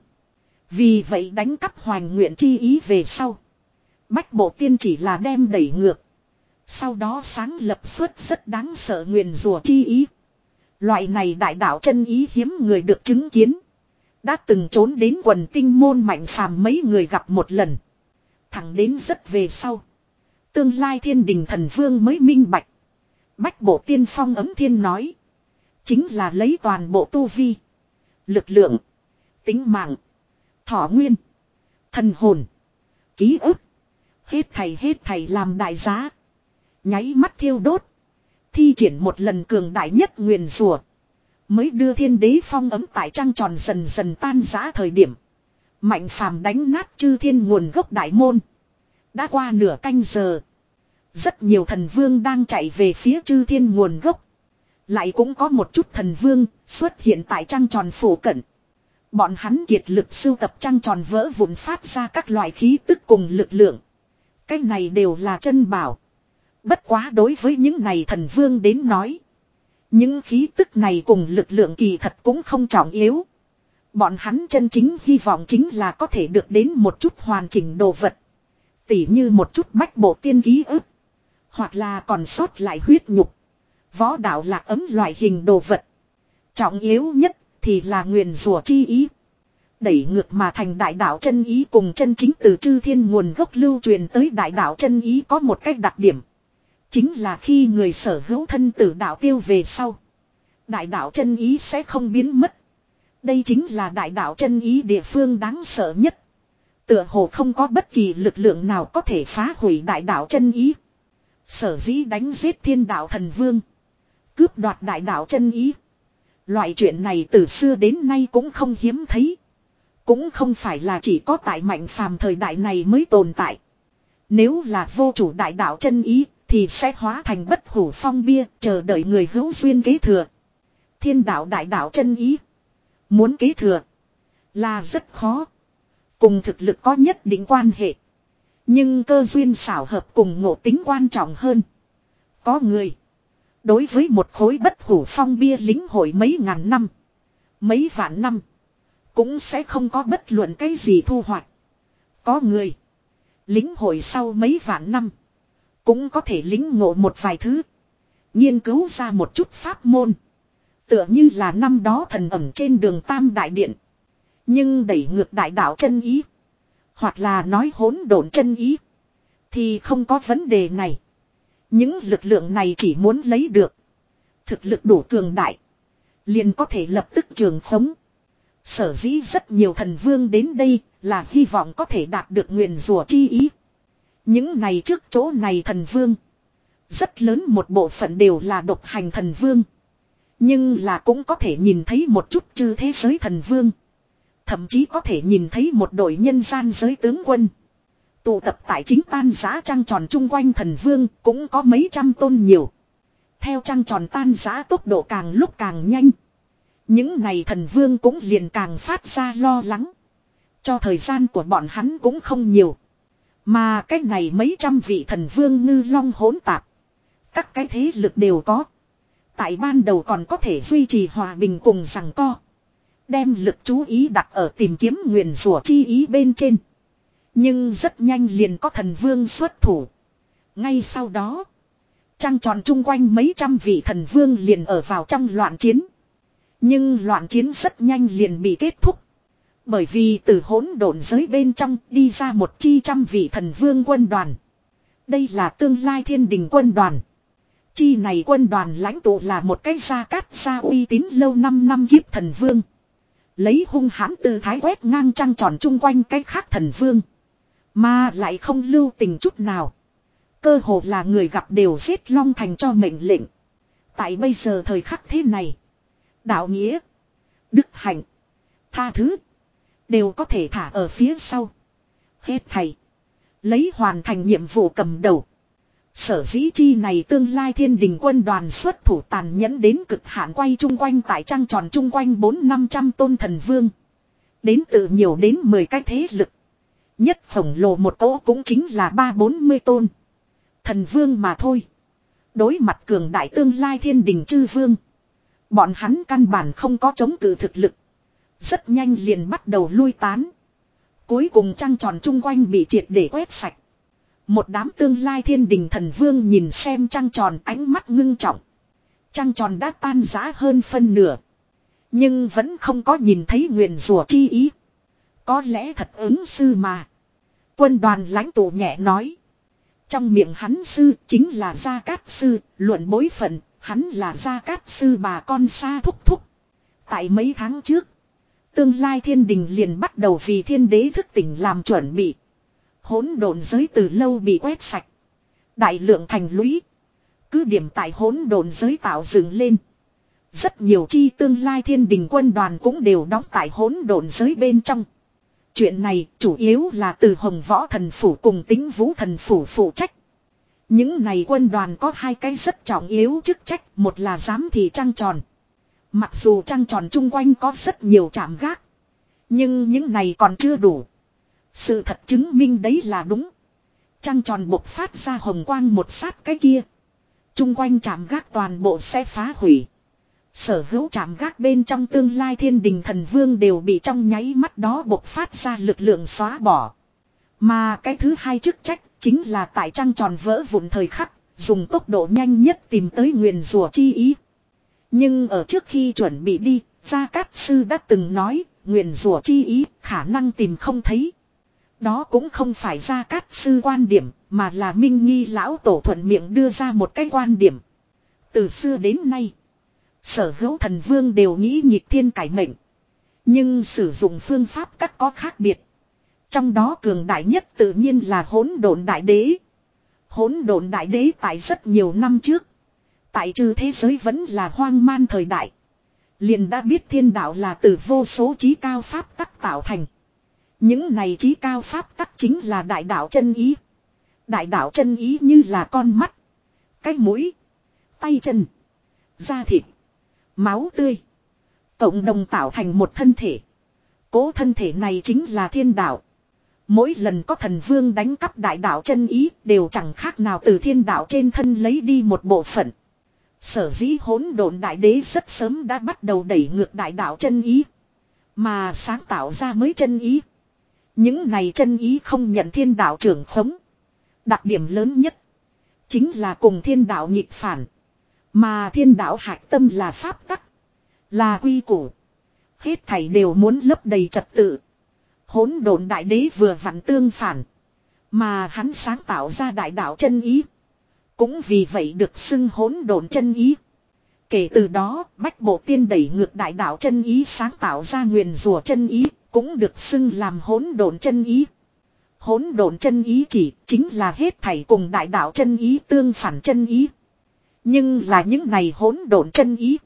Vì vậy đánh cắp hoành nguyện chi ý về sau. Bách bộ tiên chỉ là đem đẩy ngược. Sau đó sáng lập xuất rất đáng sợ nguyền rủa chi ý. Loại này đại đạo chân ý hiếm người được chứng kiến. Đã từng trốn đến quần tinh môn mạnh phàm mấy người gặp một lần. Thẳng đến rất về sau. Tương lai thiên đình thần vương mới minh bạch. Bách bộ tiên phong ấm thiên nói. Chính là lấy toàn bộ tu vi. Lực lượng. Tính mạng. Thọ nguyên. Thần hồn. Ký ức. Hết thầy hết thầy làm đại giá. Nháy mắt thiêu đốt. Thi triển một lần cường đại nhất nguyền rủa. Mới đưa thiên đế phong ấm tại trăng tròn dần dần tan rã thời điểm. Mạnh phàm đánh nát chư thiên nguồn gốc đại môn. Đã qua nửa canh giờ. Rất nhiều thần vương đang chạy về phía chư thiên nguồn gốc. Lại cũng có một chút thần vương xuất hiện tại trăng tròn phủ cận. Bọn hắn kiệt lực sưu tập trăng tròn vỡ vụn phát ra các loại khí tức cùng lực lượng. Cái này đều là chân bảo. Bất quá đối với những này thần vương đến nói. Những khí tức này cùng lực lượng kỳ thật cũng không trọng yếu. Bọn hắn chân chính hy vọng chính là có thể được đến một chút hoàn chỉnh đồ vật. Tỉ như một chút bách bộ tiên ký ức. Hoặc là còn sót lại huyết nhục. Võ đạo lạc ấm loại hình đồ vật. Trọng yếu nhất thì là nguyền rủa chi ý. Đẩy ngược mà thành đại đạo chân ý cùng chân chính từ chư thiên nguồn gốc lưu truyền tới đại đạo chân ý có một cách đặc điểm. Chính là khi người sở hữu thân tử đạo tiêu về sau. Đại đạo chân ý sẽ không biến mất. Đây chính là đại đạo chân ý địa phương đáng sợ nhất. Tựa hồ không có bất kỳ lực lượng nào có thể phá hủy đại đạo chân ý. Sở dĩ đánh giết thiên đạo thần vương. Cướp đoạt đại đạo chân ý. Loại chuyện này từ xưa đến nay cũng không hiếm thấy. Cũng không phải là chỉ có tại mạnh phàm thời đại này mới tồn tại. Nếu là vô chủ đại đạo chân ý thì sẽ hóa thành bất hủ phong bia chờ đợi người hữu duyên kế thừa. Thiên đạo đại đạo chân ý. Muốn kế thừa là rất khó. Cùng thực lực có nhất định quan hệ. Nhưng cơ duyên xảo hợp cùng ngộ tính quan trọng hơn. Có người đối với một khối bất hủ phong bia lính hội mấy ngàn năm. Mấy vạn năm. Cũng sẽ không có bất luận cái gì thu hoạch. Có người lính hội sau mấy vạn năm. Cũng có thể lính ngộ một vài thứ. Nghiên cứu ra một chút pháp môn. Tựa như là năm đó thần ẩm trên đường Tam Đại Điện. Nhưng đẩy ngược đại đạo chân ý. Hoặc là nói hỗn độn chân ý. Thì không có vấn đề này. Những lực lượng này chỉ muốn lấy được. Thực lực đủ cường đại. Liền có thể lập tức trường khống. Sở dĩ rất nhiều thần vương đến đây là hy vọng có thể đạt được nguyền rủa chi ý. Những này trước chỗ này thần vương. Rất lớn một bộ phận đều là độc hành thần vương. Nhưng là cũng có thể nhìn thấy một chút chư thế giới thần vương. Thậm chí có thể nhìn thấy một đội nhân gian giới tướng quân. Tụ tập tại chính tan giã trăng tròn chung quanh thần vương cũng có mấy trăm tôn nhiều. Theo trăng tròn tan giã tốc độ càng lúc càng nhanh. Những này thần vương cũng liền càng phát ra lo lắng. Cho thời gian của bọn hắn cũng không nhiều. Mà cái này mấy trăm vị thần vương ngư long hỗn tạp. Các cái thế lực đều có. Tại ban đầu còn có thể duy trì hòa bình cùng giằng co. Đem lực chú ý đặt ở tìm kiếm nguyền rủa chi ý bên trên. Nhưng rất nhanh liền có thần vương xuất thủ. Ngay sau đó. Trăng tròn chung quanh mấy trăm vị thần vương liền ở vào trong loạn chiến. Nhưng loạn chiến rất nhanh liền bị kết thúc. Bởi vì từ hỗn độn giới bên trong đi ra một chi trăm vị thần vương quân đoàn. Đây là tương lai thiên đình quân đoàn. Chi này quân đoàn lãnh tụ là một cái gia cát gia uy tín lâu năm năm kiếp thần vương. Lấy hung hãn tư thái quét ngang trăng tròn chung quanh cái khác thần vương. Mà lại không lưu tình chút nào. Cơ hồ là người gặp đều giết long thành cho mệnh lệnh. Tại bây giờ thời khắc thế này. Đạo nghĩa. Đức hạnh. Tha thứ. Đều có thể thả ở phía sau. Hết thầy. Lấy hoàn thành nhiệm vụ cầm đầu. Sở dĩ chi này tương lai thiên đình quân đoàn xuất thủ tàn nhẫn đến cực hạn quay chung quanh tại trăng tròn chung quanh bốn năm trăm tôn thần vương. Đến từ nhiều đến mười cái thế lực. Nhất khổng lồ một cỗ cũng chính là ba bốn mươi tôn. Thần vương mà thôi. Đối mặt cường đại tương lai thiên đình chư vương. Bọn hắn căn bản không có chống cự thực lực. Rất nhanh liền bắt đầu lui tán. Cuối cùng trăng tròn chung quanh bị triệt để quét sạch. Một đám tương lai thiên đình thần vương nhìn xem trăng tròn ánh mắt ngưng trọng. Trăng tròn đã tan rã hơn phân nửa. Nhưng vẫn không có nhìn thấy nguyền rủa chi ý. Có lẽ thật ứng sư mà. Quân đoàn lãnh tụ nhẹ nói. Trong miệng hắn sư chính là Gia Cát sư, luận bối phận, hắn là Gia Cát sư bà con xa thúc thúc. Tại mấy tháng trước, tương lai thiên đình liền bắt đầu vì thiên đế thức tỉnh làm chuẩn bị. Hỗn độn giới từ lâu bị quét sạch. Đại lượng thành lũy. Cứ điểm tại hỗn độn giới tạo dựng lên. Rất nhiều chi tương lai thiên đình quân đoàn cũng đều đóng tại hỗn độn giới bên trong. Chuyện này chủ yếu là từ Hồng Võ Thần Phủ cùng Tĩnh Vũ Thần Phủ phụ trách. Những này quân đoàn có hai cái rất trọng yếu chức trách. Một là giám thị trăng tròn. Mặc dù trăng tròn chung quanh có rất nhiều trạm gác. Nhưng những này còn chưa đủ. Sự thật chứng minh đấy là đúng. Trăng tròn bộc phát ra hồng quang một sát cái kia. Trung quanh trạm gác toàn bộ sẽ phá hủy. Sở hữu trạm gác bên trong tương lai thiên đình thần vương đều bị trong nháy mắt đó bộc phát ra lực lượng xóa bỏ. Mà cái thứ hai chức trách chính là tại trăng tròn vỡ vụn thời khắc, dùng tốc độ nhanh nhất tìm tới nguyền rủa chi ý. Nhưng ở trước khi chuẩn bị đi, Gia Cát Sư đã từng nói, nguyền rủa chi ý khả năng tìm không thấy. Đó cũng không phải Gia Cát Sư quan điểm, mà là Minh Nghi lão tổ thuận miệng đưa ra một cái quan điểm. Từ xưa đến nay, sở hữu thần vương đều nghĩ nghịch thiên cải mệnh. Nhưng sử dụng phương pháp các có khác biệt. Trong đó cường đại nhất tự nhiên là Hỗn Độn Đại Đế. Hỗn Độn Đại Đế tại rất nhiều năm trước, tại trừ thế giới vẫn là hoang man thời đại, liền đã biết thiên đạo là từ vô số trí cao pháp tắc tạo thành. Những này trí cao pháp tắc chính là đại đạo chân ý. Đại đạo chân ý như là con mắt, cái mũi, tay chân, da thịt, máu tươi, cộng đồng tạo thành một thân thể. Cố thân thể này chính là thiên đạo. Mỗi lần có thần vương đánh cắp đại đạo chân ý đều chẳng khác nào từ thiên đạo trên thân lấy đi một bộ phận. Sở dĩ Hỗn Độn Đại Đế rất sớm đã bắt đầu đẩy ngược đại đạo chân ý, mà sáng tạo ra mới chân ý. Những này chân ý không nhận thiên đạo trưởng khống. Đặc điểm lớn nhất chính là cùng thiên đạo nghịch phản. Mà thiên đạo hạch tâm là pháp tắc, là quy củ. Hết thảy đều muốn lấp đầy trật tự. Hỗn Độn Đại Đế vừa vặn tương phản, mà hắn sáng tạo ra đại đạo chân ý, cũng vì vậy được xưng Hỗn Độn chân ý. Kể từ đó, Bách Bộ Tiên đẩy ngược đại đạo chân ý sáng tạo ra nguyền rủa chân ý, cũng được xưng làm Hỗn Độn chân ý. Hỗn Độn chân ý chỉ chính là hết thảy cùng đại đạo chân ý tương phản chân ý. Nhưng là những này hỗn độn chân ý,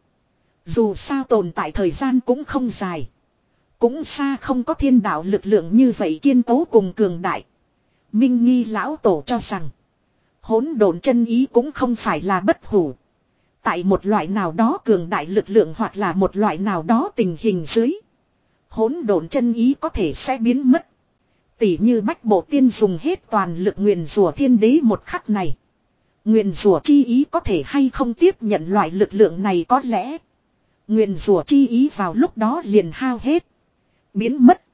dù sao tồn tại thời gian cũng không dài, cũng xa không có thiên đạo lực lượng như vậy kiên cố cùng cường đại. Minh Nghi lão tổ cho rằng hỗn độn chân ý cũng không phải là bất hủ. Tại một loại nào đó cường đại lực lượng hoặc là một loại nào đó tình hình dưới, hỗn độn chân ý có thể sẽ biến mất. Tỉ như Bách Bộ Tiên dùng hết toàn lực nguyền rủa thiên đế một khắc này, nguyền rủa chi ý có thể hay không tiếp nhận loại lực lượng này, có lẽ nguyền rủa chi ý vào lúc đó liền hao hết, biến mất.